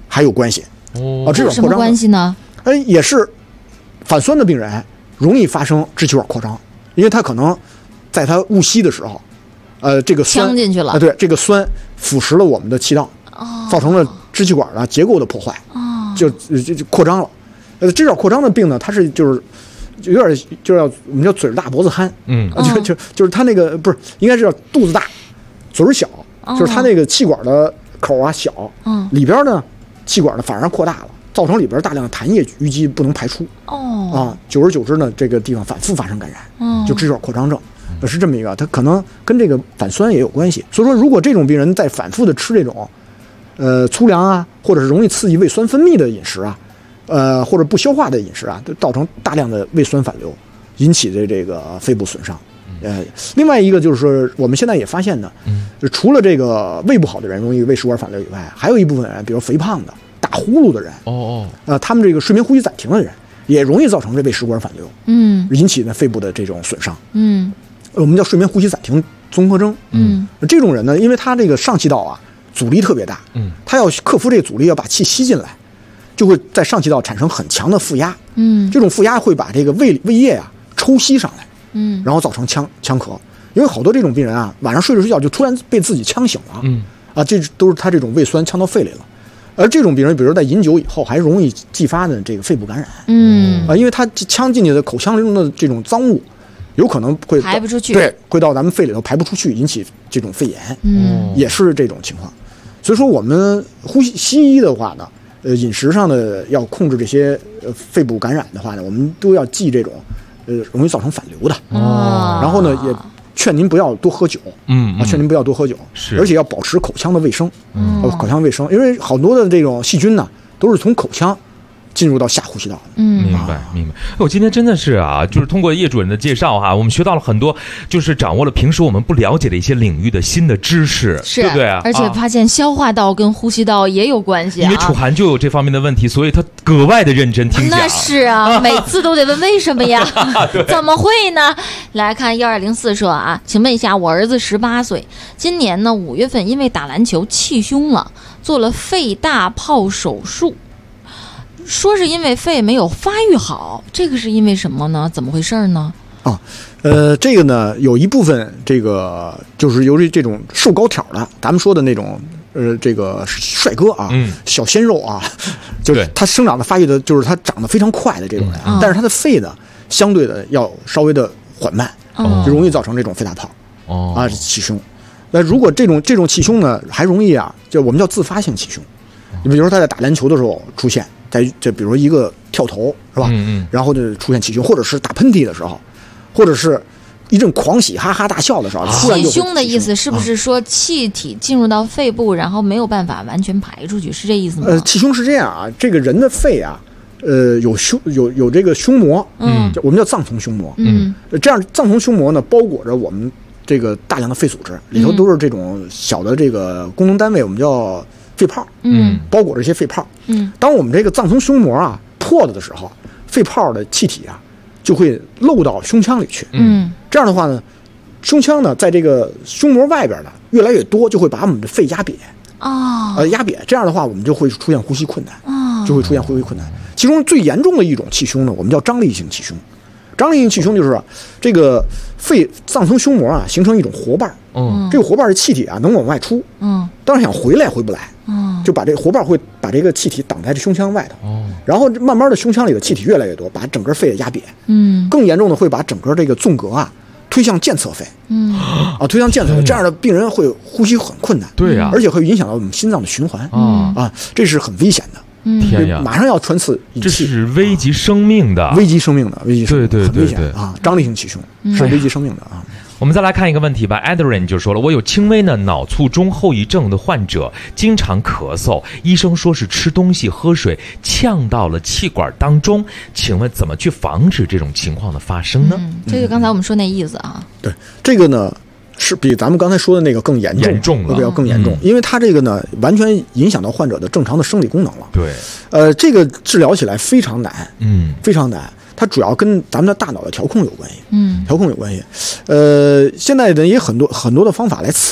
还有关系。这种什么关系呢？ 也是反酸的病人容易发生支气管扩张，因为他可能在他误吸的时候，这个酸呛进去了， 对，这个酸腐蚀了我们的气道，造成了支气管的结构的破坏，就扩张了。这种扩张的病呢，它是就是有点就是我们叫嘴大脖子憨，就是他那个不是应该是叫肚子大，嘴小，就是他那个气管的口啊小，里边呢气管呢反而扩大了，造成里边大量的痰液淤积不能排出，久而久之呢，这个地方反复发生感染，就支气管扩张症，是这么一个，它可能跟这个反酸也有关系。所以说，如果这种病人在反复的吃这种粗粮啊，或者是容易刺激胃酸分泌的饮食啊，或者不消化的饮食啊，都造成大量的胃酸反流，引起的这个肺部损伤。另外一个就是说，我们现在也发现呢，除了这个胃不好的人容易胃食管反流以外，还有一部分人，比如肥胖的、打呼噜的人，他们这个睡眠呼吸暂停的人，也容易造成这胃食管反流，引起呢肺部的这种损伤，我们叫睡眠呼吸暂停综合征，这种人呢，因为他这个上气道啊阻力特别大，他要克服这个阻力，要把气吸进来，就会在上气道产生很强的负压，这种负压会把这个胃液啊抽吸上来。然后造成呛咳，因为好多这种病人啊，晚上睡着睡觉就突然被自己呛醒了，这都是他这种胃酸呛到肺里了。而这种病人，比如在饮酒以后，还容易继发的这个肺部感染，因为他呛进去的口腔中的这种脏物，有可能会排不出去， 对，会到咱们肺里头排不出去，引起这种肺炎，也是这种情况。所以说，我们西医的话呢，饮食上的要控制这些肺部感染的话呢，我们都要忌这种。容易造成反流的，然后呢，也劝您不要多喝酒，劝您不要多喝酒，而且要保持口腔的卫生，口腔卫生，因为好多的这种细菌呢，都是从口腔进入到下呼吸道。 明白。我今天真的是啊，就是通过叶主任的介绍哈，我们学到了很多，就是掌握了平时我们不了解的一些领域的新的知识，对不对啊？ 而且发现消化道跟呼吸道也有关系， 因为楚涵就有这方面的问题，所以他格外的认真听讲。 那是啊，每次都得问为什么呀？怎么会呢？来看1204说啊，请问一下，我儿子18岁，今年呢5月份因为打篮球气胸了，做了肺大泡手术。说是因为肺没有发育好，这个是因为什么呢？怎么回事呢？ 这个呢，有一部分这个就是由于这种瘦高挑的，咱们说的那种这个帅哥啊，小鲜肉啊，就是他生长的发育的，就是他长得非常快的这种人，但是他的肺呢，相对的要稍微的缓慢，就容易造成这种肺大泡气胸。那如果这种气胸呢，还容易啊，就我们叫自发性气胸。你比如说他在打篮球的时候出现，这比如说一个跳投是吧？然后就出现气胸，或者是打喷嚏的时候，或者是一阵狂喜哈哈大笑的时候，突然就气胸的意思是不是说气体进入到肺部，然后没有办法完全排出去，是这意思吗？ 气胸是这样啊，这个人的肺啊，有这个胸膜，我们叫脏丛胸膜，这样脏丛胸膜呢包裹着我们这个大量的肺组织，里头都是这种小的这个功能单位，我们叫肺泡，包裹着一些肺泡，当我们这个脏丛胸膜啊破了的时候，肺泡的气体啊就会漏到胸腔里去，这样的话呢，胸腔呢在这个胸膜外边的越来越多，就会把我们的肺压瘪，压瘪，这样的话我们就会出现呼吸困难，其中最严重的一种气胸呢，我们叫张力性气胸。张力性气胸就是这个肺脏层胸膜啊形成一种活瓣，这个活瓣的气体啊能往外出，当然想回来回不来，就把这个活瓣会把这个气体挡在这胸腔外头，然后慢慢的胸腔里的气体越来越多，把整个肺压瘪，更严重的会把整个这个纵隔啊推向间侧肺，推向间侧肺，这样的病人会呼吸很困难， 对呀， 而且会影响到我们心脏的循环，这是很危险的。 天呀！ 马上要穿刺引气，这是危及生命的， 危及生命的， 对很危险啊！张力性气胸是危及生命的啊！ 我们再来看一个问题吧 ，Adrian 就说了，我有轻微的脑卒中后遗症的患者，经常咳嗽，医生说是吃东西喝水呛到了气管当中，请问怎么去防止这种情况的发生呢？ 这个刚才我们说那意思啊， 对，这个呢。是比咱们刚才说的那个更严重了，要更严重，因为它这个呢完全影响到患者的正常的生理功能了。 对， 这个治疗起来非常难，非常难。它主要跟咱们的大脑的调控有关系，调控有关系。现在呢也很多的方法来刺激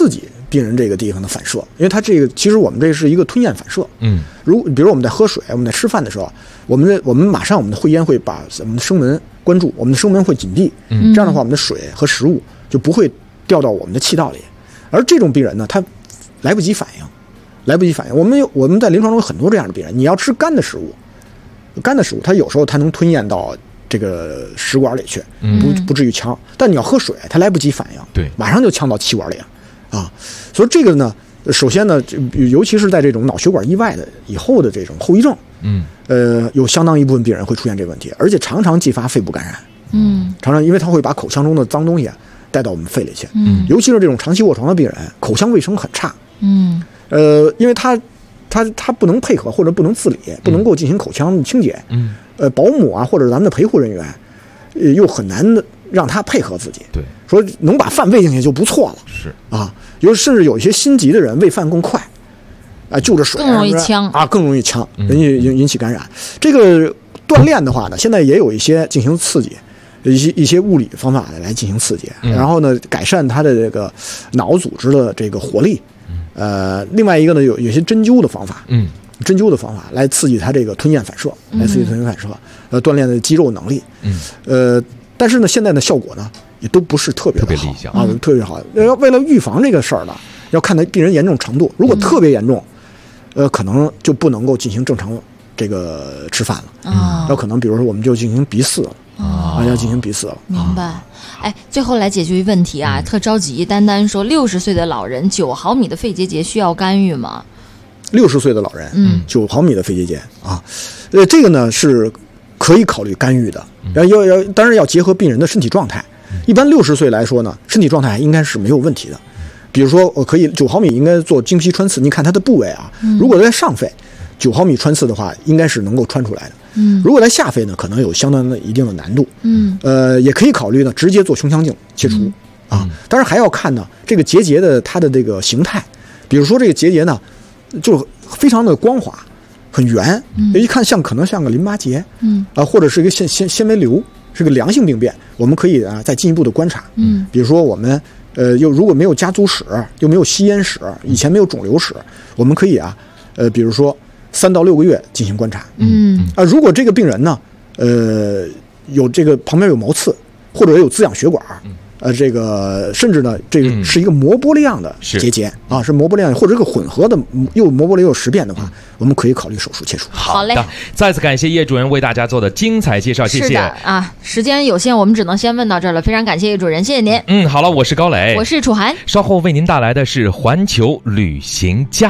病人这个地方的反射，因为它这个其实我们这是一个吞咽反射。比如我们在喝水，我们在吃饭的时候，我们马上我们的会咽会把我们的声门关住，我们的声门会紧闭，这样的话我们的水和食物就不会掉到我们的气道里。而这种病人呢，他来不及反应。我们在临床中有很多这样的病人，你要吃干的食物，它有时候它能吞咽到这个食管里去，不至于呛。但你要喝水，它来不及反应， 对， 马上就呛到气管里啊。所以这个呢，首先呢，尤其是在这种脑血管意外的以后的这种后遗症，有相当一部分病人会出现这个问题，而且常常继发肺部感染，常常因为它会把口腔中的脏东西带到我们肺里去，尤其是这种长期卧床的病人，口腔卫生很差，因为他不能配合或者不能自理，不能够进行口腔清洁，保姆啊或者咱们的陪护人员，又很难让他配合自己。对，说能把饭喂进去就不错了。是啊，甚至有一些心急的人喂饭更快，就着水更容易呛更容易呛，引起感染。这个锻炼的话呢，现在也有一些进行刺激，一些物理方法来进行刺激，然后呢改善他的这个脑组织的这个活力。另外一个呢，有些针灸的方法，来刺激它这个吞咽反射，锻炼的肌肉能力，但是呢，现在的效果呢，也都不是特别理想啊，特别好。为了预防这个事儿呢，要看他病人严重程度，如果特别严重，可能就不能够进行正常这个吃饭了，要可能比如说我们就进行鼻饲了。要进行鼻饲了。 明白。最后来解决一问题啊，特着急。丹丹说，60岁的老人9毫米的肺结节需要干预吗 ？60岁的老人，9毫米的肺结节啊，这个呢是可以考虑干预的，当然要结合病人的身体状态。一般60岁来说呢，身体状态应该是没有问题的。比如说，我可以9毫米应该做经皮穿刺，你看它的部位啊，如果在上肺9毫米穿刺的话，应该是能够穿出来的。如果在下肺呢，可能有相当的一定的难度。也可以考虑呢，直接做胸腔镜切除啊。当然还要看呢这个结节的它的这个形态，比如说这个结节呢，就非常的光滑，很圆，一看可能像个淋巴结，或者是一个纤维瘤，是个良性病变，我们可以再进一步的观察。比如说我们又如果没有家族史，又没有吸烟史，以前没有肿瘤史，我们可以比如说3到6个月进行观察。如果这个病人呢，有这个旁边有毛刺，或者有滋养血管，这个甚至呢，这个是一个膜玻璃样的结节是膜玻璃样，或者这个混合的又膜玻璃又实变的话，我们可以考虑手术切除。 好嘞， 再次感谢叶主任为大家做的精彩介绍，谢谢。 是的啊，时间有限，我们只能先问到这儿了。非常感谢叶主任，谢谢您。 好了，我是高磊， 我是楚涵， 稍后为您带来的是环球旅行家。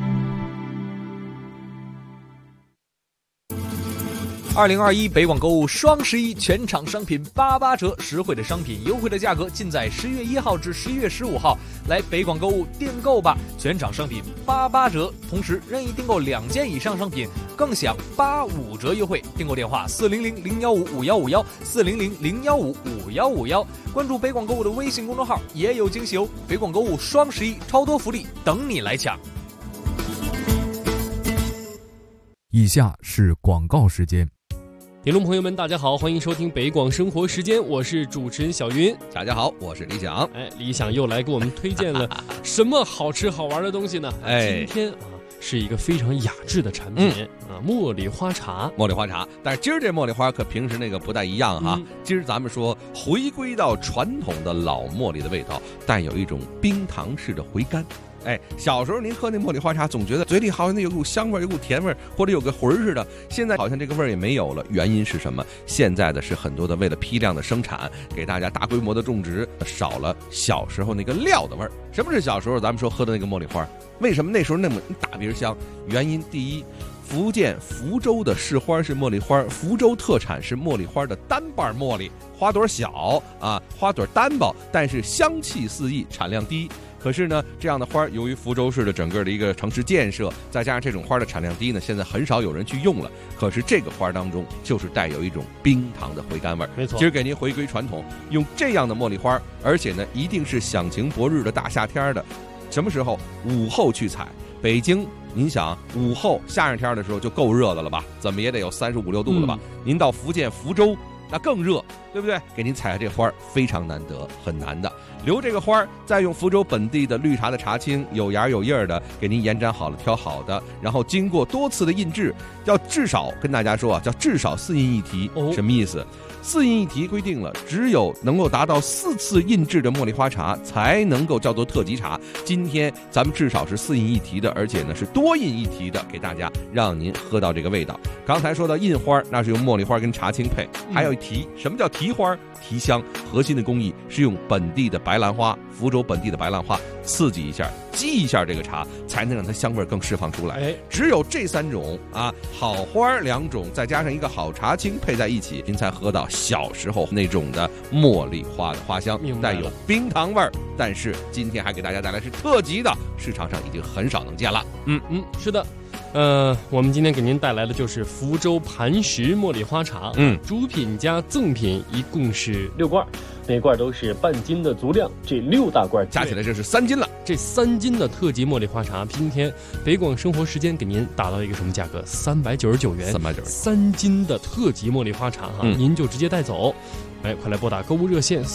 2021北广购物双11全场商品88折，实惠的商品，优惠的价格，尽在10月1号至11月15号来北广购物订购吧！全场商品88折，同时任意订购2件以上商品更享85折优惠。订购电话400-015-5151，400-015-5151。关注北广购物的微信公众号，也有惊喜哦！北广购物双11超多福利等你来抢。 以下是广告时间。 听众朋友们大家好，欢迎收听北广生活时间，我是主持人小云。 大家好，我是李想。 李想又来给我们推荐了什么好吃好玩的东西呢？今天是一个非常雅致的产品茉莉花茶。 茉莉花茶，但是今儿这茉莉花可平时那个不太一样哈。今儿咱们说回归到传统的老茉莉的味道，带有一种冰糖式的回甘。小时候您喝那茉莉花茶，总觉得嘴里好像有股香味，有股甜味，或者有个魂似的。现在好像这个味儿也没有了，原因是什么？现在的是很多的为了批量的生产，给大家大规模的种植，少了小时候那个料的味儿。什么是小时候咱们说喝的那个茉莉花？为什么那时候那么大鼻香？原因第一，福建福州的市花是茉莉花，福州特产是茉莉花的单瓣茉莉，花朵小花朵单薄，但是香气四溢，产量低。可是呢，这样的花由于福州市的整个的一个城市建设，再加上这种花的产量低呢，现在很少有人去用了。可是这个花当中就是带有一种冰糖的回甘味。 没错， 今儿给您回归传统，用这样的茉莉花，而且呢，一定是响晴博日的大夏天的，什么时候？午后去采。北京，您想午后夏日天的时候就够热的了吧？怎么也得有35、6度了吧？您到福建福州那更热，对不对？给您采下这花非常难得，很难的。留这个花，再用福州本地的绿茶的茶青，有芽有叶的，给您延展好了，挑好的，然后经过多次的印制，要至少跟大家说啊，叫至少4印一提，什么意思？4印一提规定了，只有能够达到4次印制的茉莉花茶才能够叫做特级茶。今天咱们至少是4印一提的，而且呢是多印一提的，给大家让您喝到这个味道。刚才说到印花，那是用茉莉花跟茶青配，还有提。什么叫提花？提香，核心的工艺是用本地的白兰花，福州本地的白兰花刺激一下，激一下这个茶，才能让它香味更释放出来。只有这3种啊，好花2种，再加上一个好茶青配在一起，您才喝到小时候那种的茉莉花的花香，带有冰糖味儿。但是今天还给大家带来是特级的，市场上已经很少能见了。 是的。我们今天给您带来的就是福州磐石茉莉花茶，主品加赠品一共是6罐，每罐都是半斤的足量，这6大罐加起来这是3斤了。 这3斤的特级茉莉花茶，今天北广生活时间给您打到一个什么价格？399元，3斤的特级茉莉花茶哈，您就直接带走。快来拨打购物热线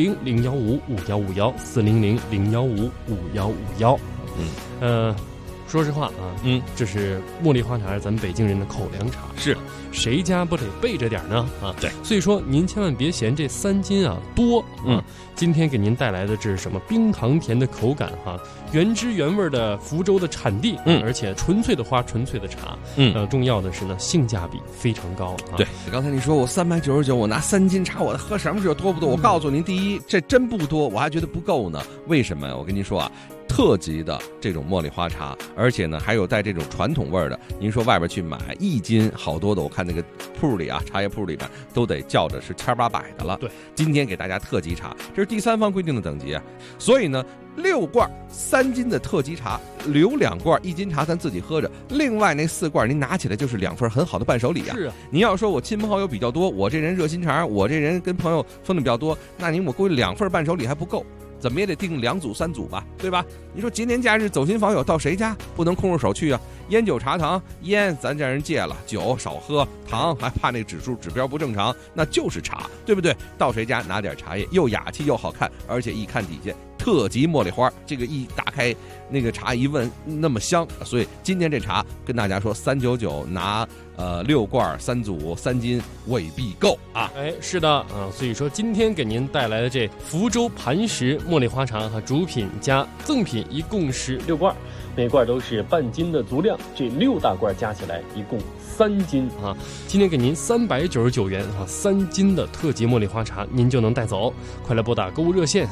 400-015-5151，400-015-5151。说实话啊，这是茉莉花茶是咱们北京人的口粮茶， 是谁家不得备着点呢？啊， 对， 所以说您千万别嫌这3斤啊多啊。今天给您带来的这是什么？冰糖甜的口感哈，原汁原味的福州的产地，而且纯粹的花，纯粹的茶，重要的是呢，性价比非常高啊。 对，刚才你说我399，我拿3斤茶，我喝什么时候多不多？我告诉您，第一，这真不多，我还觉得不够呢。为什么呀？我跟您说啊。特级的这种茉莉花茶，而且呢还有带这种传统味儿的。您说外边去买1斤，好多的，我看那个铺里啊，茶叶铺里边都得叫着是1800的了。 对， 今天给大家特级茶，这是第3方规定的等级啊。所以呢，6罐3斤的特级茶，留2罐1斤茶咱自己喝着，另外那4罐您拿起来就是2份很好的伴手礼啊。 是啊， 您要说我亲朋好友比较多，我这人热心肠，我这人跟朋友分的比较多，那您我估计2份伴手礼还不够。怎么也得订2组3组吧，对吧？你说节年假日走亲访友到谁家不能空着手去啊？烟酒茶糖，烟咱这人戒了，酒少喝，糖还怕那指标不正常，那就是茶，对不对？到谁家拿点茶叶，又雅气又好看，而且一看底下特级茉莉花，这个一打开那个茶一闻那么香，所以今天这茶跟大家说399拿6罐3组3斤未必够啊！ 是的啊，所以说今天给您带来的这福州磐石茉莉花茶和主品加赠品一共是6罐，每罐都是半斤的足量，这6大罐加起来一共3斤啊！今天给您399元啊，3斤的特级茉莉花茶您就能带走。快来拨打购物热线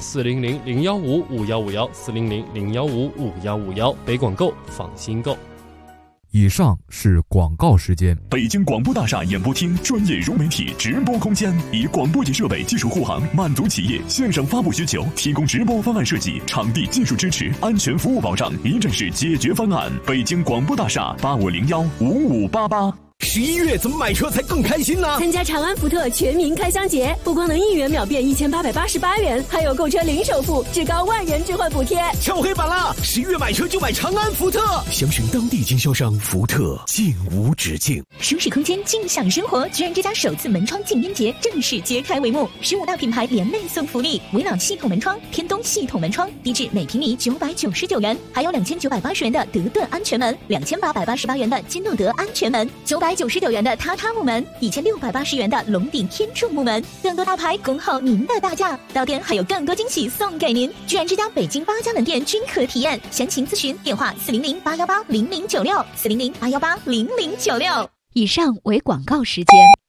400-015-5151，400-015-5151，北广购，放心购。 以上是广告时间。 北京广播大厦演播厅专业融媒体直播空间，以广播级设备技术护航，满足企业线上发布需求，提供直播方案设计、场地技术支持、安全服务保障，一站式解决方案。北京广播大厦8501-5588。 11月怎么买车才更开心呢？ 参加长安福特全民开箱节，不光能1元秒变1888元，还有购车零首付，至高万元置换补贴。 敲黑板了！11月买车就买长安福特，详询当地经销商。福特，静无止境。 舒适空间，静享生活。居然之家首次门窗静音节正式揭开帷幕，15大品牌联袂送福利：维朗系统门窗、天东系统门窗，低至每平米999元，还有2980元的德顿安全门，2888元的金诺德安全门，999元的榻榻木门，1680元的龙顶天柱木门，更多大牌恭候您的大驾。到店还有更多惊喜送给您。居然之家北京8家门店均可体验，详情咨询电话400-818-0096，400-818-0096。 以上为广告时间。